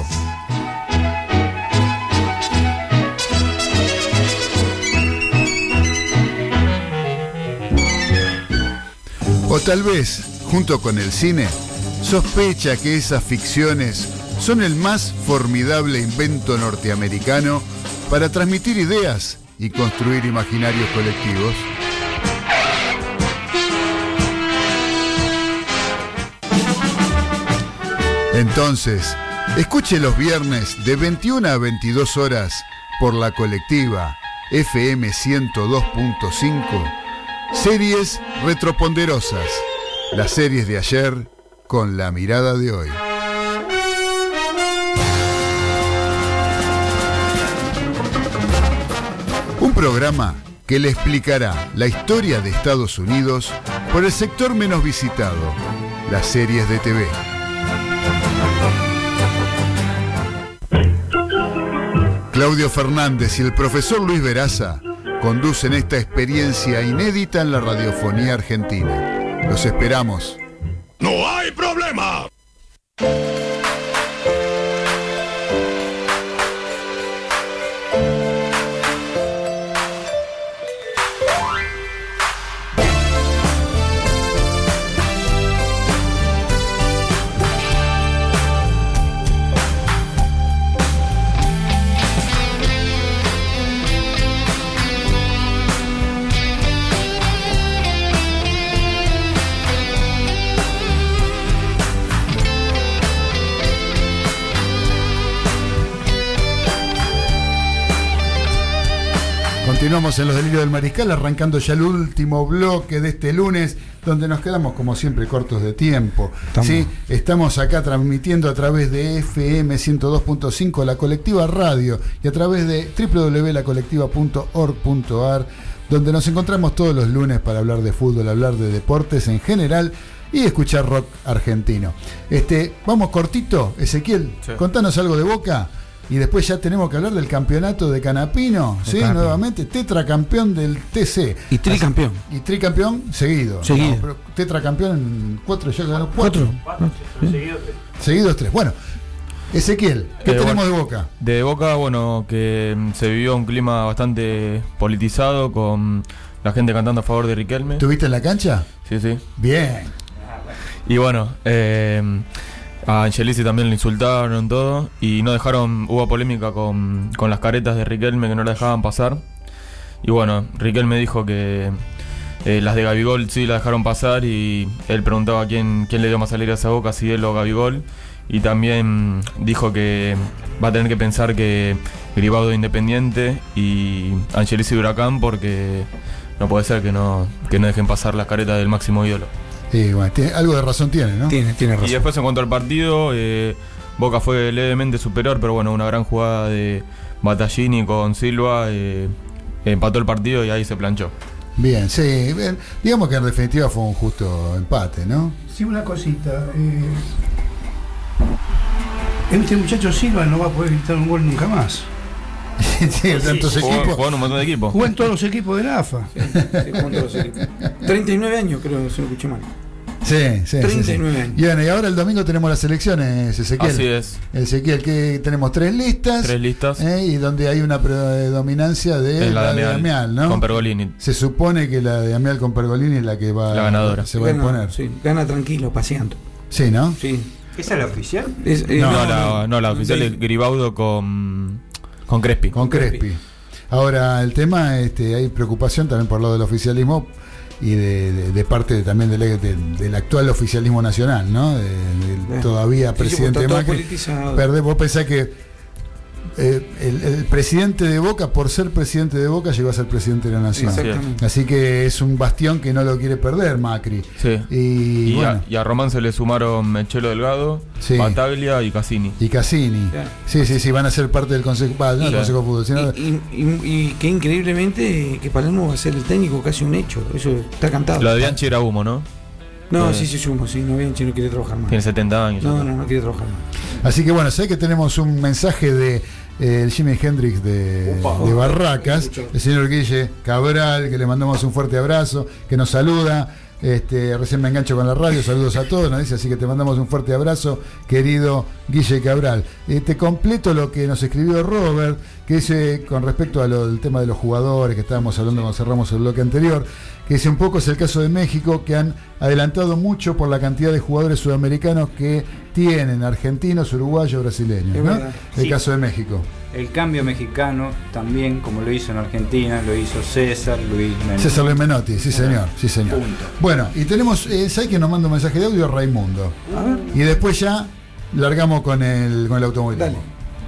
O tal vez, junto con el cine, sospecha que esas ficciones son el más formidable invento norteamericano para transmitir ideas y construir imaginarios colectivos. Entonces, escuche los viernes de veintiuna a veintidós horas por la colectiva F M ciento dos punto cinco, Series Retroponderosas, las series de ayer con la mirada de hoy. Un programa que le explicará la historia de Estados Unidos por el sector menos visitado, las series de T V. Claudio Fernández y el profesor Luis Veraza conducen esta experiencia inédita en la radiofonía argentina. Los esperamos. ¡No hay problema! Continuamos en los delirios del Mariscal, arrancando ya el último bloque de este lunes, donde nos quedamos como siempre cortos de tiempo. Estamos, ¿sí? Estamos acá transmitiendo a través de F M ciento dos punto cinco, la colectiva radio, y a través de doble u doble u doble u punto la colectiva punto org punto a r donde nos encontramos todos los lunes para hablar de fútbol, hablar de deportes en general y escuchar rock argentino. Este, vamos cortito, Ezequiel, sí. Contanos algo de Boca. Y después ya tenemos que hablar del campeonato de Canapino, ¿sí? Canapino. Nuevamente, tetracampeón del T C. Y tricampeón. Así, y tricampeón seguido. Seguido. No, pero tetracampeón en cuatro, ya ganó cuatro. Cuatro. ¿Sí? Seguidos tres. Seguidos tres. Bueno, Ezequiel, ¿qué eh, tenemos bueno, de Boca? De Boca, bueno, que se vivió un clima bastante politizado con la gente cantando a favor de Riquelme. ¿Tuviste en la cancha? Sí, sí. Bien. Y bueno, eh... a Angelici también le insultaron todo y no dejaron, hubo polémica con, con las caretas de Riquelme que no la dejaban pasar. Y bueno, Riquelme dijo que eh, las de Gabigol sí la dejaron pasar y él preguntaba quién, quién le dio más alegría a esa Boca, si él o Gabigol. Y también dijo que va a tener que pensar que Gribaudo Independiente y Angelici de Huracán porque no puede ser que no, que no dejen pasar las caretas del máximo ídolo. Sí, bueno, tiene, algo de razón tiene, ¿no? Tiene, tiene razón. Y después en cuanto al partido, eh, Boca fue levemente superior, pero bueno, una gran jugada de Battaglini con Silva, eh, empató el partido y ahí se planchó. Bien, sí, bien. Digamos que en definitiva fue un justo empate, ¿no? Sí, una cosita. Eh, este muchacho Silva no va a poder gritar un gol nunca más. Sí, tantos sí, equipos. Jugó en un montón de equipos. Jugó en todos los equipos de la A F A. Sí, sí, todos los equipos. treinta y nueve años, creo, si no escuché mal. Sí, sí. treinta y nueve sí, sí. años. Y bueno, y ahora el domingo tenemos las elecciones, Ezequiel. Así es. Ezequiel, que tenemos tres listas. Tres listas. Eh, y donde hay una predominancia de es la, la de de Amial, ¿no? Con Pergolini. Se supone que la de Amial con Pergolini es la que va la ganadora. se va gana, a imponer. Sí, gana tranquilo, paseando. Sí, ¿no? Sí. ¿Esa es la oficial? Es, eh, no, no, no, la, no, no, la oficial sí. es Gribaudo con, con Crespi. Con Crespi. Ahora, el tema, este, hay preocupación también por lo del oficialismo y de, de, de parte de, también del, de, del actual oficialismo nacional, ¿no? De, de, todavía sí, presidente sí, Macri. Perdés, vos pensás que eh, el, el presidente de Boca, por ser presidente de Boca, llegó a ser presidente de la Nación. Así que es un bastión que no lo quiere perder Macri. Sí. Y, y, bueno, a, y a Román se le sumaron Mechelo Delgado, sí. Bataglia y Cassini. Y Cassini. Yeah. Sí, sí, sí, van a ser parte del Consejo, bah, no, y, el Consejo de Fútbol. Sino... Y, y, y, y que increíblemente que Palermo va a ser el técnico, casi un hecho. Eso está cantado. Lo de Bianchi era humo, ¿no? No, eh, sí, sí, sumo, sí, no, Bianchi no quiere trabajar más. Tiene setenta años. No, no, no quiere trabajar más. Así que bueno, sé que tenemos un mensaje de eh, el Jimi Hendrix de, de Barracas, el señor Guille Cabral, que le mandamos un fuerte abrazo, que nos saluda. Este, recién me engancho con la radio, saludos a todos, nos dice, así que te mandamos un fuerte abrazo, querido Guille Cabral. Eh, te completo lo que nos escribió Robert, que dice con respecto al tema de los jugadores que estábamos hablando cuando cerramos el bloque anterior, que dice un poco es el caso de México, que han adelantado mucho por la cantidad de jugadores sudamericanos que tienen, argentinos, uruguayos, brasileños, ¿no? El sí. caso de México. El cambio mexicano también, como lo hizo en Argentina, lo hizo César Luis Menotti. César Luis Menotti, sí señor, sí señor. Punto. Bueno, y tenemos, eh, ¿sabes que nos manda un mensaje de audio? Raimundo. Y después ya largamos con el, con el automovilismo.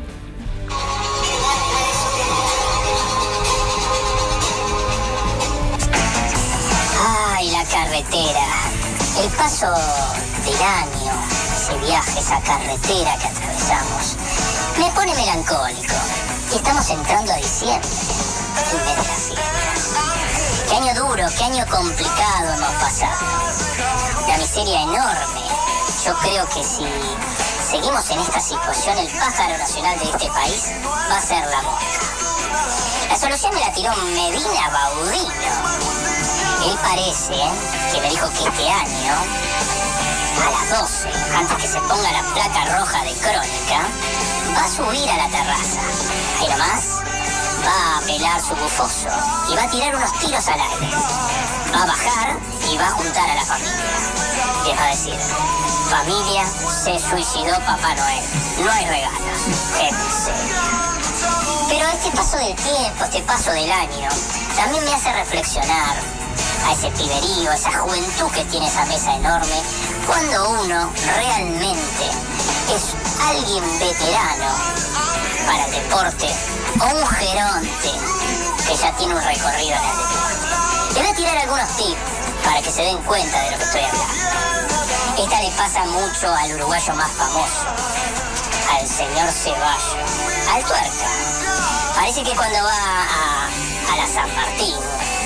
Ay, la carretera. El paso del año, ese viaje, esa carretera que atravesamos, me pone melancólico. Y estamos entrando a diciembre, el mes de las fiestas. Qué año duro, qué año complicado hemos pasado. La miseria enorme. Yo creo que si seguimos en esta situación, el pájaro nacional de este país va a ser la mosca. La solución me la tiró Medina Baudino. Él parece ¿eh? que me dijo que este año, a las doce, antes que se ponga la placa roja de Crónica, va a subir a la terraza. Ahí nomás va a pelar su bufoso y va a tirar unos tiros al aire. Va a bajar y va a juntar a la familia. Les va a decir, familia, se suicidó Papá Noel. No hay regalos. Gente seria. Pero este paso del tiempo, este paso del año, también me hace reflexionar a ese piberío, a esa juventud que tiene esa mesa enorme, cuando uno realmente es alguien veterano para el deporte o un geronte que ya tiene un recorrido en el deporte. Le voy a tirar algunos tips para que se den cuenta de lo que estoy hablando. Esta le pasa mucho al uruguayo más famoso, al señor Ceballos, al Tuerca. Parece que cuando va a, a la San Martín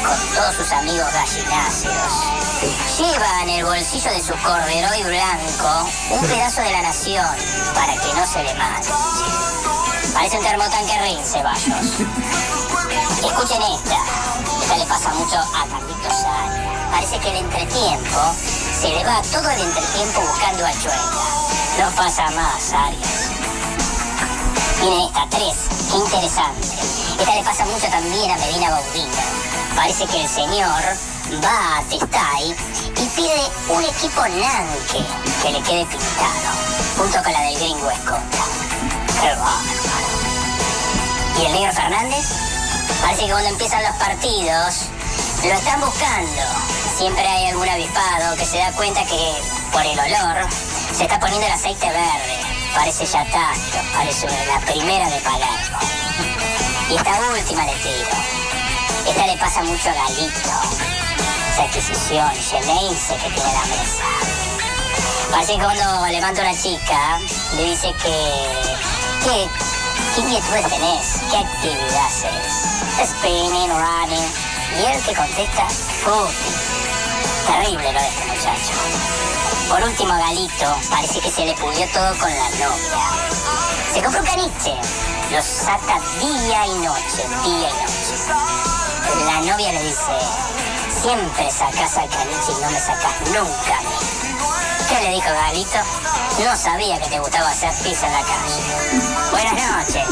con todos sus amigos gallináceos. Lleva en el bolsillo de su corderoy blanco un pedazo de la nación para que no se le manche. Parece un termotanque Rin, Ceballos. Escuchen esta. Esta le pasa mucho a Carlitos Sainz. Parece que el entretiempo se le va todo el entretiempo buscando a Chueca. No pasa más, Arias. Miren esta, tres. Qué interesante. Esta le pasa mucho también a Medina Baudino. Parece que el señor va a Testay y pide un equipo nanque que le quede pintado, junto con la del gringo Escota. Qué bárbaro. ¿Y el negro Fernández? Parece que cuando empiezan los partidos lo están buscando. Siempre hay algún avispado que se da cuenta que por el olor se está poniendo el aceite verde. Parece ya tanto, parece la primera de Palermo. Y esta última le tiro. Esta le pasa mucho a Galito. Esa adquisición geneise que tiene la mesa. Parece que cuando levanta una chica, le dice que... que ¿qué inquietudes tenés? ¿Qué actividad haces? Spinning, running. Y él que contesta, footing. Terrible lo de este muchacho. Por último, Galito, parece que se le pudrió todo con la novia. Se compró un caniche. Lo saca día y noche, día y noche. La novia le dice, siempre sacás al caniche y no me sacás nunca a mí. ¿Qué le dijo Galito? No sabía que te gustaba hacer pis en la calle. Buenas noches.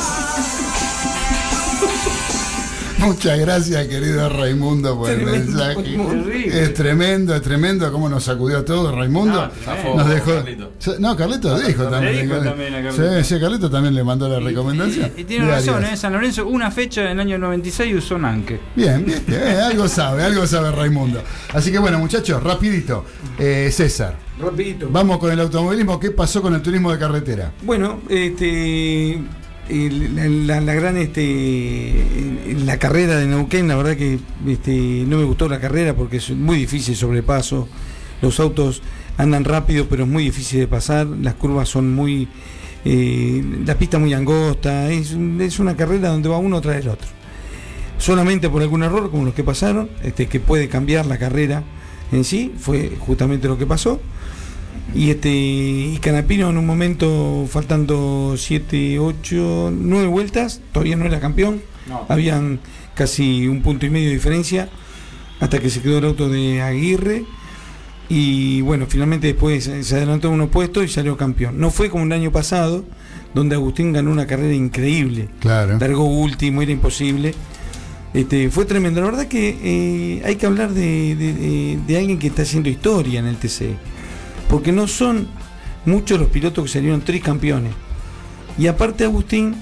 Muchas gracias, querido Raimundo, por tremendo, el mensaje. Muy es tremendo, es tremendo cómo nos sacudió todo Raimundo. No, nos dejó. Carlito. No, Carlito dijo también. Dijo también a Carlito. Sí, sí, Carlito también le mandó la y, recomendación. Y, y tiene razón, ¿eh? San Lorenzo, una fecha en el año noventa y seis usó Nanque. Bien, bien, eh, algo sabe, algo sabe Raimundo. Así que bueno, muchachos, rapidito. Eh, César. Rapidito. Vamos con el automovilismo. ¿Qué pasó con el turismo de carretera? Bueno, este. La, la, la gran este la carrera de Neuquén, la verdad que este, no me gustó la carrera porque es muy difícil sobrepaso, los autos andan rápido pero es muy difícil de pasar, las curvas son muy eh, la pista muy angosta, es, es una carrera donde va uno tras el otro, solamente por algún error como los que pasaron, este, que puede cambiar la carrera en sí, fue justamente lo que pasó. Y este y Canapino en un momento, faltando siete, ocho, nueve vueltas, todavía no era campeón, no. Habían casi un punto y medio de diferencia, hasta que se quedó el auto de Aguirre, y bueno, finalmente después se adelantó unos puestos y salió campeón. No fue como el año pasado, donde Agustín ganó una carrera increíble, claro. Largó último, era imposible. Este, fue tremendo. La verdad que eh, hay que hablar de, de, de, de alguien que está haciendo historia en el T C, porque no son muchos los pilotos que salieron tricampeones. Y aparte Agustín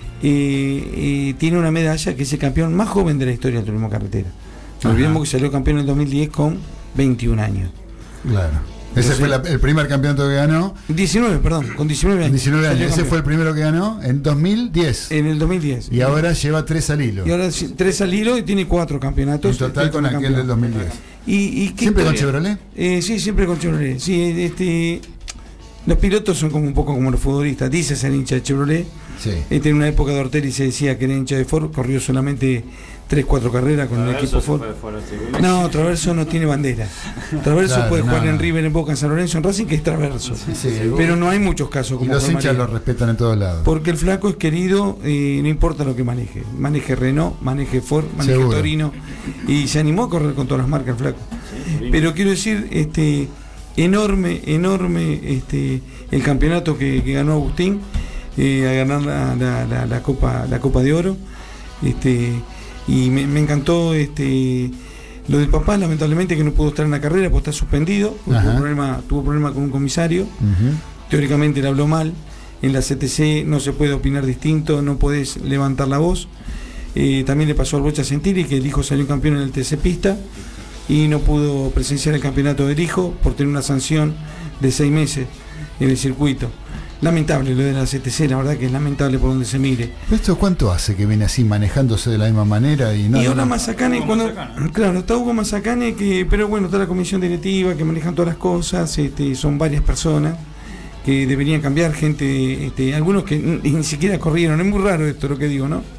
eh, eh, tiene una medalla que es el campeón más joven de la historia del turismo carretera. No olvidemos que salió campeón en el dos mil diez con veintiún años. Claro. Ese fue la, el primer campeonato que ganó. diecinueve, perdón, con diecinueve años. diecinueve años. Ese campeón. Fue el primero que ganó en dos mil diez. En el dos mil diez. Y ahora lleva tres al hilo. Y ahora tres al hilo y tiene cuatro campeonatos. En total con aquel campeón. Del dos mil diez. ¿Y, y ¿Siempre historia? Con Chevrolet? Eh, sí, siempre con Chevrolet. Sí, este, los pilotos son como un poco como los futbolistas. Dice ser hincha de Chevrolet. Sí. Este, en una época de Ortelli se decía que era hincha de Ford. Corrió solamente tres, cuatro carreras con el equipo Ford. No, Traverso no tiene bandera. Traverso claro, puede no, jugar no. en River, en Boca, en San Lorenzo, en Racing, que es Traverso. Sí, sí, pero no hay muchos casos como y los hinchas lo respetan en todos lados. Porque el flaco es querido, eh, no importa lo que maneje. Maneje Renault, maneje Ford, maneje Seguro. Torino. Y se animó a correr con todas las marcas el flaco. Pero quiero decir, este enorme, enorme este el campeonato que, que ganó Agustín, eh, a ganar la, la, la, la Copa la Copa de Oro. Este y me, me encantó este lo del papá, lamentablemente que no pudo estar en la carrera porque está suspendido, porque tuvo problema, tuvo problema con un comisario. Uh-huh. Teóricamente le habló mal. En la C T C no se puede opinar distinto, no podés levantar la voz. Eh, también le pasó al Bocha Gentili, que el hijo salió campeón en el T C Pista y no pudo presenciar el campeonato del hijo por tener una sanción de seis meses en el circuito. Lamentable lo de la C T C, la verdad que es lamentable por donde se mire. ¿Esto cuánto hace que viene así manejándose de la misma manera? Y, no, y ahora no, Mazacane, cuando, Mazacane. Claro, está Hugo Mazacane, que, pero bueno, está la comisión directiva que manejan todas las cosas, este, son varias personas que deberían cambiar, gente, este, algunos que ni siquiera corrieron, es muy raro esto lo que digo, ¿no?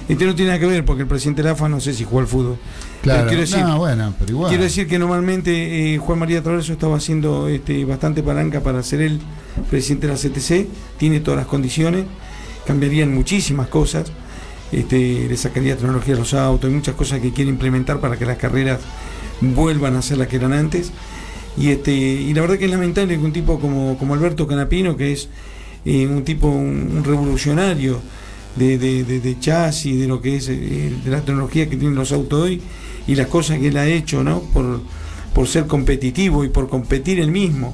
Este no tiene nada que ver porque el presidente de la A F A no sé si jugó al fútbol. Claro, quiero decir, no, bueno, pero igual. Quiero decir que normalmente eh, Juan María Traverso estaba haciendo este, bastante palanca para ser el presidente de la C T C, tiene todas las condiciones, cambiarían muchísimas cosas, este, le sacaría tecnología a los autos, hay muchas cosas que quiere implementar para que las carreras vuelvan a ser las que eran antes. Y este y la verdad que es lamentable que un tipo como, como Alberto Canapino, que es eh, un tipo, un, un revolucionario de, de, de, de chasis, de lo que es eh, de la tecnología que tienen los autos hoy y las cosas que él ha hecho, ¿no? por, por ser competitivo y por competir él mismo.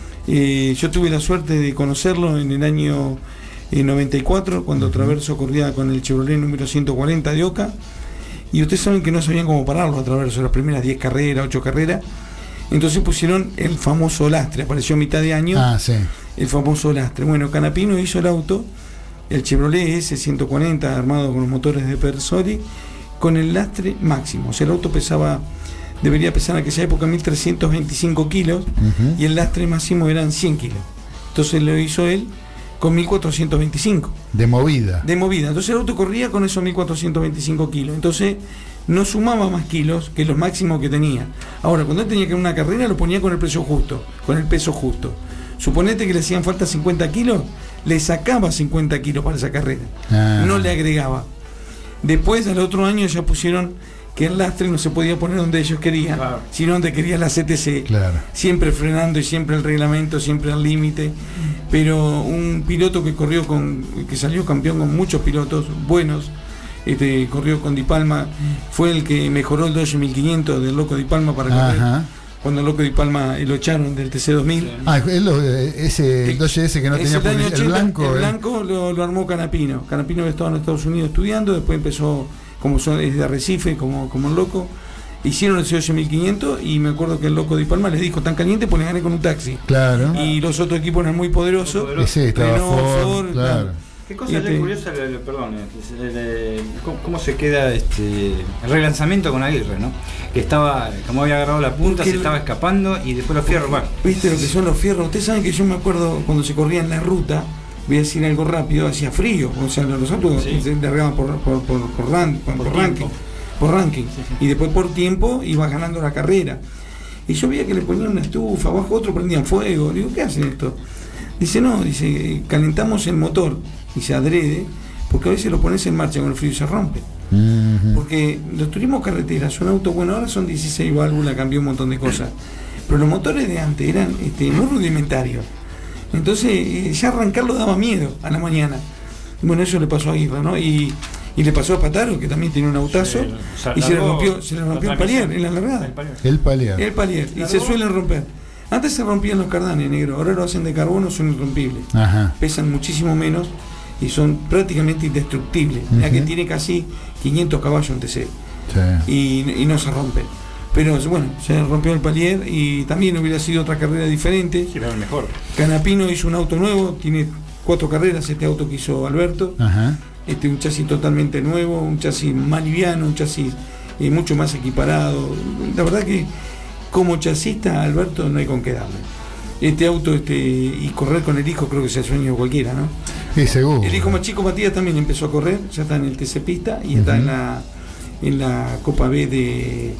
Eh, yo tuve la suerte de conocerlo en el año eh, noventa y cuatro, cuando Traverso corría con el Chevrolet número ciento cuarenta de Oca, y ustedes saben que no sabían cómo pararlo a Traverso, las primeras diez carreras, ocho carreras. Entonces pusieron el famoso lastre, apareció a mitad de año, ah, sí. el famoso lastre. Bueno, Canapino hizo el auto, el Chevrolet S ciento cuarenta, armado con los motores de Persoli, con el lastre máximo. O sea, el auto pesaba, debería pesar en aquella época mil trescientos veinticinco kilos, uh-huh. y el lastre máximo eran cien kilos. Entonces lo hizo él con mil cuatrocientos veinticinco. De movida. De movida. Entonces el auto corría con esos mil cuatrocientos veinticinco kilos. Entonces no sumaba más kilos que los máximos que tenía. Ahora, cuando él tenía que ir a una carrera, lo ponía con el peso justo, con el peso justo. Suponete que le hacían falta cincuenta kilos, le sacaba cincuenta kilos para esa carrera. Ah. No le agregaba. Después, al otro año, ya pusieron que el lastre no se podía poner donde ellos querían, claro. sino donde quería la C T C. Claro. Siempre frenando y siempre el reglamento, siempre al límite. Pero un piloto que corrió con, que salió campeón con muchos pilotos buenos, Este, corrió con Di Palma, fue el que mejoró el Dodge mil quinientos del Loco Di Palma para correr. Ajá. Cuando el Loco Di Palma lo echaron del T C dos mil. Ah, es lo, ese el Dodge ese que no tenía el, ochenta, el blanco. El blanco lo, lo armó Canapino. Canapino había estado en Estados Unidos estudiando, después empezó como son, es de Arrecife, como, como el Loco. Hicieron el C ocho mil quinientos y me acuerdo que el Loco Di Palma les dijo, tan caliente, pues le gané con un taxi. Claro. Y los otros equipos eran muy poderosos. Ese estaba Renault, Ford, Ford, claro. Qué cosa este, curiosa, le, le, perdón, le, le, cómo, cómo se queda este el relanzamiento con Aguirre, ¿no? Que estaba, como había agarrado la punta, se el, estaba escapando y después los fierros van. ¿Viste lo que son los fierros? Ustedes saben que yo me acuerdo cuando se corría en la ruta, voy a decir algo rápido, hacía frío, o sea, los autos sí. se largaban por, por, por, por, ran, por, por, por ranking, por ranking, sí, sí. y después por tiempo iba ganando la carrera. Y yo veía que le ponían una estufa, abajo otro prendían fuego. Digo, ¿qué hacen esto? Dice, no, dice, calentamos el motor, y se adrede, porque a veces lo pones en marcha con el frío y se rompe. Uh-huh. Porque los turismos carreteras son autos, bueno, ahora son dieciséis válvulas, cambió un montón de cosas, pero los motores de antes eran este, muy rudimentarios. Entonces, eh, ya arrancarlo daba miedo a la mañana. Bueno, eso le pasó a Aguirre, ¿no? Y, y le pasó a Pataro, que también tiene un autazo, sí, o sea, y se le rompió, se le rompió el palier en la largada. El palier. El palier. Y se suelen romper. Antes se rompían los cardanes, negro, ahora lo hacen de carbono, son irrompibles. Ajá. Pesan muchísimo menos y son prácticamente indestructibles. Uh-huh. Ya que tiene casi quinientos caballos en T C. Sí. Y, y no se rompen. Pero bueno, se rompió el palier y también hubiera sido otra carrera diferente. Sí, era el mejor. Canapino hizo un auto nuevo, tiene cuatro carreras, este auto que hizo Alberto. Ajá. Este, un chasis totalmente nuevo, un chasis más liviano, un chasis eh, mucho más equiparado. La verdad que como chasista, Alberto, no hay con qué darle. Este auto este y correr con el hijo creo que es el sueño de cualquiera, ¿no? Sí, seguro. El hijo más chico, Matías, también empezó a correr, ya está en el T C Pista y uh-huh. está en la en la Copa B de,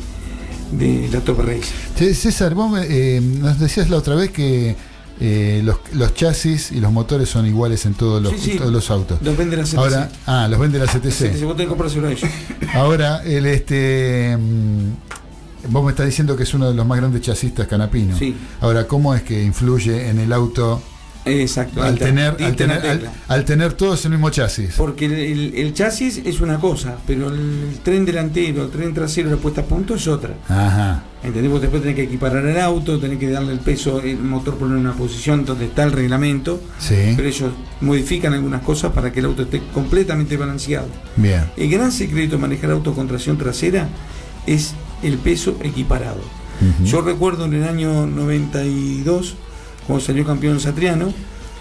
de la Top Race. César, vos eh, nos decías la otra vez que eh, los, los chasis y los motores son iguales en todos los, sí, sí. todos los autos. Los vende la C T C. Ahora, ah, los vende la C T C. La C T C, vos tenés que comprárselo a ellos. Ahora, el este... vos me estás diciendo que es uno de los más grandes chasistas, Canapino. Sí. Ahora, ¿cómo es que influye en el auto? Exacto. Al tener, al, tener, al, al tener todos el mismo chasis. Porque el, el, el chasis es una cosa, pero el, el tren delantero, el tren trasero, la puesta a punto es otra. Ajá. ¿Entendés? Vos después tenés que equiparar el auto, tenés que darle el peso, el motor poner en una posición donde está el reglamento. Sí. Pero ellos modifican algunas cosas para que el auto esté completamente balanceado. Bien. El gran secreto de manejar autos con tracción trasera es el peso equiparado. Uh-huh. Yo recuerdo en el año noventa y dos, cuando salió campeón Satriano,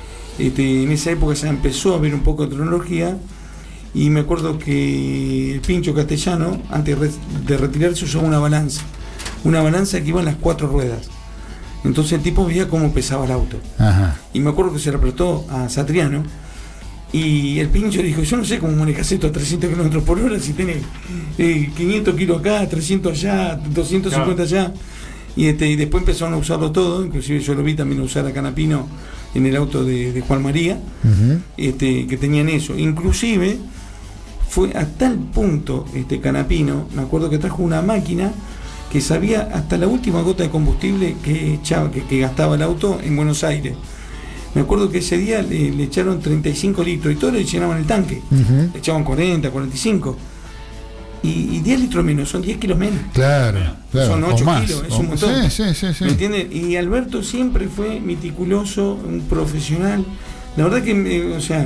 este, en esa época se empezó a ver un poco de tecnología y me acuerdo que el Pincho Castellano, antes de retirarse, usaba una balanza, una balanza que iba en las cuatro ruedas. Entonces el tipo veía cómo pesaba el auto. Ajá. Y me acuerdo que se le prestó a Satriano Y el Pincho dijo, yo no sé cómo manejas esto a trescientos kilómetros por hora si tenés eh, quinientos kilos acá, trescientos allá, doscientos cincuenta claro. allá. Y, este, y después empezaron a usarlo todo, inclusive yo lo vi también usar a Canapino en el auto de, de Juan María, uh-huh. este, que tenían eso. Inclusive fue a tal punto este Canapino, me acuerdo que trajo una máquina que sabía hasta la última gota de combustible que echaba, que, que gastaba el auto en Buenos Aires. Me acuerdo que ese día le, le echaron treinta y cinco litros y todo le llenaban el tanque. Uh-huh. Le echaban cuarenta, cuarenta y cinco. Y, y diez litros menos, son diez kilos menos. Claro, claro. Son ocho kilos, es o, un montón. Sí, sí, sí, sí. ¿Me entiendes? Y Alberto siempre fue meticuloso, un profesional. La verdad que, eh, o sea,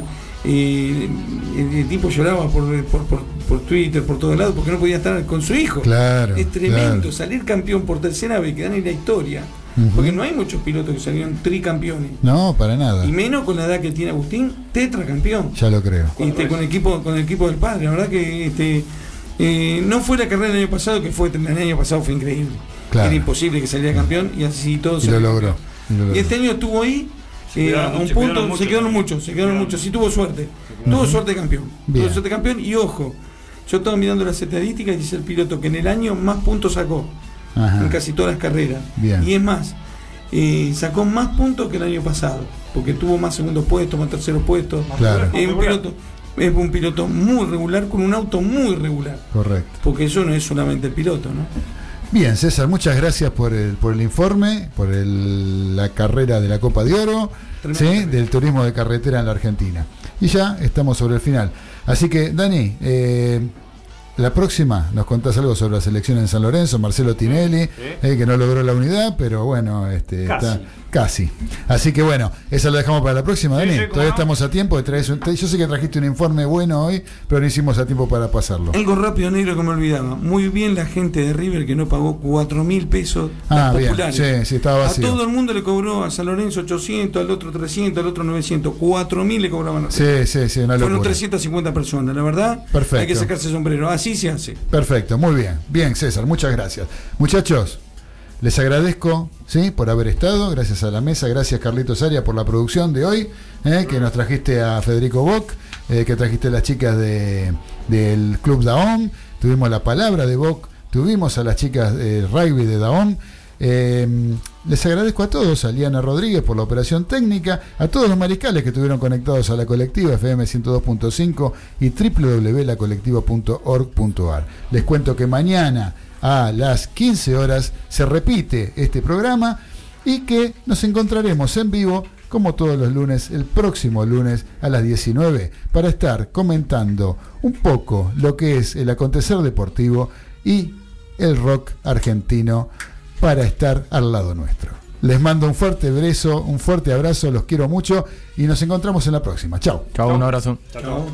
eh, el, el tipo lloraba por, por, por, por Twitter, por todos lados, porque no podía estar con su hijo. Claro. Es tremendo, claro. salir campeón por tercera vez, quedar en la historia. Uh-huh. Porque no hay muchos pilotos que salieron tricampeones. No, para nada. Y menos con la edad que tiene Agustín, tetracampeón. Ya lo creo. Este, con el equipo, con el equipo del padre. La verdad que este, eh, no fue la carrera del año pasado, que fue el año pasado fue increíble. Claro. Era imposible que saliera campeón y así todo. Y lo logró. Y, lo logró. Y este año estuvo ahí, eh, a un punto, mucho, se quedaron muchos, se quedaron muchos. Sí tuvo suerte. Tuvo uh-huh. suerte campeón. Bien. Tuvo suerte campeón y ojo, yo estaba mirando las estadísticas y es el piloto que en el año más puntos sacó. Ajá. En casi todas las carreras. Bien. Y es más, Eh, sacó más puntos que el año pasado, porque tuvo más segundos puestos, más terceros puestos. Claro. Es un piloto, es un piloto muy regular con un auto muy regular. Correcto. Porque eso no es solamente el piloto, ¿no? Bien, César, muchas gracias por el por el informe, por el, la carrera de la Copa de Oro, ¿sí? Del turismo de carretera en la Argentina. Y ya estamos sobre el final. Así que, Dani, eh, la próxima nos contás algo sobre la selección en San Lorenzo, Marcelo Tinelli, ¿sí? eh, que no logró la unidad, pero bueno, este, casi. Está casi. Así que bueno, esa lo dejamos para la próxima, Dani. Sí, sí, Todavía no. estamos a tiempo de traer un, yo sé que trajiste un informe bueno hoy, pero no hicimos a tiempo para pasarlo. Algo rápido, negro, que me olvidaba. Muy bien la gente de River que no pagó cuatro mil pesos ah, bien. populares. Sí, sí, estaba vacío. A todo el mundo le cobró, a San Lorenzo ochocientos, al otro trescientos, al otro novecientos, cuatro mil le cobraban a Sí, sí, sí, una locura. Fueron trescientas cincuenta personas, la verdad. Perfecto. Hay que sacarse el sombrero, así se hace. Perfecto, muy bien. Bien, César, muchas gracias. Muchachos, les agradezco, ¿sí? Por haber estado, gracias a la mesa, gracias Carlitos Aria por la producción de hoy, ¿eh? Que nos trajiste a Federico Bock, eh, que trajiste a las chicas de, del Club Dahom, tuvimos la palabra de Bock, tuvimos a las chicas de rugby de Dahom. Eh, les agradezco a todos, a Liana Rodríguez por la operación técnica, a todos los mariscales que estuvieron conectados a la colectiva F M ciento dos punto cinco y doble u doble u doble u punto la colectiva punto org punto a r. Les cuento que mañana a las quince horas se repite este programa y que nos encontraremos en vivo como todos los lunes, el próximo lunes a las diecinueve, para estar comentando un poco lo que es el acontecer deportivo y el rock argentino para estar al lado nuestro. Les mando un fuerte beso, un fuerte abrazo, los quiero mucho y nos encontramos en la próxima. Chao. Chao, un abrazo. Chao. Chao.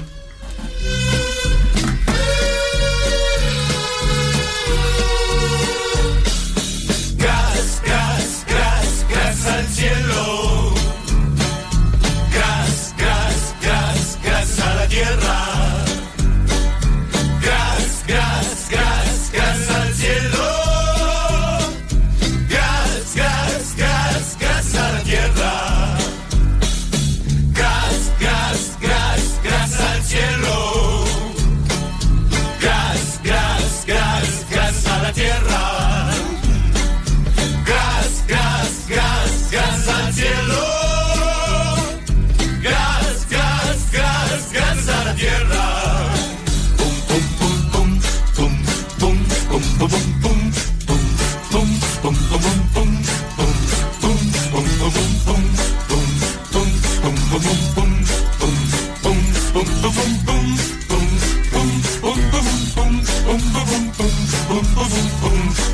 Gas, gas, gas, gas al cielo. Gas, gas, gas, gas a la tierra. Gas, gas, gas, gas al cielo. Gas, gas, gas, gas a la tierra. Gas, gas, gas, gas al cielo. Gas, gas, gas, gas a la tierra. Gas, gas, gas, gas al cielo. Gas, gas, gas, gas a la tierra. Pum, pum, pum, pum, pum, pum, pum, pum, pum, pum, pum, pum, pum, pum, pum, pum, pum, pum,